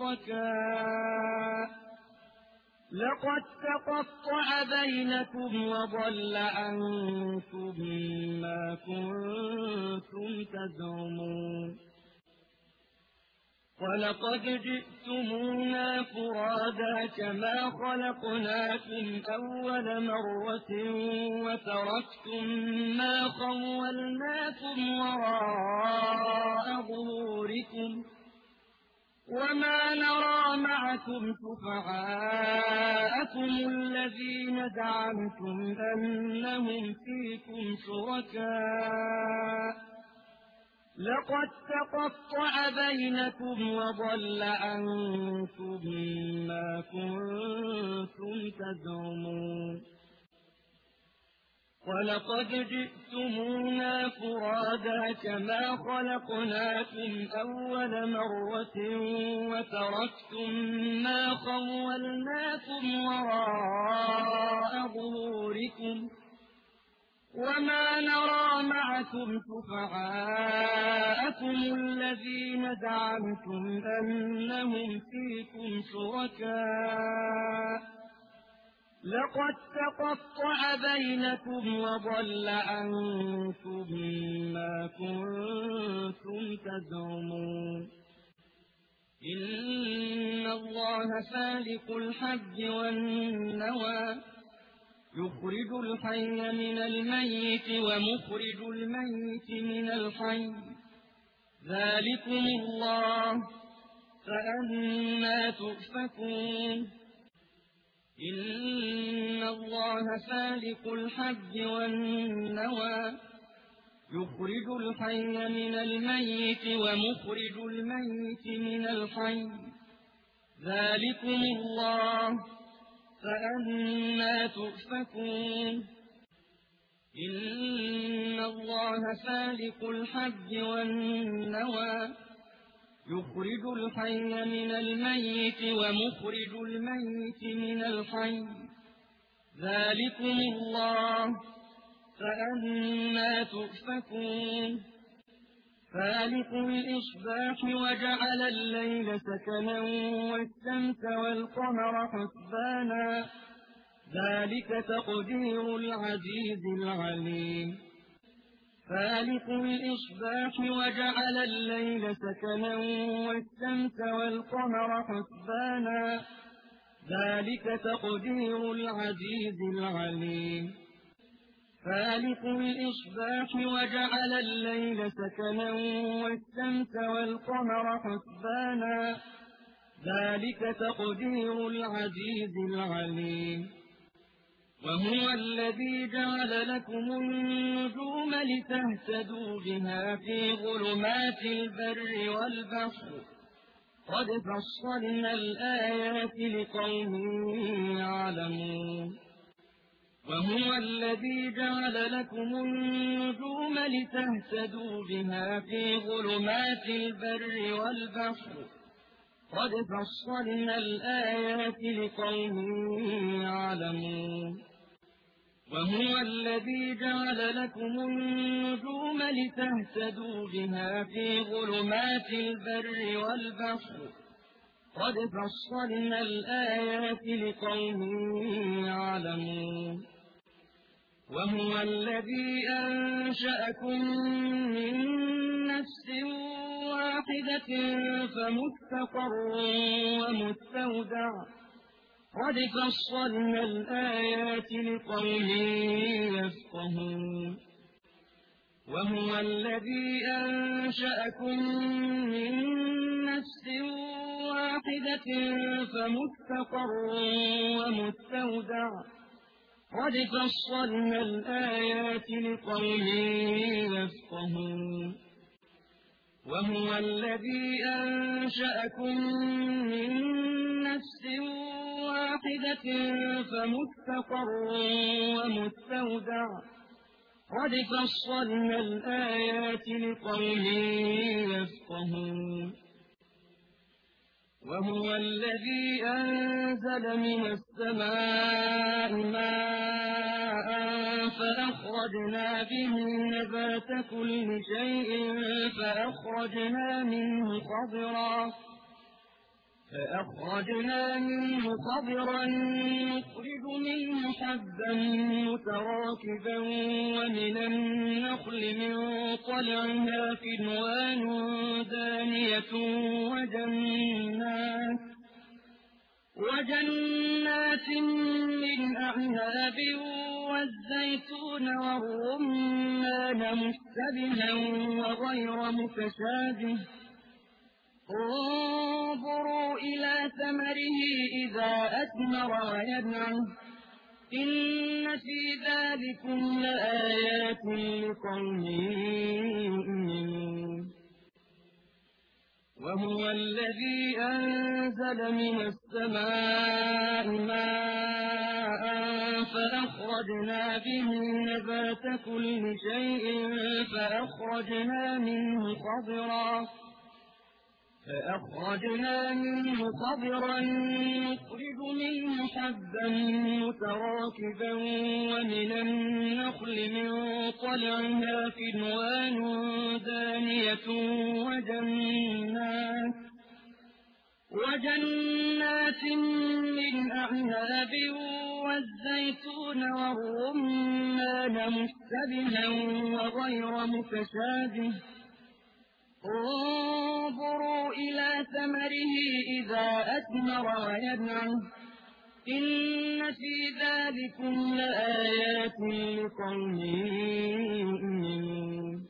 شركاء لقد تقطع بينكم وضل عنكم ما كنتم تزعمون ولقد جئتمونا فرادا كما خلقناكم أول مرة وتركتم ما خولناكم وراء ظهوركم وما نرى معكم شفعاءكم الذين زعمتم أنهم فيكم شركاء لقد تقطع بينكم وضل عنكم ما كنتم تزعمون ولقد جئتمونا فرادا كما خلقناكم أول مرة وتركتم ما خولناكم وراء ظهوركم وما نرى معكم شفعاءكم الذين زعمتم أنهم فيكم شركاء لقد تقطع بينكم وضل عنكم ما كنتم تزعمون إن الله فالق الحب والنوى يخرج الحي من الميت ومخرج الميت من الحي ذلكم الله فأنى تؤفكون إن الله فالق الحب والنوى يخرج الحي من الميت ومخرج الميت من الحي ذلكم الله فأنى تؤفكون إن الله فالق الحب والنوى يخرج الحي من الميت ومخرج الميت من الحي ذلكم الله فأنى تؤفكون فالق الإصباح وجعل الليل سكنا والشمس والقمر حسبانا ذلك تقدير العزيز العليم فالق الإصباح وجعل الليل سكنا والشمس والقمر حسبانا ذلك تقدير العزيز العليم فالق الإصباح وجعل الليل سكنا والشمس والقمر حسبانا ذلك تقدير العزيز العليم وهو الذي جعل لكم النجوم لتهتدوا بها في ظلمات البر والبحر قد فصلنا الآيات لقوم يعلمون وهو الذي جعل لكم النجوم لتهتدوا بها في ظلمات البر والبحر قد فصلنا الآيات لقوم يعلمون وهو الذي جعل لكم النجوم لتهتدوا بها في ظلمات البر والبحر قد فصلنا الآيات لقوم يعلمون وهو الذي أنشأكم من نفس واحدة فمستقر ومستودع قد فصلنا الآيات لقوم يفقهون وهو الذي أنشأكم من نفس واحدة فمستقر ومستودع قد فصلنا الآيات لقوم يفقهون وهو الذي أنشأكم من نفس واحدة فمستقر ومستودع قد فصلنا الآيات لقوم يفقهون وهو الذي أنزل من السماء ماء فأخرجنا به نبات كل شيء فأخرجنا منه خضرا نخرج منه حبا متراكبا ومن النخل من طلعها كنوان دانية وجنات من أعناب والزيتون والرمان مشتبها وغير متشابه انظروا إلى ثمره إذا أثمر وينعم إن في ذلكم لآيات لقوم يؤمنون وهو الذي أنزل من السماء ماء فأخرجنا به نبات كل شيء فأخرجنا منه خضرا نخرج منه حبا متراكبا ومن النخل من طلعها كنوان دانية وجنات من أعناب والزيتون والرمان مشتبها وغير متشابه انظروا إلى ثمره إذا أثمر وينعم إن في ذلكم لآيات لقوم يؤمنون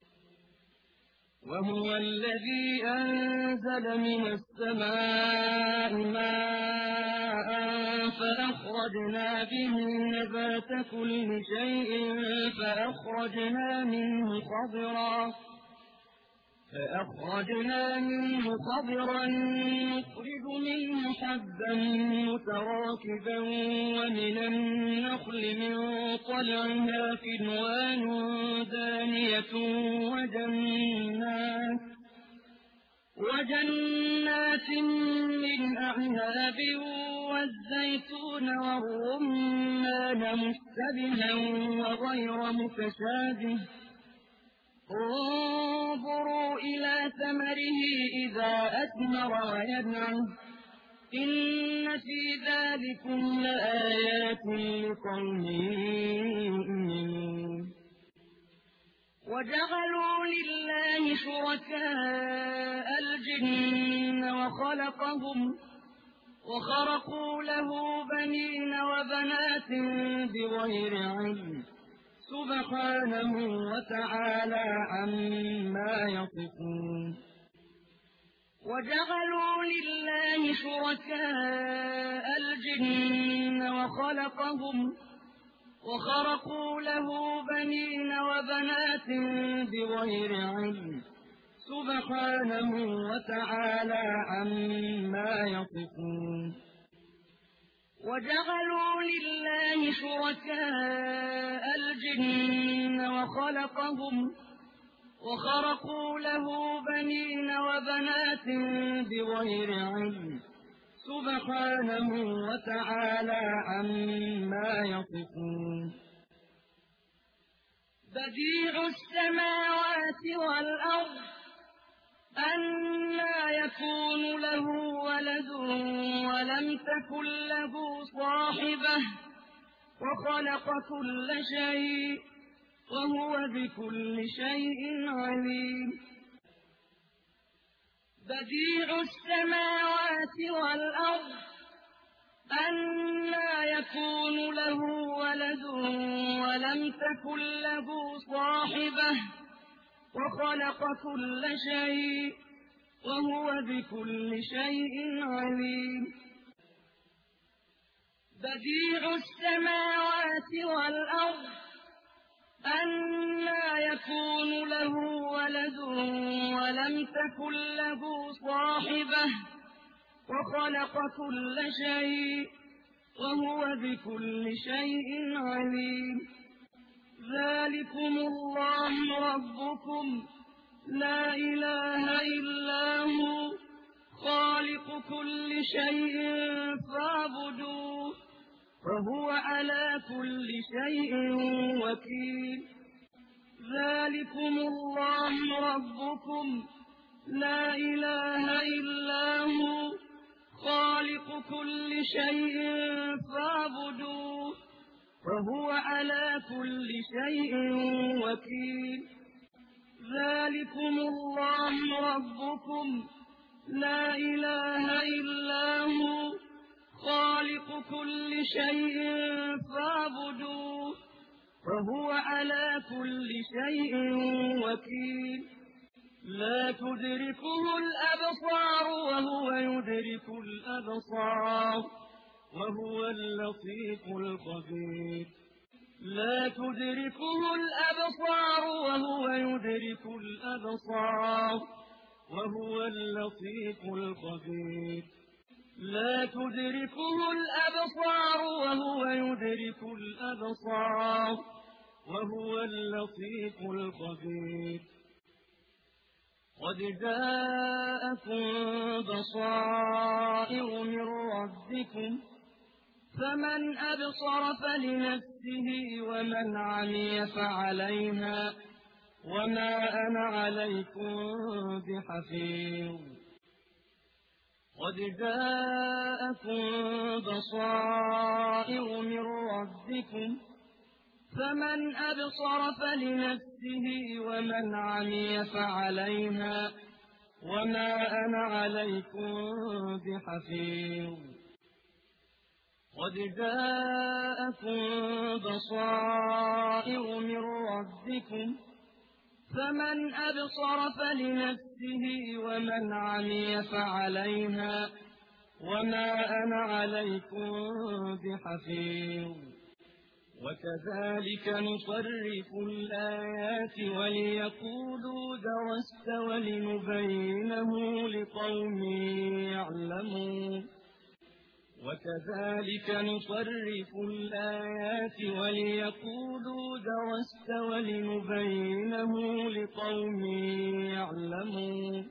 وهو الذي أنزل من السماء ماء فأخرجنا به نبات كل شيء فأخرجنا منه خضرا نخرج منه حبا متراكبا ومن النخل من طلعها كنوان دانية وجنات من أعناب والزيتون والرمان مشتبها وغير متشابه انظروا إلى ثمره إذا أثمر وينعم إن في ذلكم لآيات لقوم يؤمنون وجعلوا لله شركاء الجن وخرقوا له بنين وبنات بغير علم سبحانه وتعالى عما يصفون وجعلوا لله شركاء الجن وخرقوا له بنين وبنات بغير علم سبحانه وتعالى عما يصفون وجعلوا لله شركاء الجن وخرقوا له بنين وبنات بغير علم سبحانه وتعالى عما يصفون بديع السماوات والأرض أنى يكون له ولد ولم تكن له صاحبة وخلق كل شيء وهو بكل شيء عليم بديع السماوات والأرض
له ولد ولم تكن له صاحبة وخلق كل شيء وهو بكل شيء عليم بديع السماوات والأرض أنى يكون له ولد ولم تكن له صاحبة وخلق كل شيء وهو بكل شيء عليم ذلكم الله ربكم لا إله إلا هو خالق كل شيء فاعبدوه وهو على كل شيء وكيل ذلكم الله ربكم لا إله إلا هو خالق كل شيء فاعبدوه وهو على كل شيء وكيل ذلكم الله ربكم لا إله إلا هو خالق كل شيء فاعبدوه وهو على كل شيء وكيل لا تدركه الأبصار وهو يدرك الأبصار وهو اللطيف الخبير لا تدركه الأبصار وهو يدرك الأبصار وهو اللطيف الخبير لا تدركه الأبصار وهو يدرك الأبصار وهو اللطيف الخبير قد جاءكم بصائر من ربكم فمن أبصر فلنفسه ومن عمي فعليها وما أنا عليكم بحفيظ قد جاءكم بصائر من ربكم فمن أبصر فلنفسه ومن عمي فعليها وما أنا عليكم بحفيظ قد جاءكم بصائر من ربكم فمن أبصر فلنفسه ومن عمي فعليها وما أنا عليكم بحفيظ وكذلك نصرف الآيات وليقولوا درست ولنبينه لقوم يعلمون وكذلك نصرف الآيات وليقولوا درست ولنبينه لقوم يعلمون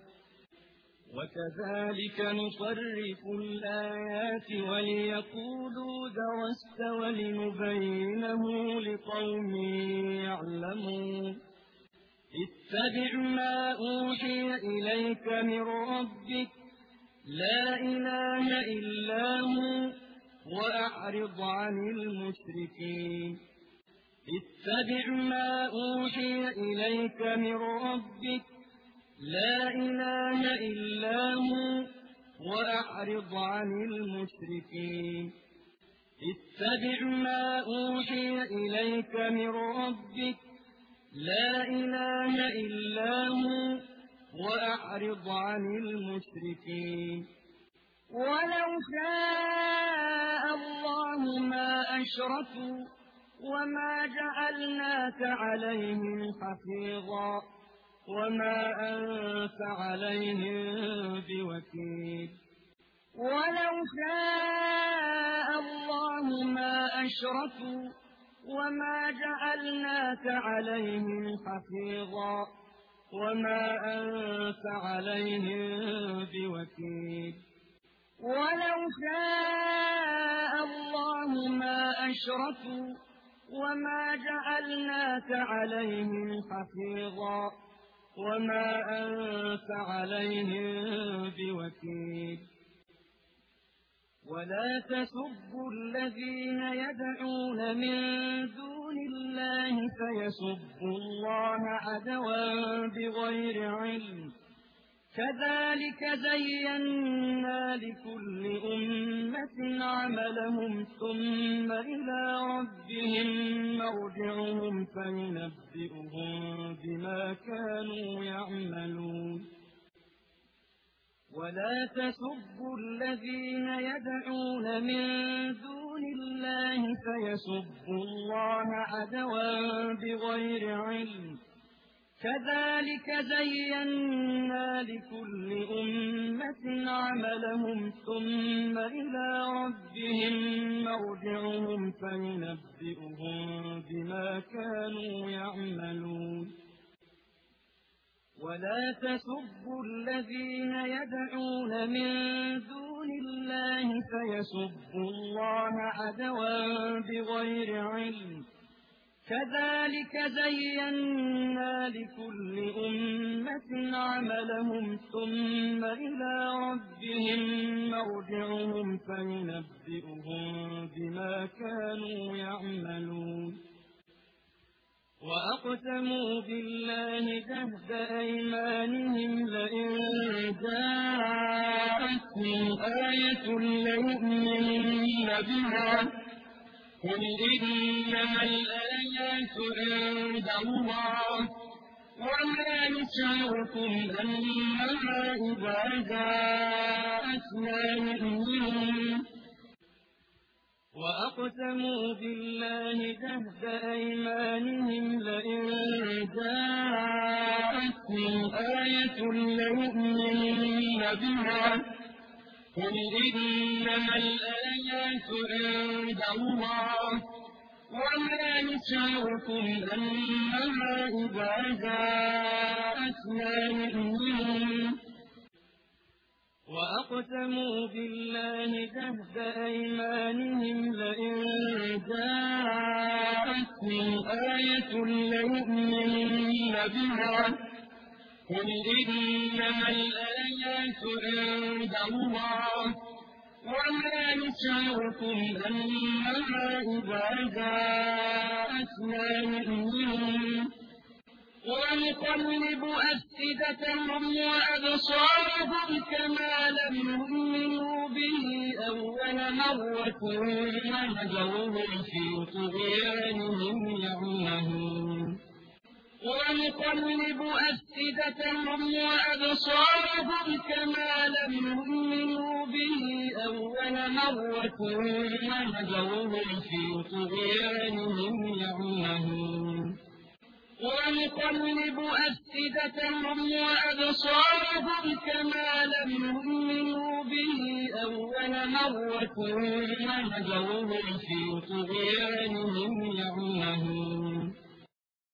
وكذلك نصرف الآيات وليقولوا درست ولنبينه لقوم يعلمون اتبع ما أوحي إليك من ربك لا إله إلا هو وأعرض عن المشركين اتبع ما أوحي إليك من ربك لا إله إلا هو وأعرض عن المشركين اتبع ما أوحي إليك من ربك لا إله إلا هو وأعرض عن المشركين ولو شاء الله ما أشركوا وما جعلناك عليهم حفيظا وما أنت عليهم بوكيل ولو شاء الله ما أشركوا وما جعلناك عليهم حفيظا وما أنت عليهم بوكيل ولو شاء الله ما أشركوا وما جعلناك عليهم حفيظا وما أنت عليهم بوكيل ولا تسبوا الذين يدعون من دون الله فيسبوا الله عدوا بغير علم
كذلك زينا لكل أمة عملهم ثم إلى ربهم مرجعهم فينبئهم بما كانوا يعملون ولا تسبوا الذين يدعون من دون الله فيسبوا الله عدوا بغير علم كذلك زينا لكل أمة عملهم ثم إلى ربهم مرجعهم فينبئهم بما كانوا يعملون ولا تسبوا الذين يدعون من دون الله فيسبوا الله عدوا بغير علم كذلك زينا لكل أمة عملهم ثم إلى ربهم مرجعهم فينبئهم بما كانوا يعملون وأقسموا بالله جهد أيمانهم لئن جاءتهم آية ليؤمنن بها قل إنما الآيات عند الله وما يشعركم أنها إذا جاءت لا يؤمنون وأقسموا بالله جهد أيمانهم لئن جاءتهم آية ليؤمنن بها قل إنما الآيات عند الله وما يشعركم أنها إذا جاءت لا يؤمنون وأقسموا بالله جهد أيمانهم لئن جاءتهم آية ليؤمنن بها قل إنما الآيات عند الله وما يشعركم أنها إذا جاءت لا يؤمنون ونقلب أفئدتهم وأبصارهم كما لم يؤمنوا به أول مرة ونذرهم في طغيانهم يعمهون ونقلب أفئدتهم وأبصارهم كما لم يؤمنوا به أول مرة ونذرهم في طغيانهم يعمهون ونقلب أفئدتهم وأبصارهم كما لم يؤمنوا به أول مرة ونذرهم في طغيانهم يعمهون